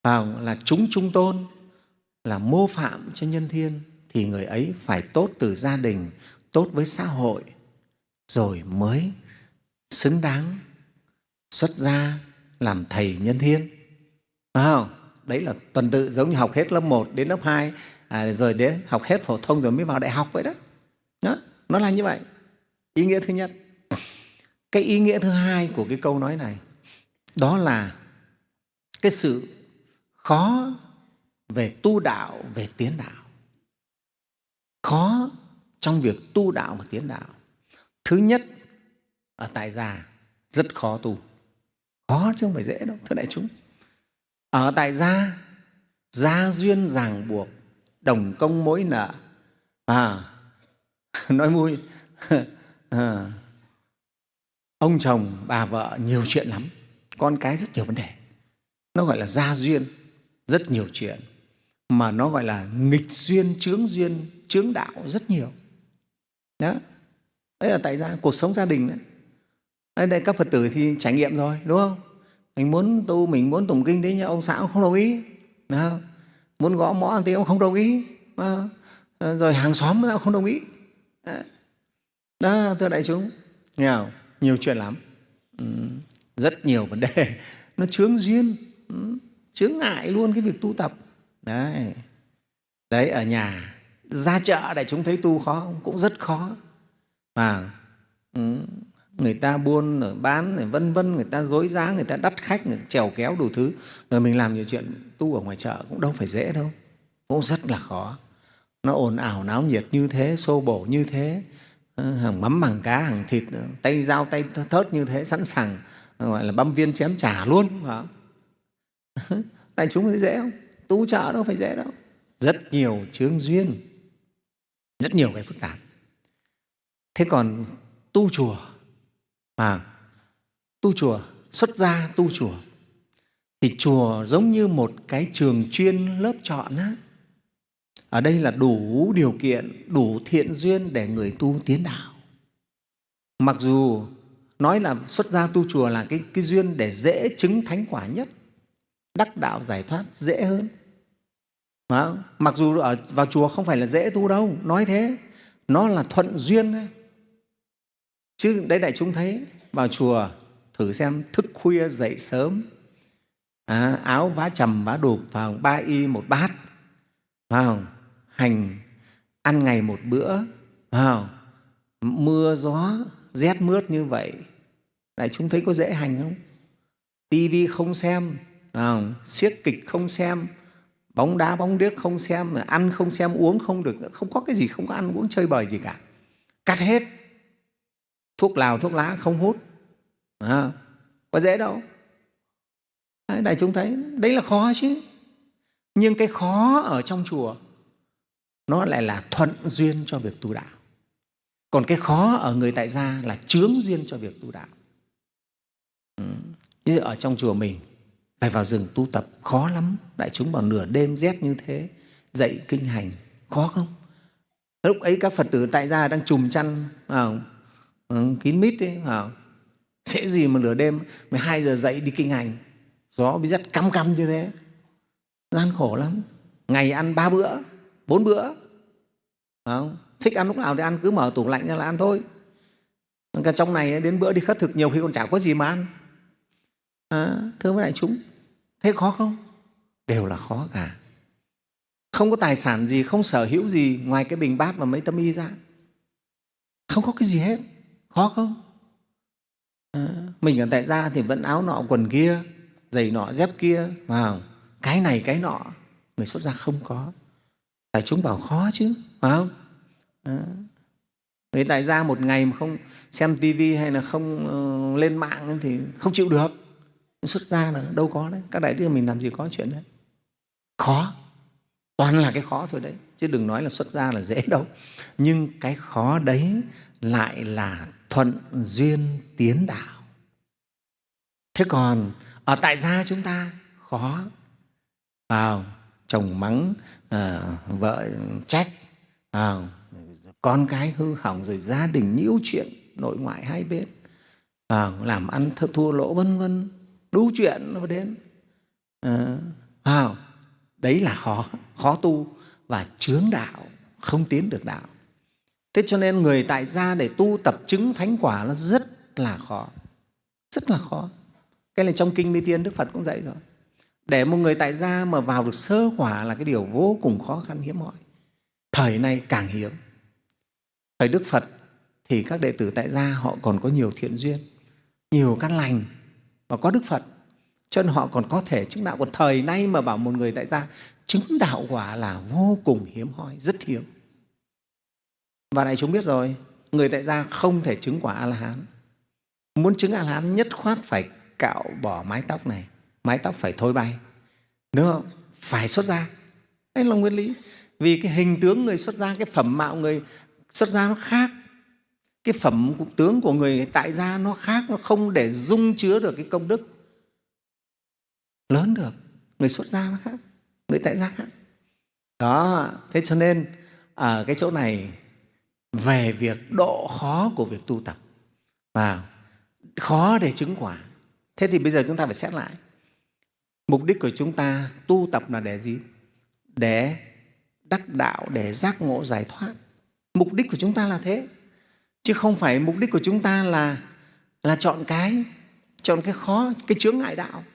vào là chúng trung tôn, là mô phạm cho nhân thiên, thì người ấy phải tốt từ gia đình, tốt với xã hội, rồi mới xứng đáng xuất gia làm thầy nhân thiên. Phải không? Đấy là tuần tự, giống như học hết lớp một đến lớp hai, à, rồi đến học hết phổ thông rồi mới vào đại học vậy đó. Đó, nó là như vậy. Ý nghĩa thứ nhất. Cái ý nghĩa thứ hai của cái câu nói này đó là cái sự khó về tu đạo, về tiến đạo. Khó trong việc tu đạo và tiến đạo. Thứ nhất, ở tại gia rất khó tu. Khó chứ không phải dễ đâu, thưa đại chúng. Ở tại gia, gia duyên ràng buộc, đồng công mối nợ. À, nói vui, à, ông chồng, bà vợ nhiều chuyện lắm, con cái rất nhiều vấn đề. Nó gọi là gia duyên, rất nhiều chuyện. Mà nó gọi là nghịch duyên, chướng duyên, chướng đạo rất nhiều. Đó, đấy là tại gia, cuộc sống gia đình đấy. Ở đây các Phật tử thì trải nghiệm rồi, đúng không? Mình muốn tu, mình muốn tụng kinh thế nhưng ông xã cũng không đồng ý. Đó. Muốn gõ mõ thì ông không đồng ý. Đó. Rồi hàng xóm cũng không đồng ý. Đó, Đó thưa đại chúng, nghe không? Nhiều chuyện lắm. Ừ. Rất nhiều vấn đề. Nó chướng duyên, ừ. chướng ngại luôn cái việc tu tập. Đấy, Đấy ở nhà, ra chợ đại chúng thấy tu khó không? Cũng rất khó. Mà ừ. người ta buôn, rồi bán, rồi vân vân, người ta dối giá, người ta đắt khách, người ta trèo kéo đủ thứ. Rồi mình làm nhiều chuyện tu ở ngoài chợ cũng đâu phải dễ đâu. Cũng rất là khó. Nó ồn ào náo nhiệt như thế, xô bổ như thế, hàng mắm, hàng cá, hàng thịt, tay dao, tay thớt như thế, sẵn sàng gọi là băm viên chém trả luôn. Đại chúng thấy dễ không? Tu chợ đâu phải dễ đâu. Rất nhiều chướng duyên, rất nhiều cái phức tạp. Thế còn tu chùa, à, tu chùa, xuất gia tu chùa, thì chùa giống như một cái trường chuyên lớp chọn á. Ở đây là đủ điều kiện, đủ thiện duyên để người tu tiến đạo. Mặc dù nói là xuất gia tu chùa là cái, cái duyên để dễ chứng thánh quả nhất, đắc đạo giải thoát dễ hơn. Đó. Mặc dù ở vào chùa không phải là dễ tu đâu, nói thế, nó là thuận duyên thôi. Chứ đấy đại chúng thấy vào chùa thử xem, thức khuya dậy sớm, à, áo vá trầm vá đụp, vào ba y một bát, vào hành ăn ngày một bữa, vào mưa gió rét mướt như vậy, đại chúng thấy có dễ hành không? Tivi không xem, vào siếc kịch không xem, bóng đá bóng điếc không xem, ăn không xem, uống không được, không có cái gì, không có ăn uống chơi bời gì cả, cắt hết. Thuốc lào thuốc lá không hút, à, có dễ đâu. Đấy, đại chúng thấy đấy là khó chứ. Nhưng cái khó ở trong chùa nó lại là thuận duyên cho việc tu đạo. Còn cái khó ở người tại gia là chướng duyên cho việc tu đạo. Ừ. Như ở trong chùa mình phải vào rừng tu tập khó lắm. Đại chúng bảo nửa đêm rét như thế dậy kinh hành khó không? Lúc ấy các Phật tử tại gia đang trùm chăn, à, ừ, kín mít ấy, à, dễ gì mà nửa đêm mười hai giờ dậy đi kinh hành, gió bị rất căm căm như thế, gian khổ lắm. Ngày ăn ba bữa, bốn bữa, à, thích ăn lúc nào thì ăn, cứ mở tủ lạnh ra là ăn thôi. Cả trong này đến bữa đi khất thực nhiều khi còn chả có gì mà ăn. À, thưa với đại chúng, thế khó không? Đều là khó cả. Không có tài sản gì, không sở hữu gì ngoài cái bình bát và mấy tấm y ra, không có cái gì hết. Khó không? À, mình ở tại gia thì vẫn áo nọ quần kia, giày nọ dép kia, vào cái này cái nọ, người xuất gia không có. Đại chúng bảo khó chứ, phải không? À, người tại gia một ngày mà không xem tivi hay là không uh, lên mạng thì không chịu được. Xuất gia là đâu có đấy. Các đại đức mình làm gì có chuyện đấy. Khó, toàn là cái khó thôi đấy, chứ đừng nói là xuất gia là dễ đâu. Nhưng cái khó đấy lại là thuận duyên tiến đạo. Thế còn ở tại gia chúng ta khó, vào chồng mắng, à, vợ trách, à, con cái hư hỏng, rồi gia đình nhiễu chuyện, nội ngoại hai bên, à, làm ăn thua lỗ vân vân, đủ chuyện nó đến, à, À, đấy là khó, khó tu và chướng đạo, không tiến được đạo. Thế cho nên người tại gia để tu tập chứng thánh quả nó rất là khó, rất là khó. Cái này trong Kinh Mi Tiên Đức Phật cũng dạy rồi. Để một người tại gia mà vào được sơ quả là cái điều vô cùng khó khăn hiếm hoi. Thời này càng hiếm. Thời Đức Phật thì các đệ tử tại gia họ còn có nhiều thiện duyên, nhiều căn lành và có Đức Phật, cho nên họ còn có thể chứng đạo. Còn thời nay mà bảo một người tại gia chứng đạo quả là vô cùng hiếm hoi, rất hiếm. Và đại chúng biết rồi, người tại gia không thể chứng quả A-la-hán. Muốn chứng A-la-hán nhất khoát phải cạo bỏ mái tóc này, mái tóc phải thôi bay, đúng không? Phải xuất gia. Đấy là nguyên lý. Vì cái hình tướng người xuất gia, cái phẩm mạo người xuất gia nó khác. Cái phẩm tướng của người tại gia nó khác, nó không để dung chứa được cái công đức lớn được. Người xuất gia nó khác, người tại gia khác. Đó, thế cho nên ở cái chỗ này về việc độ khó của việc tu tập và khó để chứng quả. Thế thì bây giờ chúng ta phải xét lại. Mục đích của chúng ta tu tập là để gì? Để đắc đạo, để giác ngộ giải thoát. Mục đích của chúng ta là thế. Chứ không phải mục đích của chúng ta là, là chọn cái chọn cái khó, cái chướng ngại đạo.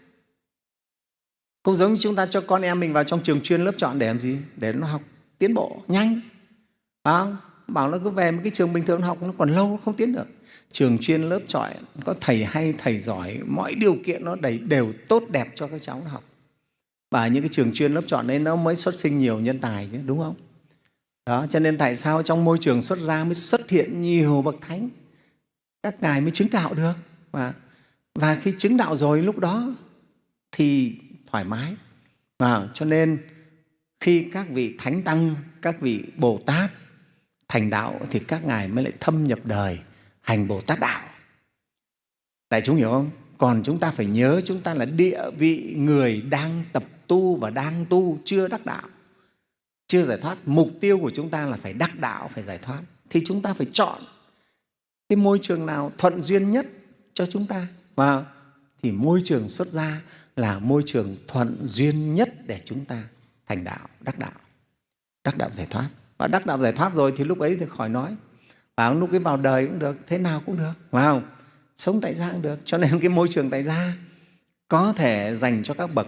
Cũng giống như chúng ta cho con em mình vào trong trường chuyên lớp chọn để làm gì? Để nó học tiến bộ nhanh. Phải không? Bảo nó cứ về một cái trường bình thường nó học nó còn lâu không tiến được. Trường chuyên lớp chọn có thầy hay, thầy giỏi, mọi điều kiện nó đầy đều tốt đẹp cho các cháu nó học. Và những cái trường chuyên lớp chọn đấy nó mới xuất sinh nhiều nhân tài chứ, đúng không? Đó, cho nên tại sao trong môi trường xuất gia mới xuất hiện nhiều bậc thánh, các ngài mới chứng đạo được. Và, và khi chứng đạo rồi lúc đó thì thoải mái. À, cho nên khi các vị thánh tăng, các vị Bồ Tát thành đạo thì các ngài mới lại thâm nhập đời hành Bồ Tát đạo. Đại chúng hiểu không? Còn chúng ta phải nhớ chúng ta là địa vị người đang tập tu và đang tu, chưa đắc đạo, chưa giải thoát. Mục tiêu của chúng ta là phải đắc đạo, phải giải thoát. Thì chúng ta phải chọn cái môi trường nào thuận duyên nhất cho chúng ta. Và thì môi trường xuất gia là môi trường thuận duyên nhất để chúng ta thành đạo, đắc đạo, đắc đạo giải thoát. Và đắc đạo giải thoát rồi thì lúc ấy thì khỏi nói. Và lúc ấy vào đời cũng được, thế nào cũng được, phải không? Sống tại gia cũng được. Cho nên cái môi trường tại gia có thể dành cho các bậc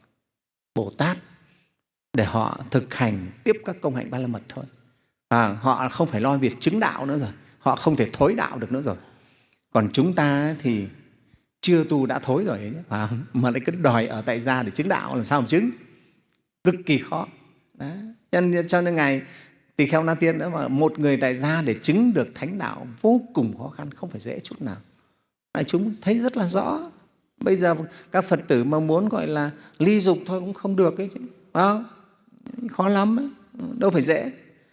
Bồ Tát để họ thực hành tiếp các công hạnh ba la mật thôi. À, họ không phải lo việc chứng đạo nữa rồi, họ không thể thối đạo được nữa rồi. Còn chúng ta thì chưa tu đã thối rồi ấy, à, mà lại cứ đòi ở tại gia để chứng đạo, làm sao mà chứng? Cực kỳ khó. Đó. Cho nên, cho nên Ngài Tỳ Kheo Na Tiên đó mà một người tại gia để chứng được thánh đạo vô cùng khó khăn, không phải dễ chút nào. Đại chúng thấy rất là rõ. Bây giờ các Phật tử mà muốn gọi là ly dục thôi cũng không được ấy chứ. Không? Khó lắm ấy. Đâu phải dễ.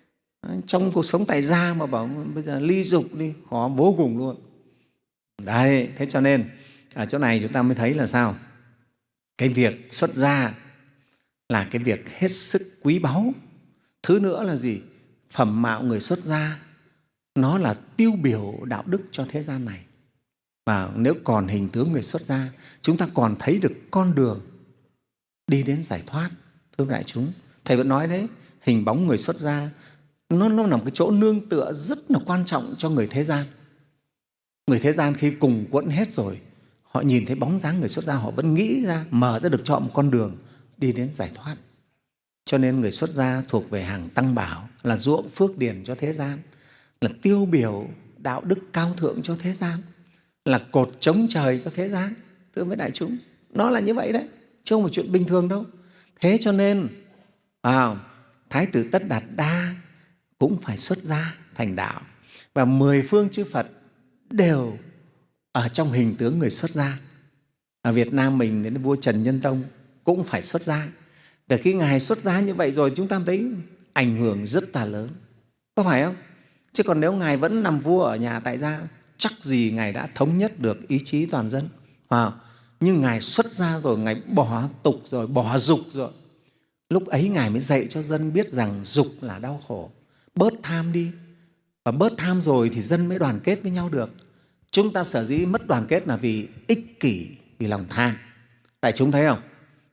Trong cuộc sống tại gia mà bảo bây giờ ly dục đi, khó vô cùng luôn. Đấy, thế cho nên ở chỗ này chúng ta mới thấy là sao? Cái việc xuất gia là cái việc hết sức quý báu. Thứ nữa là gì? Phẩm mạo người xuất gia nó là tiêu biểu đạo đức cho thế gian này. Và nếu còn hình tướng người xuất gia, chúng ta còn thấy được con đường đi đến giải thoát. Thưa đại chúng, Thầy vẫn nói đấy, hình bóng người xuất gia nó, nó là một cái chỗ nương tựa rất là quan trọng cho người thế gian. Người thế gian khi cùng quẫn hết rồi, họ nhìn thấy bóng dáng người xuất gia, họ vẫn nghĩ ra, mở ra được cho họ một con đường đi đến giải thoát. Cho nên người xuất gia thuộc về hàng tăng bảo, là ruộng phước điển cho thế gian, là tiêu biểu đạo đức cao thượng cho thế gian, là cột chống trời cho thế gian. Thưa với đại chúng, nó là như vậy đấy, chứ không phải chuyện bình thường đâu. Thế cho nên à, Thái tử Tất Đạt Đa cũng phải xuất gia thành đạo. Và mười phương chư Phật đều ở trong hình tướng người xuất gia. Ở Việt Nam mình đến vua Trần Nhân Tông cũng phải xuất gia. Từ khi Ngài xuất gia như vậy rồi chúng ta thấy ảnh hưởng rất là lớn. Có phải không? Chứ còn nếu Ngài vẫn nằm vua ở nhà tại gia, chắc gì Ngài đã thống nhất được ý chí toàn dân. À, nhưng Ngài xuất gia rồi, Ngài bỏ tục rồi, bỏ dục rồi. Lúc ấy Ngài mới dạy cho dân biết rằng dục là đau khổ. Bớt tham đi. Và bớt tham rồi thì dân mới đoàn kết với nhau được. Chúng ta sở dĩ mất đoàn kết là vì ích kỷ, vì lòng tham. Đại chúng thấy không?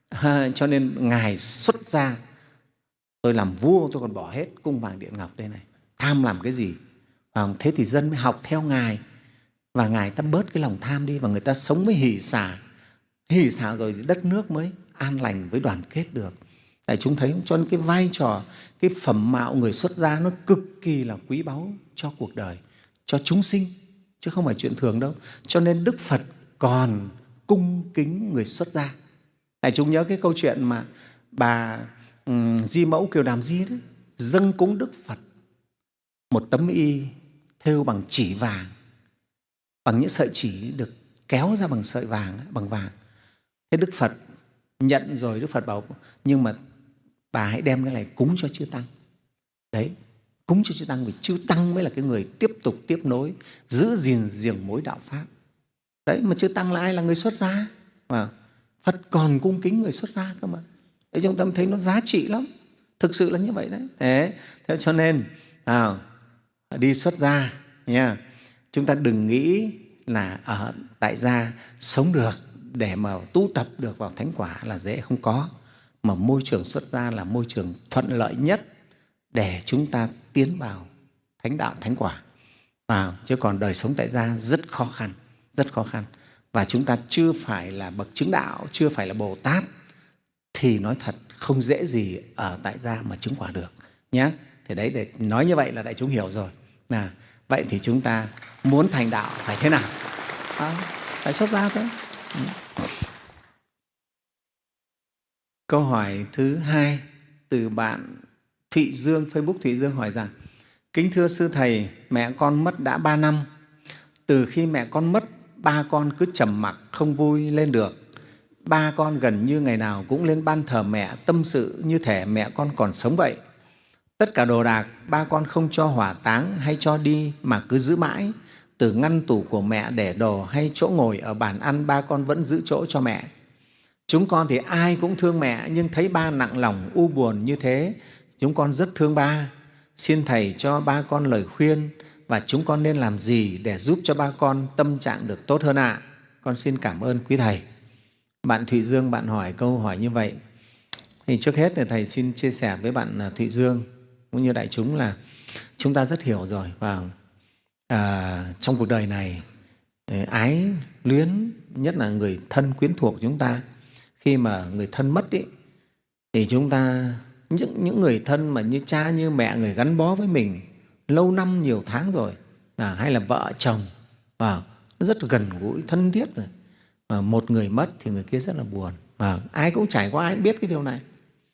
À, cho nên Ngài xuất gia, tôi làm vua tôi còn bỏ hết cung vàng điện ngọc đây này, tham làm cái gì? À, thế thì dân mới học theo Ngài, và Ngài ta bớt cái lòng tham đi, và người ta sống với hỷ xả. Hỷ xả rồi thì đất nước mới an lành với đoàn kết được. Tại chúng thấy cho nên cái vai trò, cái phẩm mạo người xuất gia nó cực kỳ là quý báu cho cuộc đời, cho chúng sinh, chứ không phải chuyện thường đâu. Cho nên Đức Phật còn cung kính người xuất gia. Tại chúng nhớ cái câu chuyện mà bà um, Di Mẫu Kiều Đàm Di đấy, dâng cúng Đức Phật một tấm y thêu bằng chỉ vàng, bằng những sợi chỉ được kéo ra bằng sợi vàng, bằng vàng. Thế Đức Phật nhận rồi, Đức Phật bảo nhưng mà bà hãy đem cái này cúng cho chư Tăng. Đấy, cúng cho chư Tăng, vì chư Tăng mới là cái người tiếp tục tiếp nối, giữ gìn giềng mối đạo Pháp. Đấy, mà chư Tăng là ai? Là người xuất gia. Mà Phật còn cung kính người xuất gia cơ mà. Đấy, chúng ta thấy nó giá trị lắm. Thực sự là như vậy đấy. Thế, thế cho nên à, đi xuất gia nha, chúng ta đừng nghĩ là ở tại gia sống được để mà tu tập được vào thánh quả là dễ, không có. Mà môi trường xuất gia là môi trường thuận lợi nhất để chúng ta tiến vào thánh đạo, thánh quả. À, chứ còn đời sống tại gia rất khó khăn, rất khó khăn. Và chúng ta chưa phải là bậc chứng đạo, chưa phải là Bồ Tát, thì nói thật không dễ gì ở tại gia mà chứng quả được nhé. Thì đấy, để nói như vậy là đại chúng hiểu rồi. À, vậy thì chúng ta muốn thành đạo phải thế nào? À, phải xuất gia thôi. Ừ. Câu hỏi thứ hai từ bạn Thụy Dương, Facebook Thụy Dương hỏi rằng: kính thưa sư thầy, mẹ con mất đã ba năm. Từ khi mẹ con mất, ba con cứ trầm mặc không vui lên được. Ba con gần như ngày nào cũng lên ban thờ mẹ tâm sự như thể mẹ con còn sống vậy. Tất cả đồ đạc ba con không cho hỏa táng hay cho đi mà cứ giữ mãi. Từ ngăn tủ của mẹ để đồ hay chỗ ngồi ở bàn ăn, ba con vẫn giữ chỗ cho mẹ. Chúng con thì ai cũng thương mẹ, nhưng thấy ba nặng lòng u buồn như thế, chúng con rất thương ba. Xin Thầy cho ba con lời khuyên và chúng con nên làm gì để giúp cho ba con tâm trạng được tốt hơn ạ? À? Con xin cảm ơn quý Thầy. Bạn Thụy Dương, bạn hỏi câu hỏi như vậy. Thì trước hết thì Thầy xin chia sẻ với bạn Thụy Dương cũng như đại chúng là chúng ta rất hiểu rồi. Và à, trong cuộc đời này, ái luyến, nhất là người thân quyến thuộc chúng ta, khi mà người thân mất ý, thì chúng ta, những, những người thân mà như cha, như mẹ, người gắn bó với mình lâu năm, nhiều tháng rồi, à, hay là vợ, chồng, à, rất gần gũi, thân thiết rồi. À, một người mất thì người kia rất là buồn. À, ai cũng trải qua, ai cũng biết cái điều này.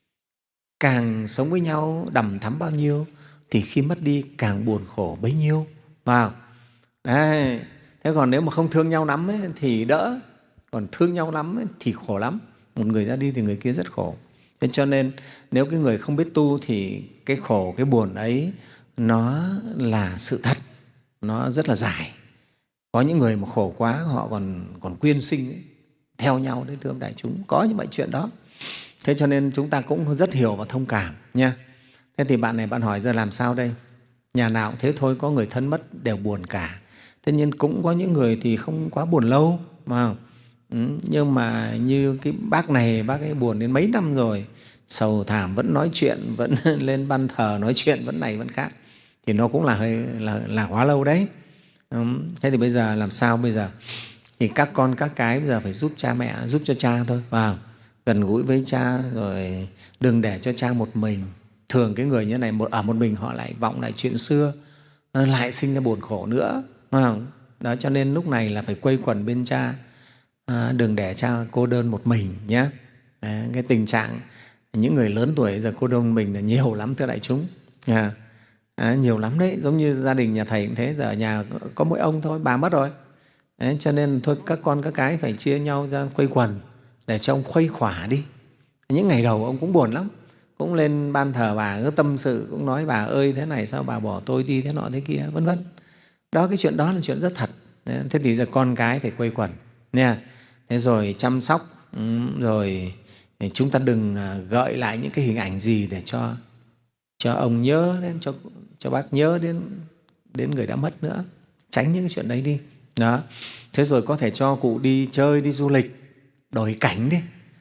Càng sống với nhau đầm thắm bao nhiêu thì khi mất đi càng buồn khổ bấy nhiêu. À, đấy. Thế còn nếu mà không thương nhau lắm ấy, thì đỡ, còn thương nhau lắm ấy, thì khổ lắm. Một người ra đi thì người kia rất khổ. Thế cho nên nếu cái người không biết tu thì cái khổ, cái buồn ấy nó là sự thật, nó rất là dài. Có những người mà khổ quá họ còn còn quyên sinh ấy, theo nhau đấy, thưa đại chúng, có những bệnh chuyện đó. Thế cho nên chúng ta cũng rất hiểu và thông cảm nha. Thế thì bạn này bạn hỏi ra làm sao đây? Nhà nào cũng thế thôi, có người thân mất đều buồn cả. Thế nhưng cũng có những người thì không quá buồn lâu mà. Ừ, nhưng mà như cái bác này, bác ấy buồn đến mấy năm rồi, sầu thảm, vẫn nói chuyện, vẫn lên ban thờ nói chuyện, vẫn này vẫn khác, thì nó cũng là hơi là, là quá lâu đấy. Ừ, thế thì bây giờ làm sao bây giờ? Thì các con các cái bây giờ phải giúp cha mẹ, giúp cho cha thôi, vào gần gũi với cha, rồi đừng để cho cha một mình. Thường cái người như này một ở một mình họ lại vọng lại chuyện xưa, lại sinh ra buồn khổ nữa. Đó, cho nên lúc này là phải quây quần bên cha. À, đừng để cha cô đơn một mình nhé. À, cái tình trạng những người lớn tuổi giờ cô đơn mình là nhiều lắm, thưa đại chúng. À, à, nhiều lắm đấy. Giống như gia đình nhà Thầy cũng thế, giờ ở nhà có mỗi ông thôi, bà mất rồi. Đấy, cho nên thôi các con các cái phải chia nhau ra quây quần để cho ông khuây khỏa đi. Những ngày đầu ông cũng buồn lắm, cũng lên ban thờ bà, cứ tâm sự, cũng nói bà ơi thế này sao bà bỏ tôi đi thế nọ thế kia, vân vân. Đó, cái chuyện đó là chuyện rất thật. Thế thì giờ con cái phải quây quần nha. Thế rồi chăm sóc, rồi chúng ta đừng gợi lại những cái hình ảnh gì để cho cho ông nhớ đến, cho cho bác nhớ đến đến người đã mất nữa. Tránh những cái chuyện đấy đi. Đó. Thế rồi có thể cho cụ đi chơi, đi du lịch, đổi cảnh đi.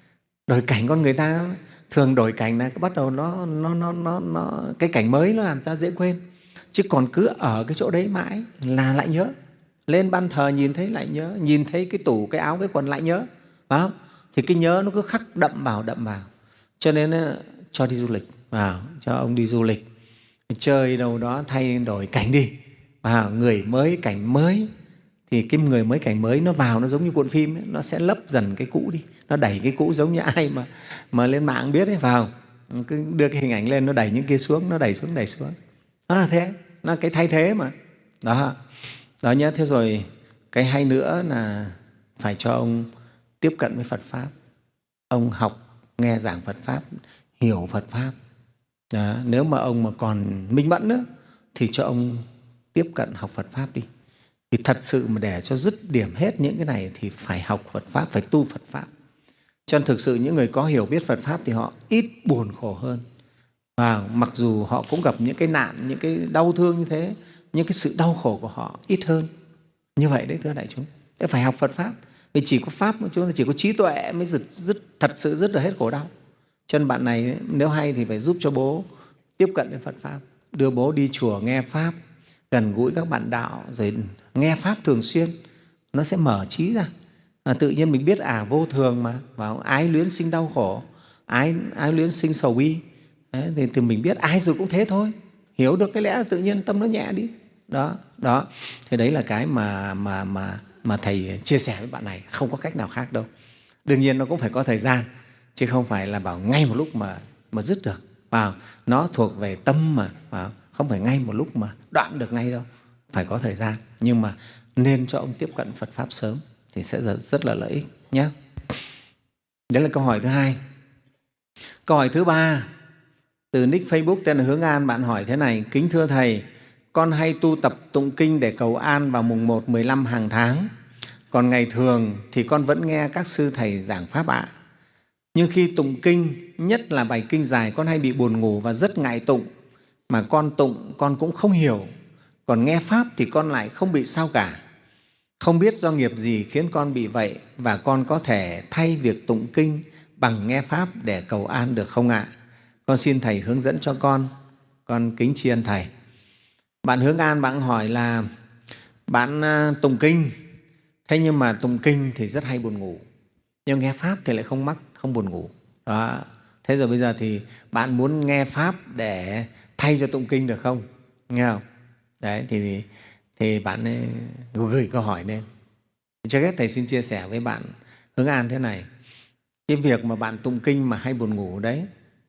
Đổi cảnh con người ta thường đổi cảnh là bắt đầu nó, nó, nó, nó, nó cái cảnh mới nó làm ta dễ quên. Chứ còn cứ ở cái chỗ đấy mãi là lại nhớ. Lên ban thờ nhìn thấy lại nhớ, nhìn thấy cái tủ, cái áo, cái quần lại nhớ, phải không? Thì cái nhớ nó cứ khắc đậm vào, đậm vào. Cho nên cho đi du lịch, vào, cho ông đi du lịch, chơi đâu đó thay đổi cảnh đi, vào, người mới, cảnh mới. Thì cái người mới, cảnh mới nó vào nó giống như cuộn phim ấy, nó sẽ lấp dần cái cũ đi, nó đẩy cái cũ giống như ai mà, mà lên mạng biết ấy, vào cứ đưa cái hình ảnh lên, nó đẩy những kia xuống, nó đẩy xuống, đẩy xuống. Nó là thế, nó là cái thay thế mà. Đó, đó nhé. Thế rồi cái hay nữa là phải cho ông tiếp cận với Phật Pháp. Ông học, nghe giảng Phật Pháp, hiểu Phật Pháp. Đó, nếu mà ông mà còn minh mẫn nữa thì cho ông tiếp cận học Phật Pháp đi. Vì thật sự mà để cho dứt điểm hết những cái này thì phải học Phật Pháp, phải tu Phật Pháp. Cho nên thực sự những người có hiểu biết Phật Pháp thì họ ít buồn khổ hơn. Và mặc dù họ cũng gặp những cái nạn, những cái đau thương như thế, nhưng cái sự đau khổ của họ ít hơn. Như vậy đấy thưa đại chúng. Để phải học Phật Pháp. Vì chỉ có Pháp, chúng ta chỉ có trí tuệ mới dứt, dứt, thật sự dứt được hết khổ đau. Cho nên bạn này nếu hay thì phải giúp cho bố tiếp cận đến Phật Pháp. Đưa bố đi chùa nghe Pháp, gần gũi các bạn đạo, rồi nghe Pháp thường xuyên. Nó sẽ mở trí ra. À, tự nhiên mình biết à vô thường mà, và ái luyến sinh đau khổ, ái, ái luyến sinh sầu bi. Đấy, thì, thì mình biết ai rồi cũng thế thôi. Hiểu được cái lẽ tự nhiên tâm nó nhẹ đi. Đó, đó. Thế đấy là cái mà, mà, mà, mà Thầy chia sẻ với bạn này, không có cách nào khác đâu. Đương nhiên nó cũng phải có thời gian, chứ không phải là bảo ngay một lúc mà, mà dứt được. Vào, nó thuộc về tâm mà, vào, không phải ngay một lúc mà đoạn được ngay đâu. Phải có thời gian, nhưng mà nên cho ông tiếp cận Phật Pháp sớm thì sẽ rất, rất là lợi ích nhé. Đấy là câu hỏi thứ hai. Câu hỏi thứ ba, từ nick Facebook tên là Hướng An, bạn hỏi thế này: kính thưa Thầy, con hay tu tập tụng kinh để cầu an vào mùng một, mười lăm hàng tháng. Còn ngày thường thì con vẫn nghe các sư thầy giảng Pháp ạ. Nhưng khi tụng kinh, nhất là bài kinh dài, con hay bị buồn ngủ và rất ngại tụng. Mà con tụng con cũng không hiểu. Còn nghe Pháp thì con lại không bị sao cả. Không biết do nghiệp gì khiến con bị vậy, và con có thể thay việc tụng kinh bằng nghe Pháp để cầu an được không ạ? Con xin Thầy hướng dẫn cho con. Con kính tri ân Thầy. Bạn Hướng An, bạn hỏi là bạn tụng kinh, thế nhưng mà tụng kinh thì rất hay buồn ngủ, nhưng nghe Pháp thì lại không mắc, không buồn ngủ. Đó. Thế rồi bây giờ thì bạn muốn nghe Pháp để thay cho tụng kinh được không? Nghe không? Đấy, thì, thì bạn ấy gửi câu hỏi lên. Trước hết Thầy xin chia sẻ với bạn Hướng An thế này. Cái việc mà bạn tụng kinh mà hay buồn ngủ đấy,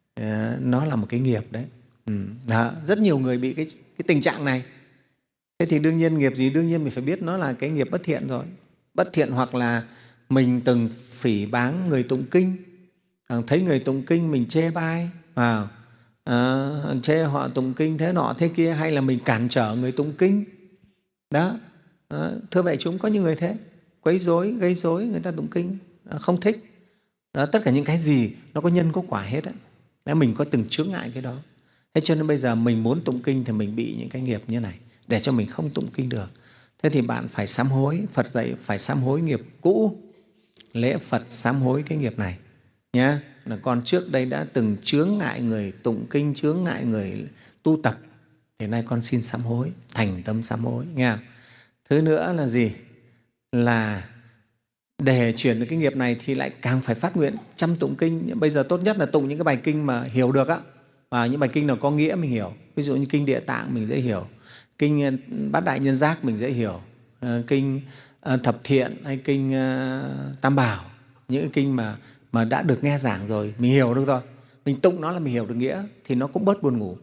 nó là một cái nghiệp đấy. Ừ. Đó. Rất nhiều người bị cái, cái tình trạng này. Thế thì đương nhiên nghiệp gì? Đương nhiên mình phải biết nó là cái nghiệp bất thiện rồi. Bất thiện hoặc là mình từng phỉ báng người tụng kinh, thấy người tụng kinh mình chê bai, à, à, chê họ tụng kinh thế nọ thế kia, hay là mình cản trở người tụng kinh. Đó. À, thưa đại chúng, có những người thế, quấy rối, gây rối người ta tụng kinh, không thích. Đó, tất cả những cái gì nó có nhân có quả hết á. Mình có từng chướng ngại cái đó. Thế cho nên bây giờ mình muốn tụng kinh thì mình bị những cái nghiệp như này để cho mình không tụng kinh được. Thế thì bạn phải sám hối. Phật dạy phải sám hối nghiệp cũ. Lễ Phật sám hối cái nghiệp này nhé. Là con trước đây đã từng chướng ngại người tụng kinh, chướng ngại người tu tập, thì nay con xin sám hối, thành tâm sám hối nghe. Thứ nữa là gì? Là để chuyển được cái nghiệp này thì lại càng phải phát nguyện chăm tụng kinh. Bây giờ tốt nhất là tụng những cái bài kinh mà hiểu được á, và những bài kinh nào có nghĩa mình hiểu. Ví dụ như kinh Địa Tạng mình dễ hiểu, kinh Bát Đại Nhân Giác mình dễ hiểu, kinh Thập Thiện hay kinh Tam Bảo, những cái kinh mà, mà đã được nghe giảng rồi, mình hiểu được rồi, mình tụng nó là mình hiểu được nghĩa, thì nó cũng bớt buồn ngủ.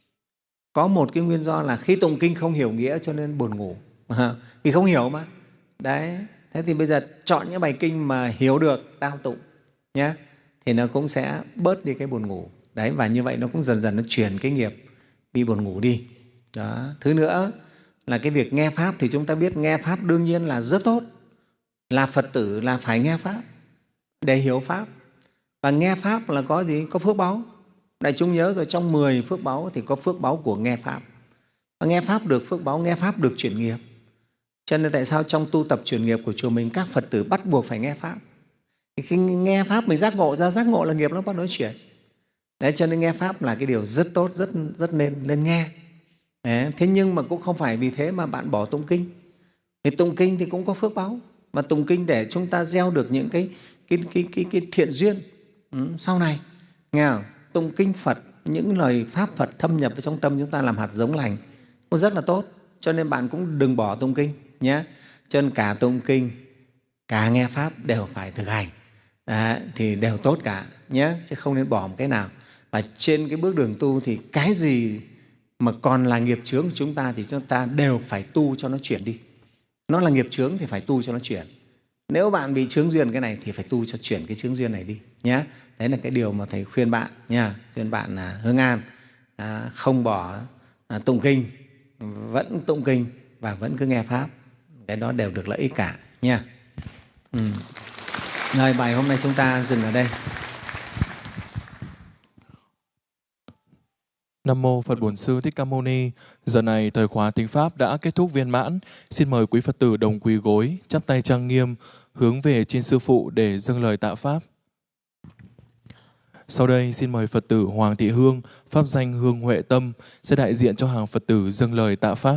Có một cái nguyên do là khi tụng kinh không hiểu nghĩa cho nên buồn ngủ, vì không hiểu mà. Đấy. Thế thì bây giờ chọn những bài kinh mà hiểu được tao tụng nhé, thì nó cũng sẽ bớt đi cái buồn ngủ. Đấy, và như vậy nó cũng dần dần nó chuyển cái nghiệp bị buồn ngủ đi. Đó. Thứ nữa là cái việc nghe Pháp thì chúng ta biết nghe Pháp đương nhiên là rất tốt. Là Phật tử là phải nghe Pháp để hiểu Pháp. Và nghe Pháp là có gì? Có phước báu. Đại chúng nhớ rồi, trong mười phước báu thì có phước báu của nghe Pháp. Và nghe Pháp được phước báu, nghe Pháp được chuyển nghiệp. Cho nên tại sao trong tu tập chuyển nghiệp của chùa mình các Phật tử bắt buộc phải nghe Pháp? Thì khi nghe Pháp mình giác ngộ ra, giác ngộ là nghiệp nó bắt đầu chuyển. Đấy, cho nên nghe Pháp là cái điều rất tốt, rất rất nên nên nghe. Đấy, thế nhưng mà cũng không phải vì thế mà bạn bỏ tụng kinh. Thì tụng kinh thì cũng có phước báu, mà tụng kinh để chúng ta gieo được những cái, cái, cái, cái, cái thiện duyên ừ, sau này. Nghe không? Tụng kinh Phật, những lời Pháp Phật thâm nhập vào trong tâm chúng ta làm hạt giống lành, cũng rất là tốt. Cho nên bạn cũng đừng bỏ tụng kinh nhé. Cho nên cả tụng kinh, cả nghe Pháp đều phải thực hành. Đấy, thì đều tốt cả nhé, chứ không nên bỏ một cái nào. Và trên cái bước đường tu thì cái gì mà còn là nghiệp chướng của chúng ta thì chúng ta đều phải tu cho nó chuyển đi. Nó là nghiệp chướng thì phải tu cho nó chuyển. Nếu bạn bị chướng duyên cái này thì phải tu cho chuyển cái chướng duyên này đi nhé. Đấy là cái điều mà Thầy khuyên bạn nha. Khuyên bạn là Hương An à, không bỏ à, tụng kinh, vẫn tụng kinh và vẫn cứ nghe Pháp. Cái đó đều được lợi ích cả nha. Ừ. Rồi, bài hôm nay chúng ta dừng ở đây. Nam mô Phật Bổn Sư Thích Ca Mâu Ni. Giờ này thời khóa tiếng Pháp đã kết thúc viên mãn. Xin mời quý Phật tử đồng quỳ gối, chắp tay trang nghiêm, hướng về trên Sư Phụ để dâng lời tạ Pháp. Sau đây xin mời Phật tử Hoàng Thị Hương, pháp danh Hương Huệ Tâm, sẽ đại diện cho hàng Phật tử dâng lời tạ Pháp.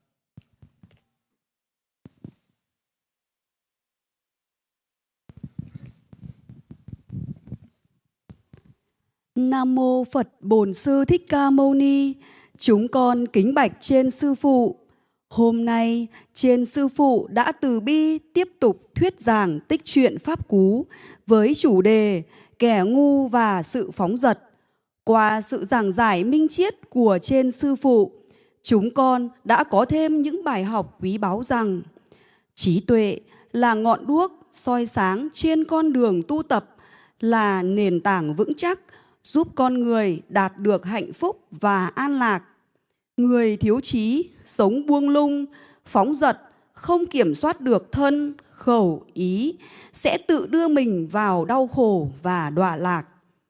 Nam mô Phật Bổn Sư Thích Ca Mâu Ni. Chúng con kính bạch trên Sư Phụ. Hôm nay trên Sư Phụ đã từ bi tiếp tục thuyết giảng tích truyện Pháp Cú với chủ đề Kẻ ngu và sự phóng dật. Qua sự giảng giải minh triết của trên Sư Phụ, chúng con đã có thêm những bài học quý báu rằng trí tuệ là ngọn đuốc soi sáng trên con đường tu tập, là nền tảng vững chắc giúp con người đạt được hạnh phúc và an lạc. Người thiếu trí, sống buông lung, phóng dật, không kiểm soát được thân, khẩu, ý, sẽ tự đưa mình vào đau khổ và đọa lạc.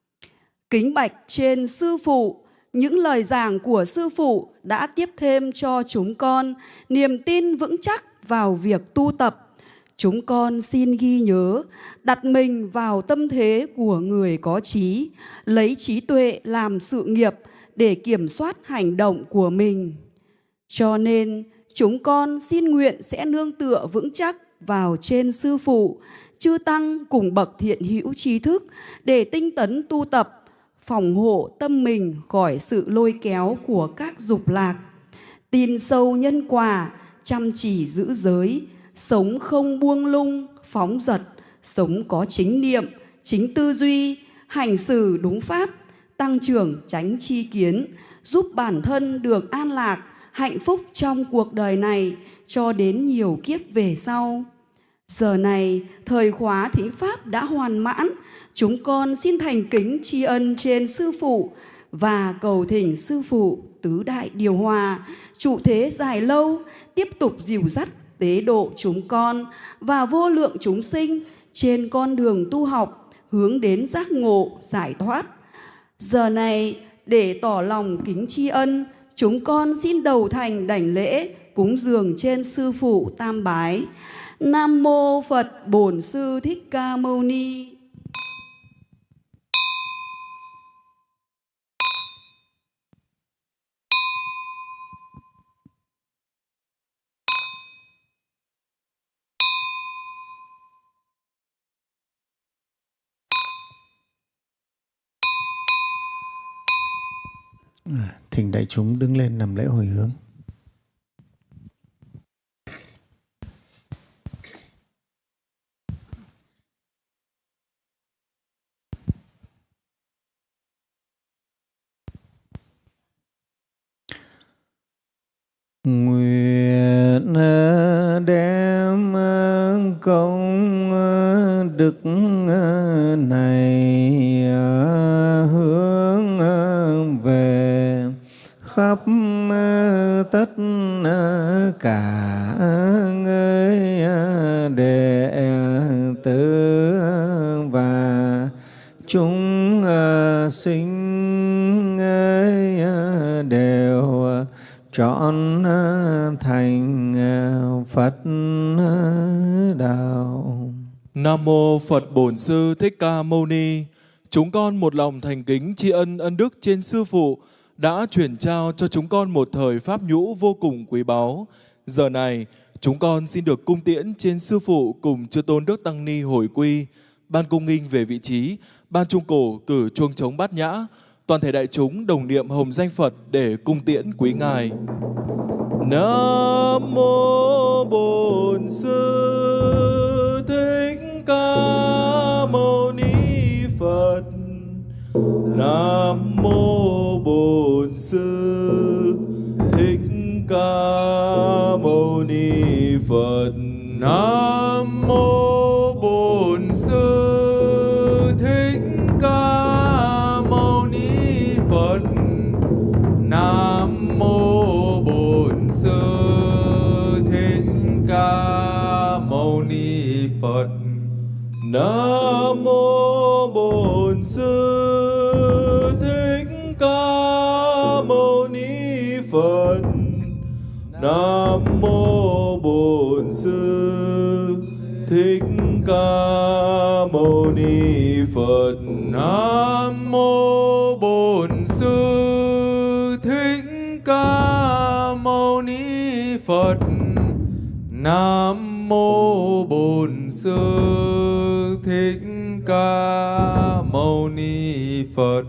Kính bạch trên Sư Phụ, những lời giảng của Sư Phụ đã tiếp thêm cho chúng con niềm tin vững chắc vào việc tu tập. Chúng con xin ghi nhớ, đặt mình vào tâm thế của người có trí, lấy trí tuệ làm sự nghiệp để kiểm soát hành động của mình. Cho nên, chúng con xin nguyện sẽ nương tựa vững chắc vào trên Sư Phụ, chư Tăng cùng bậc thiện hữu trí thức để tinh tấn tu tập, phòng hộ tâm mình khỏi sự lôi kéo của các dục lạc. Tin sâu nhân quả, chăm chỉ giữ giới, sống không buông lung, phóng dật, sống có chính niệm, chính tư duy, hành xử đúng pháp, tăng trưởng chánh tri kiến, giúp bản thân được an lạc, hạnh phúc trong cuộc đời này cho đến nhiều kiếp về sau. Giờ này, thời khóa thính Pháp đã hoàn mãn, chúng con xin thành kính tri ân trên Sư Phụ và cầu thỉnh Sư Phụ tứ đại điều hòa, trụ thế dài lâu, tiếp tục dìu dắt tế độ chúng con và vô lượng chúng sinh trên con đường tu học hướng đến giác ngộ, giải thoát. Giờ này, để tỏ lòng kính tri ân, chúng con xin đầu thành đảnh lễ cúng dường trên Sư Phụ tam bái. Nam mô Phật Bổn Sư Thích Ca Mâu Ni. Thỉnh đại chúng đứng lên làm lễ hồi hướng. Nguyện đem công đức này hướng về khắp tất cả người đệ tử và chúng sinh đều trọn thành Phật đạo. Nam mô Phật Bổn Sư Thích Ca Mâu Ni. Chúng con một lòng thành kính tri ân ân đức trên Sư Phụ đã chuyển trao cho chúng con một thời pháp nhũ vô cùng quý báu. Giờ này, chúng con xin được cung tiễn trên Sư Phụ cùng Chư Tôn Đức Tăng Ni hồi quy, ban cung nghinh về vị trí, ban trung cổ cử chuông trống bát nhã, toàn thể đại chúng đồng niệm hồng danh Phật để cung tiễn quý ngài. Nam mô Bổn Sư Thích Ca Mâu Ni Phật. Nam mô Bổn Sư Thích Ca Mâu Ni Phật. Nam mô Bổn Sư Thích Ca Mâu Ni Phật. Nam mô Bổn Sư Thích Ca Mâu Ni Phật. Nam mô Bổn Sư Thích Ca Mâu Ni Phật. Nam mô Bổn Sư Thích Ca Mâu Ni Phật. Nam mô Bổn Sư Thích Ca Mâu Ni Phật. Nam mô Bổn Sư Thích Ca Mâu Ni Phật.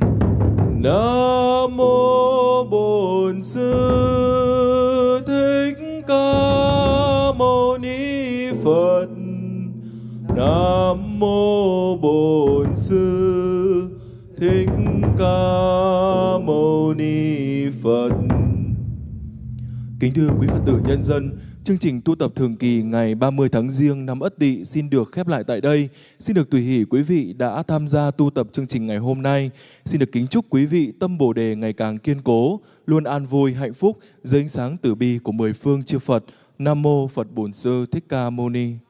Nam mô Bổn Sư Thích Ca Mâu Ni Phật. Nam mô Bổn Sư Thích Ca Mâu Ni Phật. Kính thưa quý Phật tử nhân dân, chương trình tu tập thường kỳ ngày ba mươi tháng Giêng năm Ất Tỵ xin được khép lại tại đây. Xin được tùy hỷ quý vị đã tham gia tu tập chương trình ngày hôm nay. Xin được kính chúc quý vị tâm Bồ đề ngày càng kiên cố, luôn an vui, hạnh phúc dưới ánh sáng từ bi của mười phương chư Phật. Nam mô Phật Bổn Sư Thích Ca Mâu Ni.